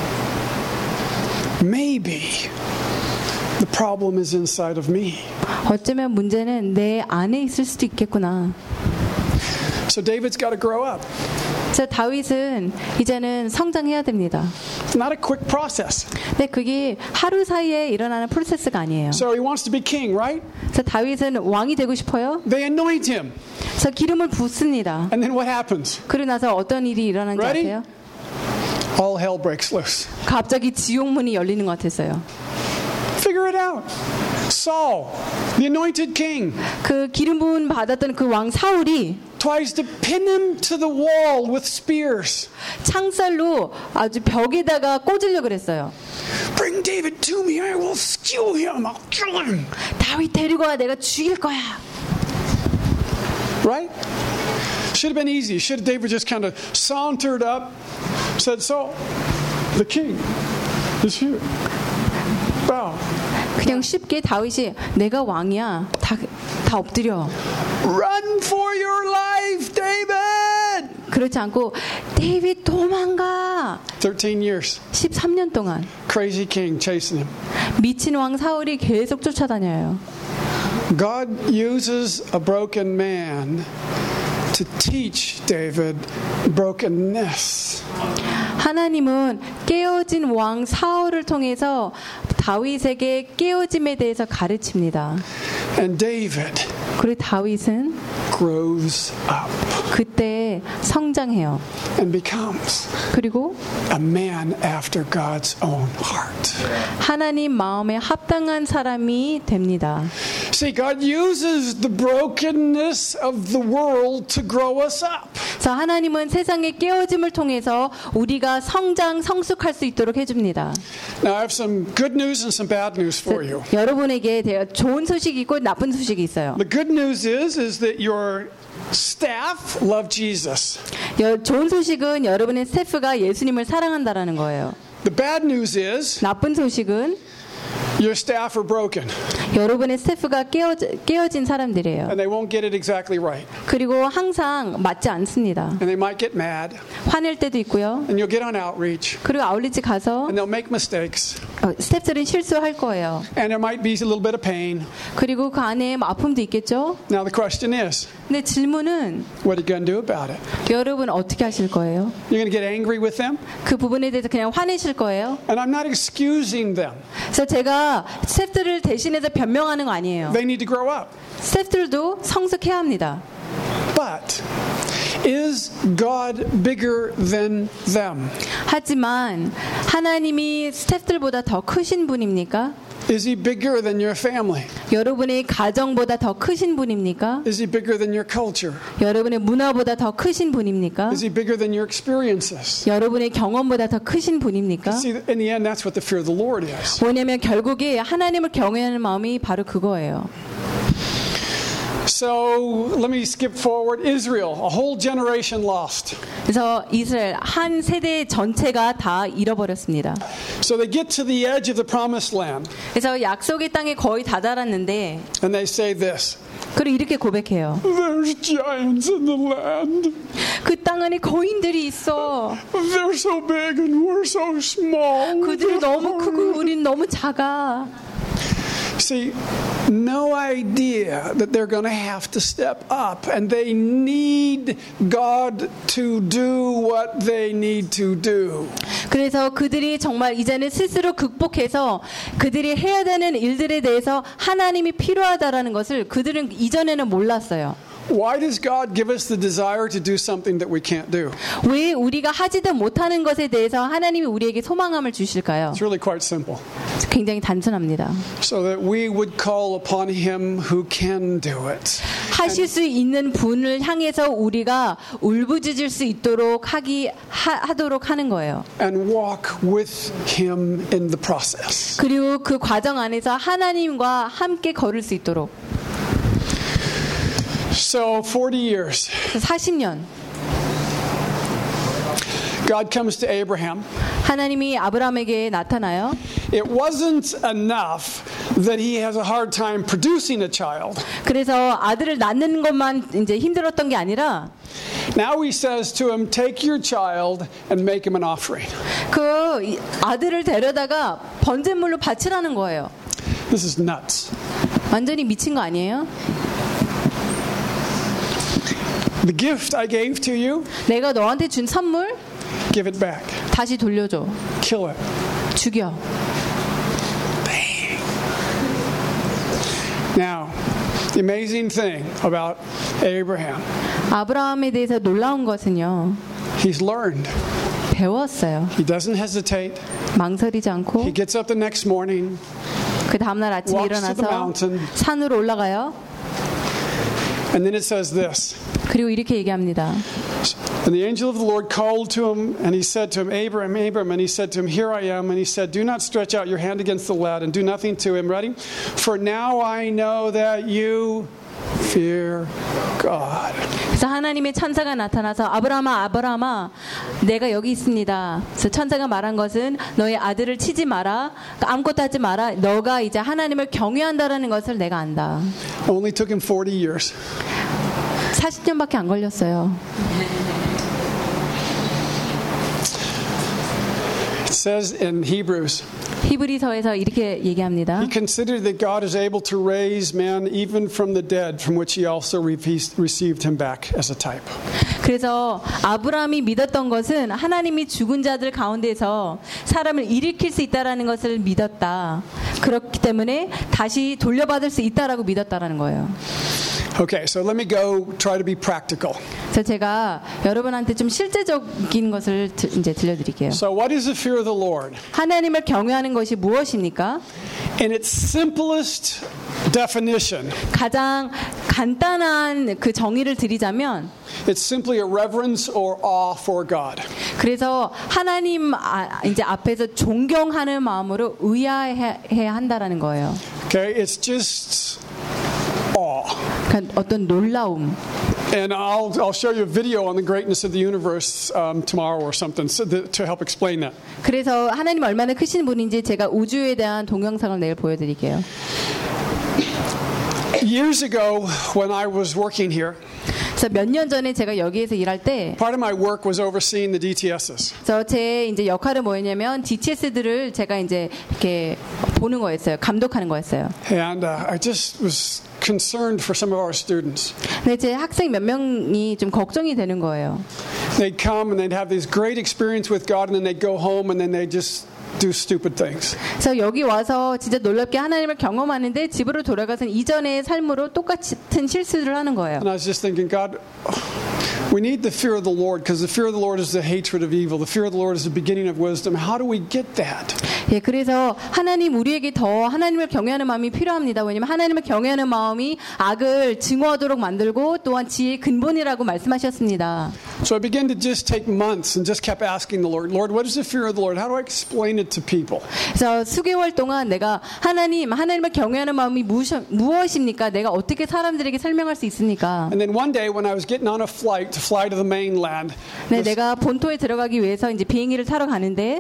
Maybe the problem is inside of me. 어쩌면 문제는 내 안에 있을 수도 있겠구나. So David's got to grow up. 자, 다윗은 이제는 성장해야 됩니다. It's not a quick process. 근데 그게 하루 사이에 일어나는 프로세스가 아니에요. So he wants to be king, right? 그래서 다윗은 왕이 되고 싶어요. They anoint him. 그래서 기름을 붓습니다. And then what happens? 그러고 나서 어떤 일이 일어난지 Ready? 아세요? All hell breaks loose. 갑자기 지옥문이 열리는 것 같았어요. Figure it out. Saul, the anointed king, 그 기름 부음 받았던 그 왕 사울이 tries to pin him to the wall with spears. 창살로 아주 벽에다가 꽂으려고 그랬어요. Bring David to me. I will kill him. I'll kill him. 다윗 데리고 와, 내가 죽일 거야. Right? Should have been easy. Should have David just kind of sauntered up, said, "Saul, the king is here. Bow." 그냥 쉽게 다윗이 내가 왕이야. 다, 다 엎드려. Run for your life, David. 그렇지 않고 데이빗 도망가. thirteen years. 십삼 년 동안 Crazy king chasing him. 미친 왕 사울이 계속 쫓아다녀요. God uses a broken man to teach David brokenness. 하나님은 깨어진 왕 사울을 통해서 다윗에게 깨어짐에 대해서 가르칩니다. And David 그리고 다윗은 grows up 그때 성장해요. and becomes 그리고 a man after God's own heart. 하나님 마음에 합당한 사람이 됩니다. See, God uses the brokenness of the world to grow us up. 그래서 하나님은 세상의 깨어짐을 통해서 우리가 성장, 성숙할 수 있도록 해줍니다. Now, I have some good news and some bad news for you. 여러분에게 대해 좋은 소식이 있고 나쁜 소식이 있어요. The good news is, is that your staff love Jesus. 여, 좋은 소식은 여러분의 스태프가 예수님을 사랑한다라는 거예요. The bad news is 나쁜 소식은 your staff are broken. 여러분의 스태프가 깨어, 깨어진 사람들이에요. And they won't get it exactly right. 그리고 항상 맞지 않습니다. And they might get mad. 화낼 때도 있고요. And you'll get on outreach. 그리고 아울리지 가서 And they'll make mistakes. 어, 스태프들은 실수할 거예요. And there might be a little bit of pain. 그리고 그 안에 아픔도 있겠죠. Now the question is, 근데 질문은 what are you going to do about it? 여러분 어떻게 하실 거예요? You're going to get angry with them? 그 부분에 대해서 그냥 화내실 거예요? And I'm not excusing them. 그래서 제가 스태프들을 대신해서 변명하는 거 아니에요. They need to grow up. 스태프들도 성숙해야 합니다. But is God bigger than them? 하지만 하나님이 스태프들보다 더 크신 분입니까? Is he bigger than your family? 여러분의 가정보다 더 크신 분입니까? Is he bigger than your culture? 여러분의 문화보다 더 크신 분입니까? Is he bigger than your experiences? 여러분의 경험보다 더 크신 분입니까? See, in the end, that's what the fear of the Lord is. 왜냐하면 결국에 하나님을 경외하는 마음이 바로 그거예요. So let me skip forward. Israel, a whole generation lost. 그래서 이스라엘 한 세대 전체가 다 잃어버렸습니다. So they get to the edge of the promised land. 그래서 약속의 땅에 거의 다다랐는데 And they say this. 그리고 이렇게 고백해요. There's giants in the land. 그 땅 안에 거인들이 있어. They're so big and we're so small. 그들이 너무 크고 우린 너무 작아. See, no idea that they're going to have to step up and they need God to do what they need to do. 그래서 그들이 정말 이제는 스스로 극복해서 그들이 해야 되는 일들에 대해서 하나님이 필요하다라는 것을 그들은 이전에는 몰랐어요. Why does God give us the desire to do something that we can't do? 왜 우리가 하지도 못하는 것에 대해서 하나님이 우리에게 소망함을 주실까요? It's really quite simple. 굉장히 단순합니다. So that we would call upon him who can do it. 하실 수 있는 분을 향해서 우리가 울부짖을 수 있도록 하기 하, 하도록 하는 거예요. And walk with him in the process. 그리고 그 과정 안에서 하나님과 함께 걸을 수 있도록. So forty years. 사십 년. God comes to Abraham. 하나님이 아브라함에게 나타나요. It wasn't enough that he has a hard time producing a child. 그래서 아들을 낳는 것만 이제 힘들었던 게 아니라 Now he says to him, take your child and make him an offering. 그 아들을 데려다가 번제물로 바치라는 거예요. This is nuts. 완전히 미친 거 아니에요? The gift I gave to you, 내가 너한테 준 선물 give it back. 다시 돌려줘. Kill it. 죽여. Bang. Now, the amazing thing about Abraham, 아브라함에 대해서 놀라운 것은요. he's learned. 배웠어요. He doesn't hesitate. 망설이지 않고 He gets up the next morning, 그 다음날 아침에 walks to the 일어나서 mountain, 산으로 올라가요. and then it says this. 그리고 이렇게 얘기합니다. And the angel of the Lord called to him, and he said to him, Abram, Abram, and he said to him, Here I am. And he said, Do not stretch out your hand against the lad, and do nothing to him. Ready? For now I know that you fear God. 그래서 하나님의 천사가 나타나서 아브라함아, 아브라함아, 내가 여기 있습니다. 그래서 천사가 말한 것은 너의 아들을 치지 마라, 아무것도 하지 마라. 너가 이제 하나님을 경외한다라는 것을 내가 안다. Only took him forty years. 사십 년밖에 안 걸렸어요. It says in Hebrews, 히브리서에서 이렇게 얘기합니다. he considered that God is able to raise man even from the dead, from which he also received him back as a type. 그래서 아브라함이 믿었던 것은 하나님이 죽은 자들 가운데서 사람을 일으킬 수 있다라는 것을 믿었다. 그렇기 때문에 다시 돌려받을 수 있다라고 믿었다라는 거예요. Okay, so let me go try to be practical. 그래서 제가 여러분한테 좀 실제적인 것을 드, 이제 들려드릴게요. So what is the fear of the Lord? 하나님을 경외하는 것이 무엇입니까? In its simplest definition, 가장 간단한 그 정의를 드리자면 it's simply a reverence or awe for God. 그래서 하나님 아, 이제 앞에서 존경하는 마음으로 의아해야 한다라는 거예요. Okay, it's just awe. 그러니까 어떤 놀라움. And I'll I'll show you a video on the greatness of the universe um, tomorrow or something so that, to help explain that. 그래서 하나님 얼마나 크신 분인지 제가 우주에 대한 동영상을 내일 보여드릴게요. Years ago, when I was working here, 그래서 몇 년 전에 제가 여기에서 일할 때, part of my work was overseeing the D T Ss. 그래서 제 이제 역할은 뭐였냐면 디티에스들을 제가 이제 이렇게 보는 거였어요. 감독하는 거였어요. And uh, I just was concerned for some of our students. 근데 제 학생 몇 명이 좀 걱정이 되는 거예요. They'd come and they'd have this great experience with God, and then they'd go home and then they just do stupid things. 그래서 여기 와서 진짜 놀랍게 하나님을 경험하는데 집으로 돌아가서는 이전의 삶으로 똑같은 실수를 하는 거예요. And I was just thinking, God, we need the fear of the Lord, because the fear of the Lord is the hatred of evil. The fear of the Lord is the beginning of wisdom. How do we get that? 예, 그래서 하나님 우리에게 더 하나님을 경외하는 마음이 필요합니다. 왜냐하면 하나님을 경외하는 마음이 악을 증오하도록 만들고 또한 지혜의 근본이라고 말씀하셨습니다. So I began to just take months and just kept asking the Lord, Lord, what is the fear of the Lord? How do I explain it to people? 그래서 수개월 동안 내가 하나님, 하나님을 경외하는 마음이 무엇, 무엇입니까? 내가 어떻게 사람들에게 설명할 수 있습니까? And then one day when I was getting on a flight to fly to the mainland, 네, 내가 본토에 들어가기 위해서 이제 비행기를 타러 가는데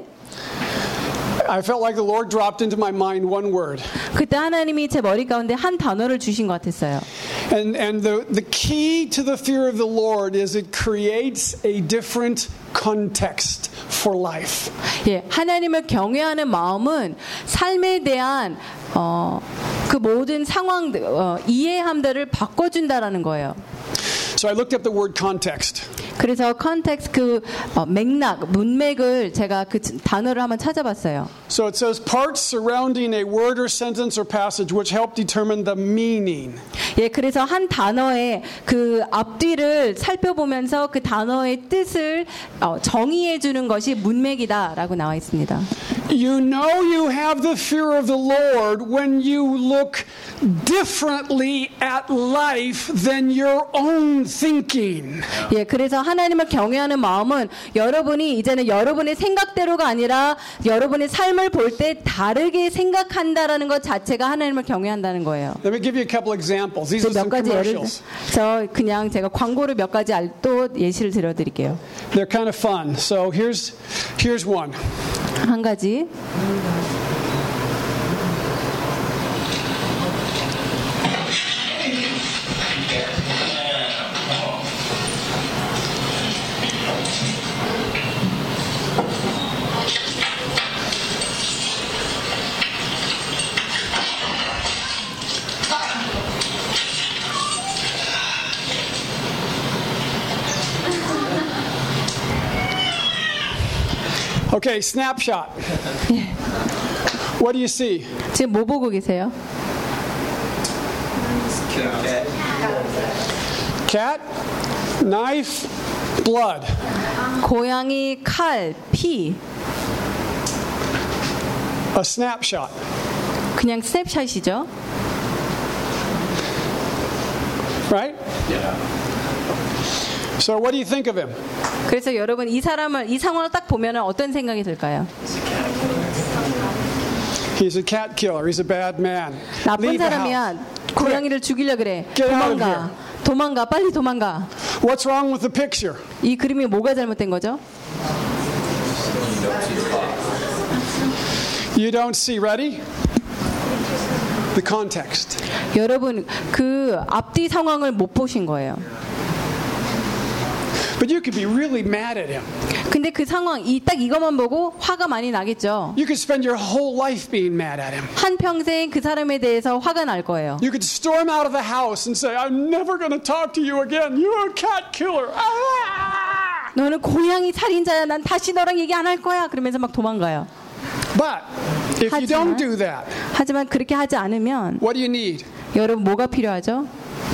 I felt like the Lord dropped into my mind one word. 그때 하나님이 제 머리 가운데 한 단어를 주신 것 같았어요. And and the the key to the fear of the Lord is it creates a different context for life. 예, 하나님을 경외하는 마음은 삶에 대한 어, 그 모든 상황들, 어, 이해함들을 바꿔준다라는 거예요. So I looked up the word context. 그래서 컨텍스트 그 어, 맥락, 문맥을 제가 그 단어를 한번 찾아봤어요. So it says parts surrounding a word or sentence or passage which help determine the meaning. 예, 그래서 한 단어의 그 앞뒤를 살펴보면서 그 단어의 뜻을 어, 정의해 주는 것이 문맥이다라고 나와 있습니다. You know you have the fear of the Lord when you look differently at life than your own thinking. 예, 그래서 하나님을 경외하는 마음은 여러분이 이제는 여러분의 생각대로가 아니라 여러분의 삶을 볼 때 다르게 생각한다라는 것 자체가 하나님을 경외한다는 거예요. Let me give you a couple examples. These are 몇 some 가지 예를 commercials. 들어서 그냥 제가 광고를 몇 가지 알- 또 예시를 들어드릴게요. They're kind of fun. So here's here's one. 한 가지. Okay, snapshot. What do you see? 지금 뭐 보고 계세요? Cat, knife, blood. 고양이, 칼, 피. A snapshot. 그냥 스냅샷이죠. Right? Yeah. So what do you think of him? 그래서 여러분 이 사람을 이 상황을 딱 보면 어떤 생각이 들까요? He's a cat killer. He's a bad man. 나쁜 Leave the 사람이야. house. 고양이를 죽이려 그래. Get out of 도망가. 도망가. 빨리 도망가. What's wrong with the picture? 이 그림이 뭐가 잘못된 거죠? You don't see. Ready? The context. 여러분 그 앞뒤 상황을 못 보신 거예요. But you could be really mad at him. 근데 그 상황 이 딱 이것만 보고 화가 많이 나겠죠. You could spend your whole life being mad at him. 한 평생 그 사람에 대해서 화가 날 거예요. You could storm out of the house and say, I'm never going to talk to you again. You're a cat killer. Ah! 너는 고양이 살인자야. 난 다시 너랑 얘기 안 할 거야. 그러면서 막 도망가요. But if you 하지만, don't do that, 하지만 그렇게 하지 않으면 what do you need? 여러분 뭐가 필요하죠?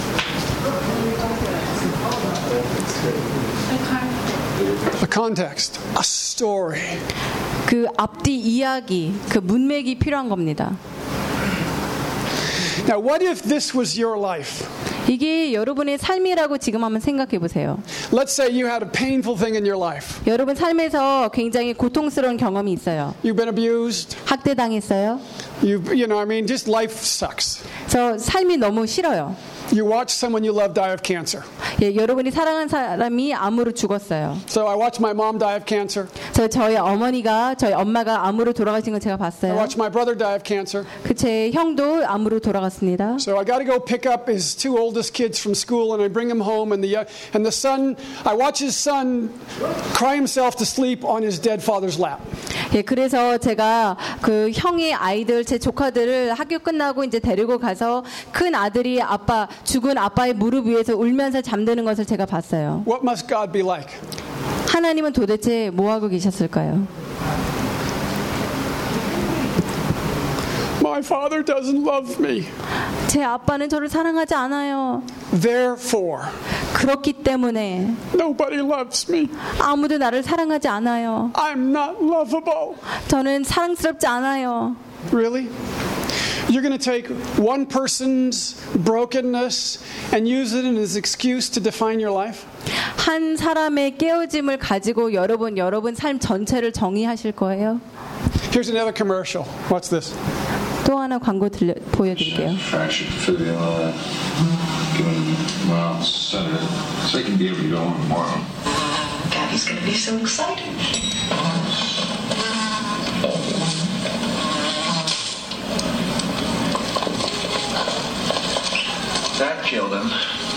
A context, a story. 그 앞뒤 이야기, 그 문맥이 필요한 겁니다. Now, what if this was your life? 이게 여러분의 삶이라고 지금 한번 생각해 보세요. Let's say you had a painful thing in your life. 여러분 삶에서 굉장히 고통스러운 경험이 있어요. You've been abused. 학대당했어요. You, you know, I mean, just life sucks. 저 삶이 너무 싫어요. You watch someone you love die of cancer. 예, 여러분이 사랑한 사람이 암으로 죽었어요. So I watched my mom die of cancer. 저 저희 어머니가 저희 엄마가 암으로 돌아가신 걸 제가 I 봤어요. watched my brother die of cancer. 그 제 형도 암으로 돌아갔습니다. So I got to go pick up his two oldest kids from school, and I bring them home. And the uh, and the son, I watch his son cry himself to sleep on his dead father's lap. 예, 그래서 제가 그 형의 아이들, 제 조카들을 학교 끝나고 이제 데리고 가서 큰 아들이 아빠 죽은 아빠의 무릎 위에서 울면서 잠드는 것을 제가 봤어요. What must God be like? 하나님은 도대체 뭐 하고 계셨을까요? My father doesn't love me. 제 아빠는 저를 사랑하지 않아요. Therefore, 그렇기 때문에 nobody loves me. 아무도 나를 사랑하지 않아요. I'm not lovable. 저는 사랑스럽지 않아요. Really? You're going to take one person's brokenness and use it as an excuse to define your life? 한 사람의 깨어짐을 가지고 여러분 여러분 삶 전체를 정의하실 거예요. Here's another commercial. Watch this. 또 하나 광고 들려 보여드릴게요. Fractured foot and all that. Given well, center, so they can be able to go on tomorrow. Gabby's gonna be so excited. That killed him.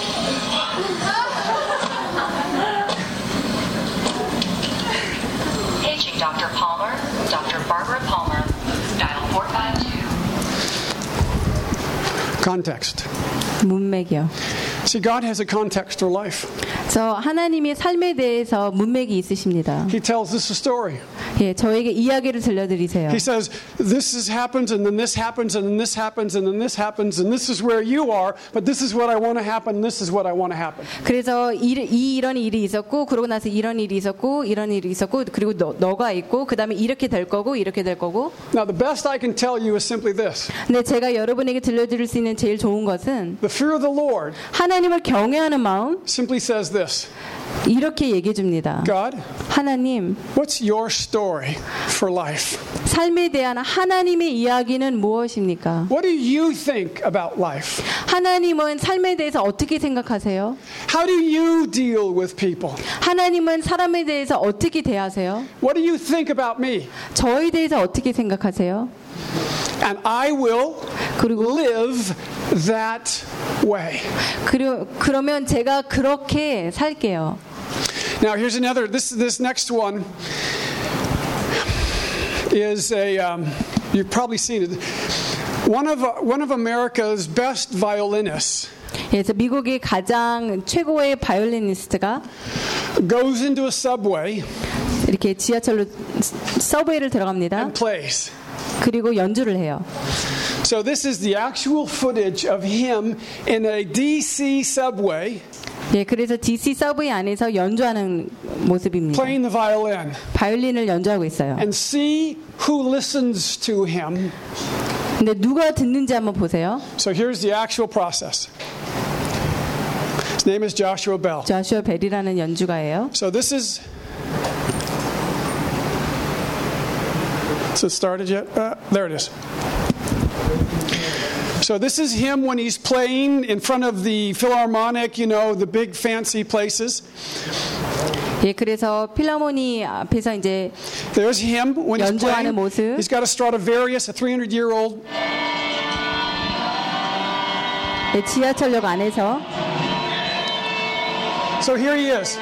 Paging Doctor Palmer, Doctor Barbara Palmer, dial four five two. Context. 문맥이요. See, God has a context for life. 저 하나님의 삶에 대해서 문맥이 있으십니다. He tells us a story. 예, 저에게 이야기를 들려드리세요. He says, this is happens, and then this happens, and then this happens, and then this happens, and this is where you are, but this is what I want to happen, this is what I want to happen. 그래서 이, 이 이런 일이 있었고, 그러고 나서 이런 일이 있었고, 이런 일이 있었고, 그리고 너, 너가 있고, 그 다음에 이렇게 될 거고, 이렇게 될 거고. Now, the best I can tell you is simply this. 근데 제가 여러분에게 들려드릴 수 있는 제일 좋은 것은 The fear of the Lord 하나님을 경외하는 마음 simply says this. 이렇게 얘기해 줍니다. God, 하나님, what's your story for life? 삶에 대한 하나님의 이야기는 무엇입니까? What do you think about life? 하나님은 삶에 대해서 어떻게 생각하세요? How do you deal with people? 하나님은 사람에 대해서 어떻게 대하세요? What do you think about me? 저에 대해서 어떻게 생각하세요? And I will 그리고 live that way. 그러, 그러면 제가 그렇게 살게요. Now here's another. This this next one is a. Um, you've probably seen it. One of one of America's best violinists. 그래서 미국의 가장 최고의 바이올리니스트가 goes into a subway. 이렇게 지하철로 서브웨이를 들어갑니다. And plays. 그리고 연주를 해요. So this is the actual footage of him in a D C subway. 예, 그래서 디씨 서브웨이 안에서 연주하는 모습입니다. Playing the violin. 바이올린을 연주하고 있어요. And see who listens to him. 근데 누가 듣는지 한번 보세요. So here's the actual process. His name is Joshua Bell. 조슈아 벨이라는 연주가예요. So this is. Has it started yet? Uh, there it is. So this is him when he's playing in front of the Philharmonic, you know, the big fancy places. 예, 그래서 필하모니 앞에서 이제 There's him when he's 연주하는 playing. 모습. He's got a Stradivarius, a three hundred year old. 예, 지하철역 안에서. So here he is.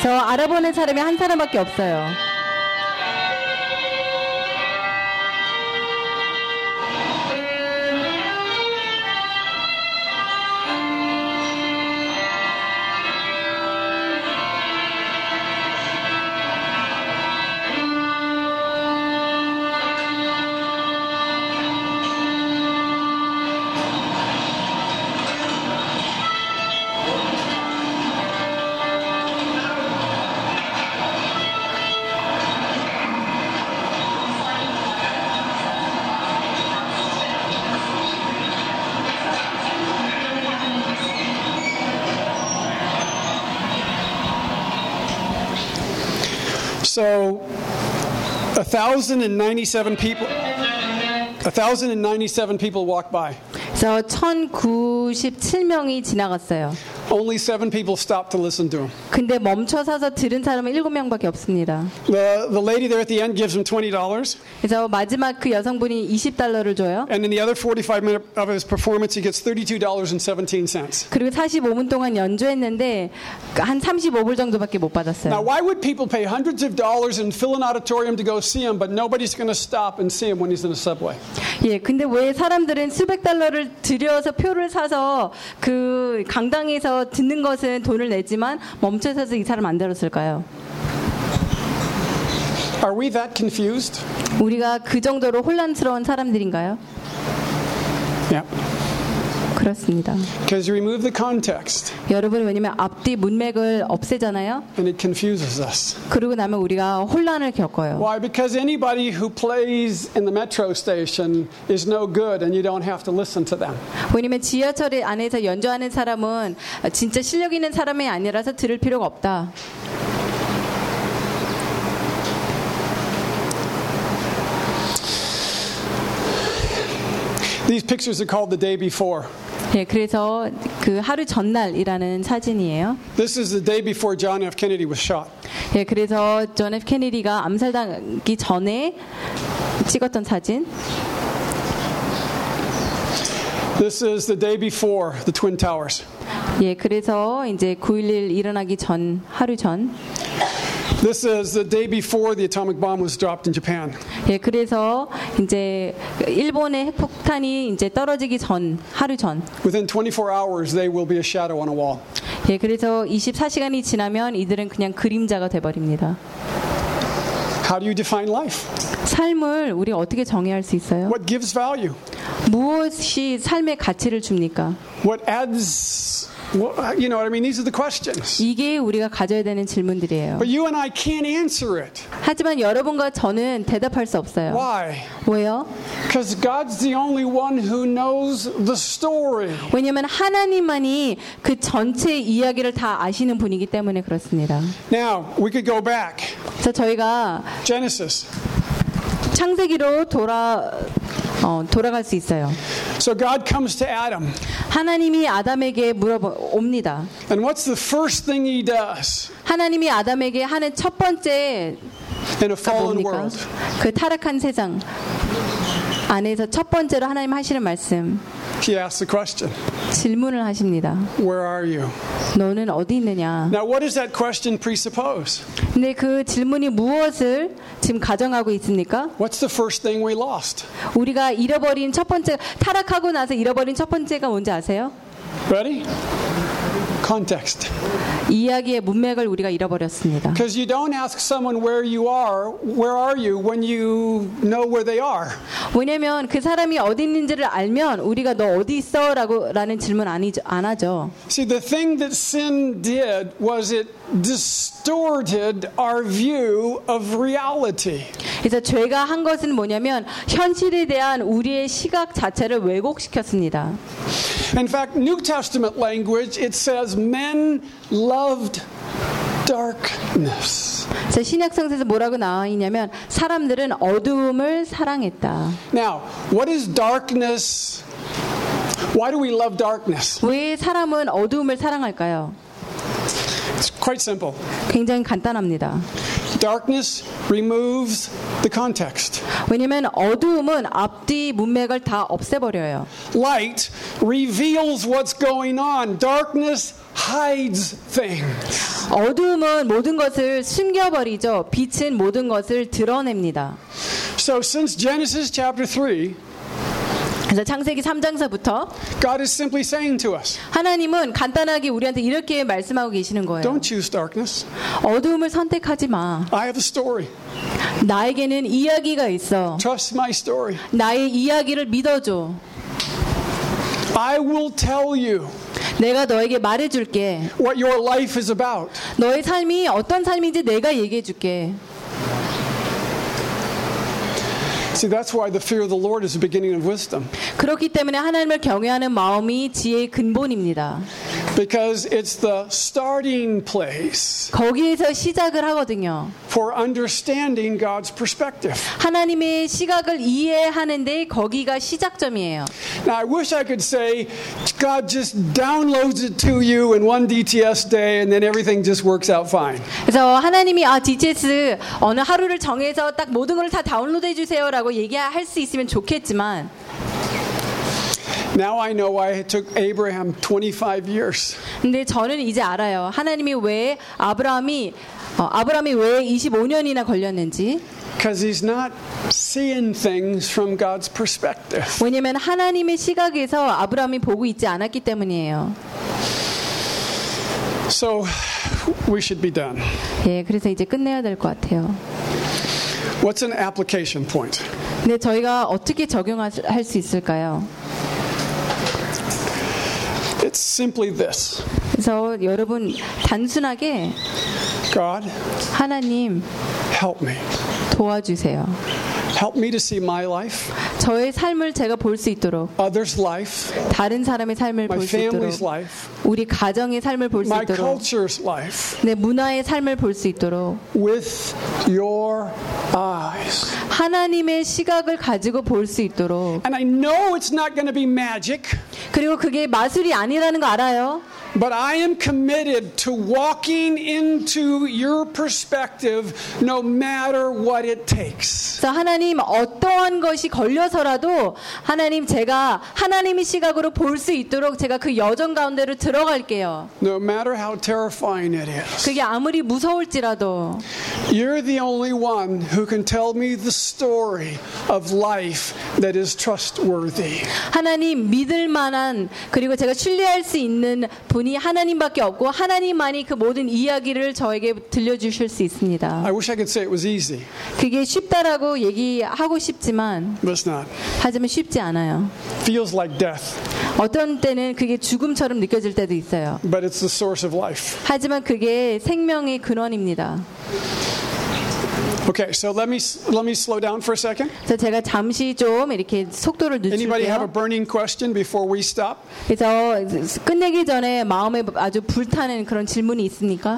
저 알아보는 사람이 한 사람밖에 없어요. So, one thousand ninety-seven people, one thousand ninety-seven people walked by. 그래서 천구십칠 명이 지나갔어요. Only seven people stopped to listen to him. 근데 멈춰 서서 들은 사람은 일곱 명밖에 없습니다. The, the lady there at the end gives him twenty dollars. 그래서 마지막 그 여성분이 이십 달러를 줘요. And in the other forty-five minutes of his performance, he gets thirty-two dollars and seventeen cents. 그리고 사십오 분 동안 연주했는데 한 삼십오 불 정도밖에 못 Now, 받았어요. why would people pay hundreds of dollars and fill an auditorium to go see him, but nobody's going to stop and see him when he's in a subway? 예, 근데 왜 사람들은 수백 달러를 들여서 표를 사서 그 강당에서 듣는 것은 돈을 내지만 멈춰서서 이 사람 안 들었을까요? Are we that confused? 우리가 그 정도로 혼란스러운 사람들인가요? Yeah. 그렇습니다. Because you remove the context, 여러분 왜냐면 앞뒤 문맥을 없애잖아요. and it confuses us. 그러고 나면 우리가 혼란을 겪어요. Why? Because anybody who plays in the metro station is no good, and you don't have to listen to them. 왜냐면 지하철 안에서 연주하는 사람은 진짜 실력 있는 사람이 아니라서 들을 필요가 없다. These pictures are called the day before. 예, 그래서 그 하루 전날이라는 사진이에요. This is the day before John F. Kennedy was shot. 예, 그래서 존 F 케네디가 암살당하기 전에 찍었던 사진. This is the day before the Twin Towers. 예, 그래서 이제 구일일 일어나기 전 하루 전. This is the day before the atomic bomb was dropped in Japan. 예, 그래서 이제 일본의 핵폭탄이 이제 떨어지기 전 하루 전. Within twenty-four hours, they will be a shadow on a wall. 예, 그래서 이십사 시간이 지나면 이들은 그냥 그림자가 돼 버립니다. How do you define life? 삶을 우리 어떻게 정의할 수 있어요? What gives value? 무엇이 삶의 가치를 줍니까? What adds? Well, you know what I mean? These are the questions. 이게 우리가 가져야 되는 질문들이에요. But you and I can't answer it. 하지만 여러분과 저는 대답할 수 없어요. Why? 왜요? Because God's the only one who knows the story. 왜냐하면 하나님만이 그 전체 이야기를 다 아시는 분이기 때문에 그렇습니다. Now, we could go back. 그래서 저희가 Genesis. 창세기로 돌아 어, 돌아갈 수 있어요. So God comes to Adam. 하나님이 아담에게 물어봅니다. And what's the first thing he does? 하나님이 아담에게 하는 첫 번째 In a fallen 뭡니까? world. 그 타락한 세상 안에서 첫 번째로 하나님 하시는 말씀. He asks the question. 질문을 하십니다. Where are you? 너는 어디 있느냐? Now, what does that question presuppose? 근데 그 질문이 무엇을 지금 가정하고 있습니까? What's the first thing we lost? 우리가 잃어버린 첫 번째 타락하고 나서 잃어버린 첫 번째가 뭔지 아세요? Ready? Context. 이야기의 문맥을 우리가 잃어버렸습니다. Because you don't ask someone where you are, where are you, when you know where they are. 왜냐면 그 사람이 어디 있는지를 알면 우리가 너 어디 있어라고 라는 질문 안, 안 하죠. See, the thing that sin did was it distorted our view of reality. 그래서 죄가 한 것은 뭐냐면 현실에 대한 우리의 시각 자체를 왜곡시켰습니다. In fact, New Testament language, it says men loved darkness. 그래서 신약성서에서 뭐라고 나와 있냐면 사람들은 어두움을 사랑했다. Now, what is darkness? Why do we love darkness? 왜 사람은 어두움을 사랑할까요? It's quite simple. 굉장히 간단합니다. Darkness removes the context. 왜냐하면 어두움은 앞뒤 문맥을 다 없애버려요. Light reveals what's going on. Darkness hides things. 어두움은 모든 것을 숨겨버리죠. 빛은 모든 것을 드러냅니다. So since Genesis chapter three, 그래서 창세기 삼 장서부터 God is simply saying to us, 하나님은 간단하게 우리한테 이렇게 말씀하고 계시는 거예요. don't choose darkness. 어두움을 선택하지 마. I have a story. 나에게는 이야기가 있어. Trust my story. 나의 이야기를 믿어줘. I will tell you 내가 너에게 말해줄게. what your life is about. 너의 삶이 어떤 삶인지 내가 얘기해줄게. See, that's why the fear of the Lord is the beginning of wisdom. 그렇기 때문에 하나님을 경외하는 마음이 지혜의 근본입니다. Because it's the starting place 거기에서 시작을 하거든요. for understanding God's perspective. 하나님의 시각을 이해하는데 거기가 시작점이에요. Now, I wish I could say God just downloads it to you in one D T S day and then everything just works out fine. 그래서 하나님이 아 디티에스 어느 하루를 정해서 딱 모든 걸 다 다운로드해 주세요라고 얘기할 수 있으면 좋겠지만 Now I know why it took Abraham twenty-five years. 근데 저는 이제 알아요. 하나님이 왜 아브라함이 어, 아브라함이 왜 이십오 년이나 걸렸는지. Because he's not seeing things from God's perspective. 왜냐면 하나님의 시각에서 아브라함이 보고 있지 않았기 때문이에요. So we should be done. 예, 그래서 이제 끝내야 될 것 같아요. What's an application point? 근데 저희가 어떻게 적용할 수 있을까요? It's simply this. 그래서 여러분 단순하게 God, 하나님 help me. 도와주세요. Help me to see my life, 저의 삶을 제가 볼 수 있도록, others' life, 다른 사람의 삶을 my 볼 수 있도록, family's life, 우리 가정의 삶을 볼 수 my 있도록, culture's life, 내 문화의 삶을 볼 수 있도록 with your eyes. 하나님의 시각을 가지고 볼 수 있도록. And I know it's not going to be magic. 그리고 그게 마술이 아니라는 거 알아요. But I am committed to walking into your perspective no matter what it takes. 그래서 하나님 어떠한 것이 걸려서라도 하나님 제가 하나님의 시각으로 볼 수 있도록 제가 그 여정 가운데로 들어갈게요. No matter how terrifying it is. 그게 아무리 무서울지라도 You're the only one who can tell me the story of life that is trustworthy. 하나님 믿을 만한 그리고 제가 신뢰할 수 있는 분이 하나님밖에 없고 하나님만이 그 모든 이야기를 저에게 들려주실 수 있습니다. I wish I could say it was easy. 그게 쉽다라고 얘기하고 싶지만 But it's not. 하지만 쉽지 않아요. Feels like death. 어떤 때는 그게 죽음처럼 느껴질 때도 있어요. But it's the source of life. 하지만 그게 생명의 근원입니다. Okay, so let me let me slow down for a second. 그래서 제가 잠시 좀 이렇게 속도를 Anybody have a 늦출게요. burning question before we stop? 그래서 끝내기 전에 마음에 아주 불타는 그런 질문이 있습니까?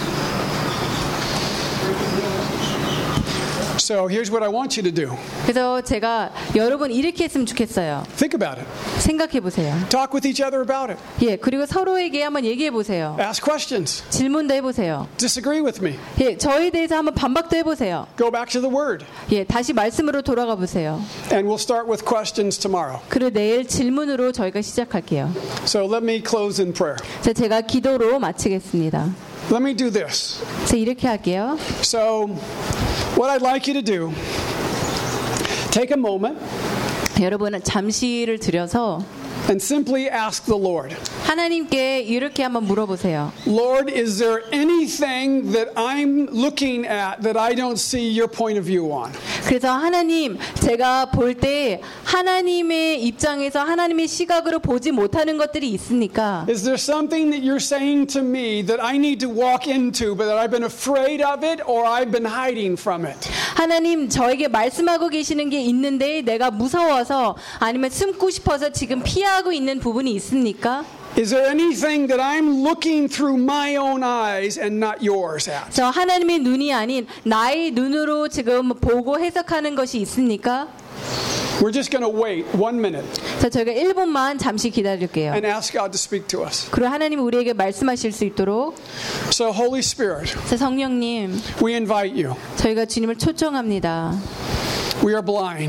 So here's what I want you to do. 그래서 제가 여러분 이렇게 했으면 좋겠어요. Think about it. 생각해 보세요. Talk with each other about it. 예, 그리고 서로에게 한번 얘기해 보세요. Ask questions. 질문도 해보세요. Disagree with me. 예, 저에 대해서 한번 반박도 해보세요. Go back to the Word. 예, 다시 말씀으로 돌아가 보세요. And we'll start with questions tomorrow. 그리고 내일 질문으로 저희가 시작할게요. So let me close in prayer. 그래서 제가 기도로 마치겠습니다. Let me do this. 그래서 이렇게 할게요. So what I'd like you to do, take a moment 여러분은 잠시를 들여서 and simply ask the Lord. 하나님께 이렇게 한번 물어보세요. Lord, is there anything that I'm looking at that I don't see your point of view on? 그래서 하나님, 제가 볼 때 하나님의 입장에서 하나님의 시각으로 보지 못하는 것들이 있습니까? Is there something that you're saying to me that I need to walk into but that I've been afraid of it or I've been hiding from it? 하나님, 저에게 말씀하고 계시는 게 있는데 내가 무서워서 아니면 숨고 싶어서 지금 피하고 있는 부분이 있습니까? Is there anything that I'm looking through my own eyes and not yours at? 저 하나님의 눈이 아닌 나의 눈으로 지금 보고 해석하는 것이 있습니까? We're just going to wait one minute 자, 저희가 일 분만 잠시 기다릴게요. and ask God to speak to us. 그리고 하나님 우리에게 말씀하실 수 있도록. So Holy Spirit, 자, 성령님, we invite you. 저희가 주님을 초청합니다. We are blind.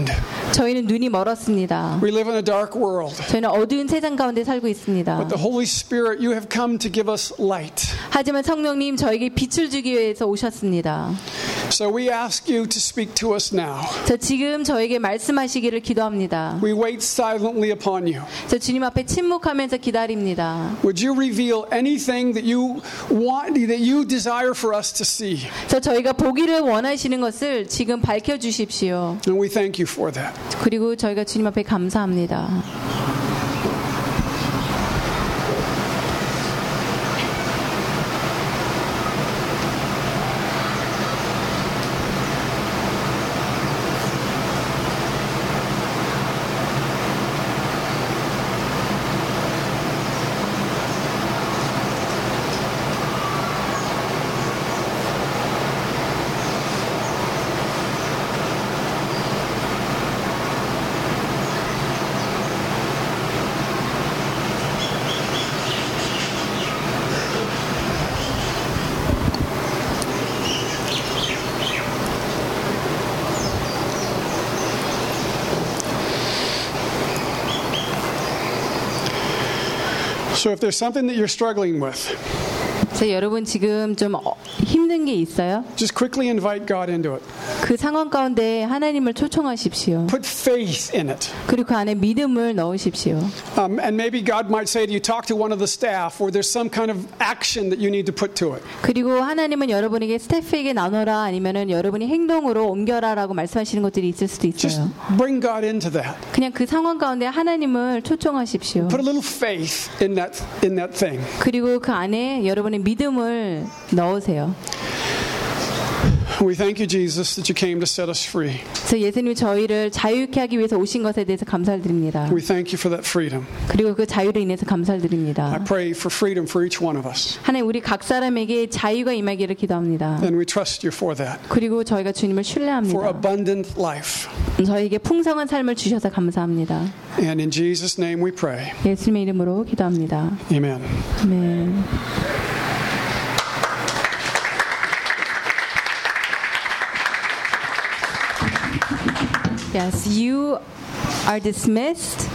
저희는 눈이 멀었습니다. We live in a dark world. 저희는 어두운 세상 가운데 살고 있습니다. But the Holy Spirit, you have come to give us light. 하지만 성령님 저에게 빛을 주기 위해서 오셨습니다. So we ask you to speak to us now. 저 지금 저에게 말씀하시기를 기도합니다. We wait silently upon you. 저 주님 앞에 침묵하면서 기다립니다. Would you reveal anything that you want, that you desire for us to see? 저 저희가 보기를 원하시는 것을 지금 밝혀 주십시오. And we thank you for that. 그리고 저희가 주님 앞에 감사합니다. So if there's something that you're struggling with, 그래서 여러분 지금 좀 어, 힘든 게 있어요? just quickly invite God into it. 그 상황 가운데 하나님을 초청하십시오. Put faith in it. 그리고 그 안에 믿음을 넣으십시오. Um, and maybe God might say to you, talk to one of the staff, or there's some kind of action that you need to put to it. 그리고 하나님은 여러분에게 스태프에게 나눠라 아니면은 여러분이 행동으로 옮겨라라고 말씀하시는 것들이 있을 수도 있어요. Bring God into that. 그냥 그 상황 가운데 하나님을 초청하십시오. Put a little faith in that in that thing. 그리고 그 안에 여러분의 믿음을 넣으세요. We thank you, Jesus, that you came to set us free. 그래서 예수님이 저희를 자유케 하기 위해서 오신 것에 대해서 감사를 드립니다. We thank you for that freedom. 그리고 그 자유로 인해서 감사를 드립니다. I pray for freedom for each one of us. 하나님 우리 각 사람에게 자유가 임하기를 기도합니다. And we trust you for that. 그리고 저희가 주님을 신뢰합니다. For abundant life. 저희에게 풍성한 삶을 주셔서 감사합니다. And in Jesus' name we pray. 예수님의 이름으로 기도합니다. Amen. 아멘. Yes, you are dismissed.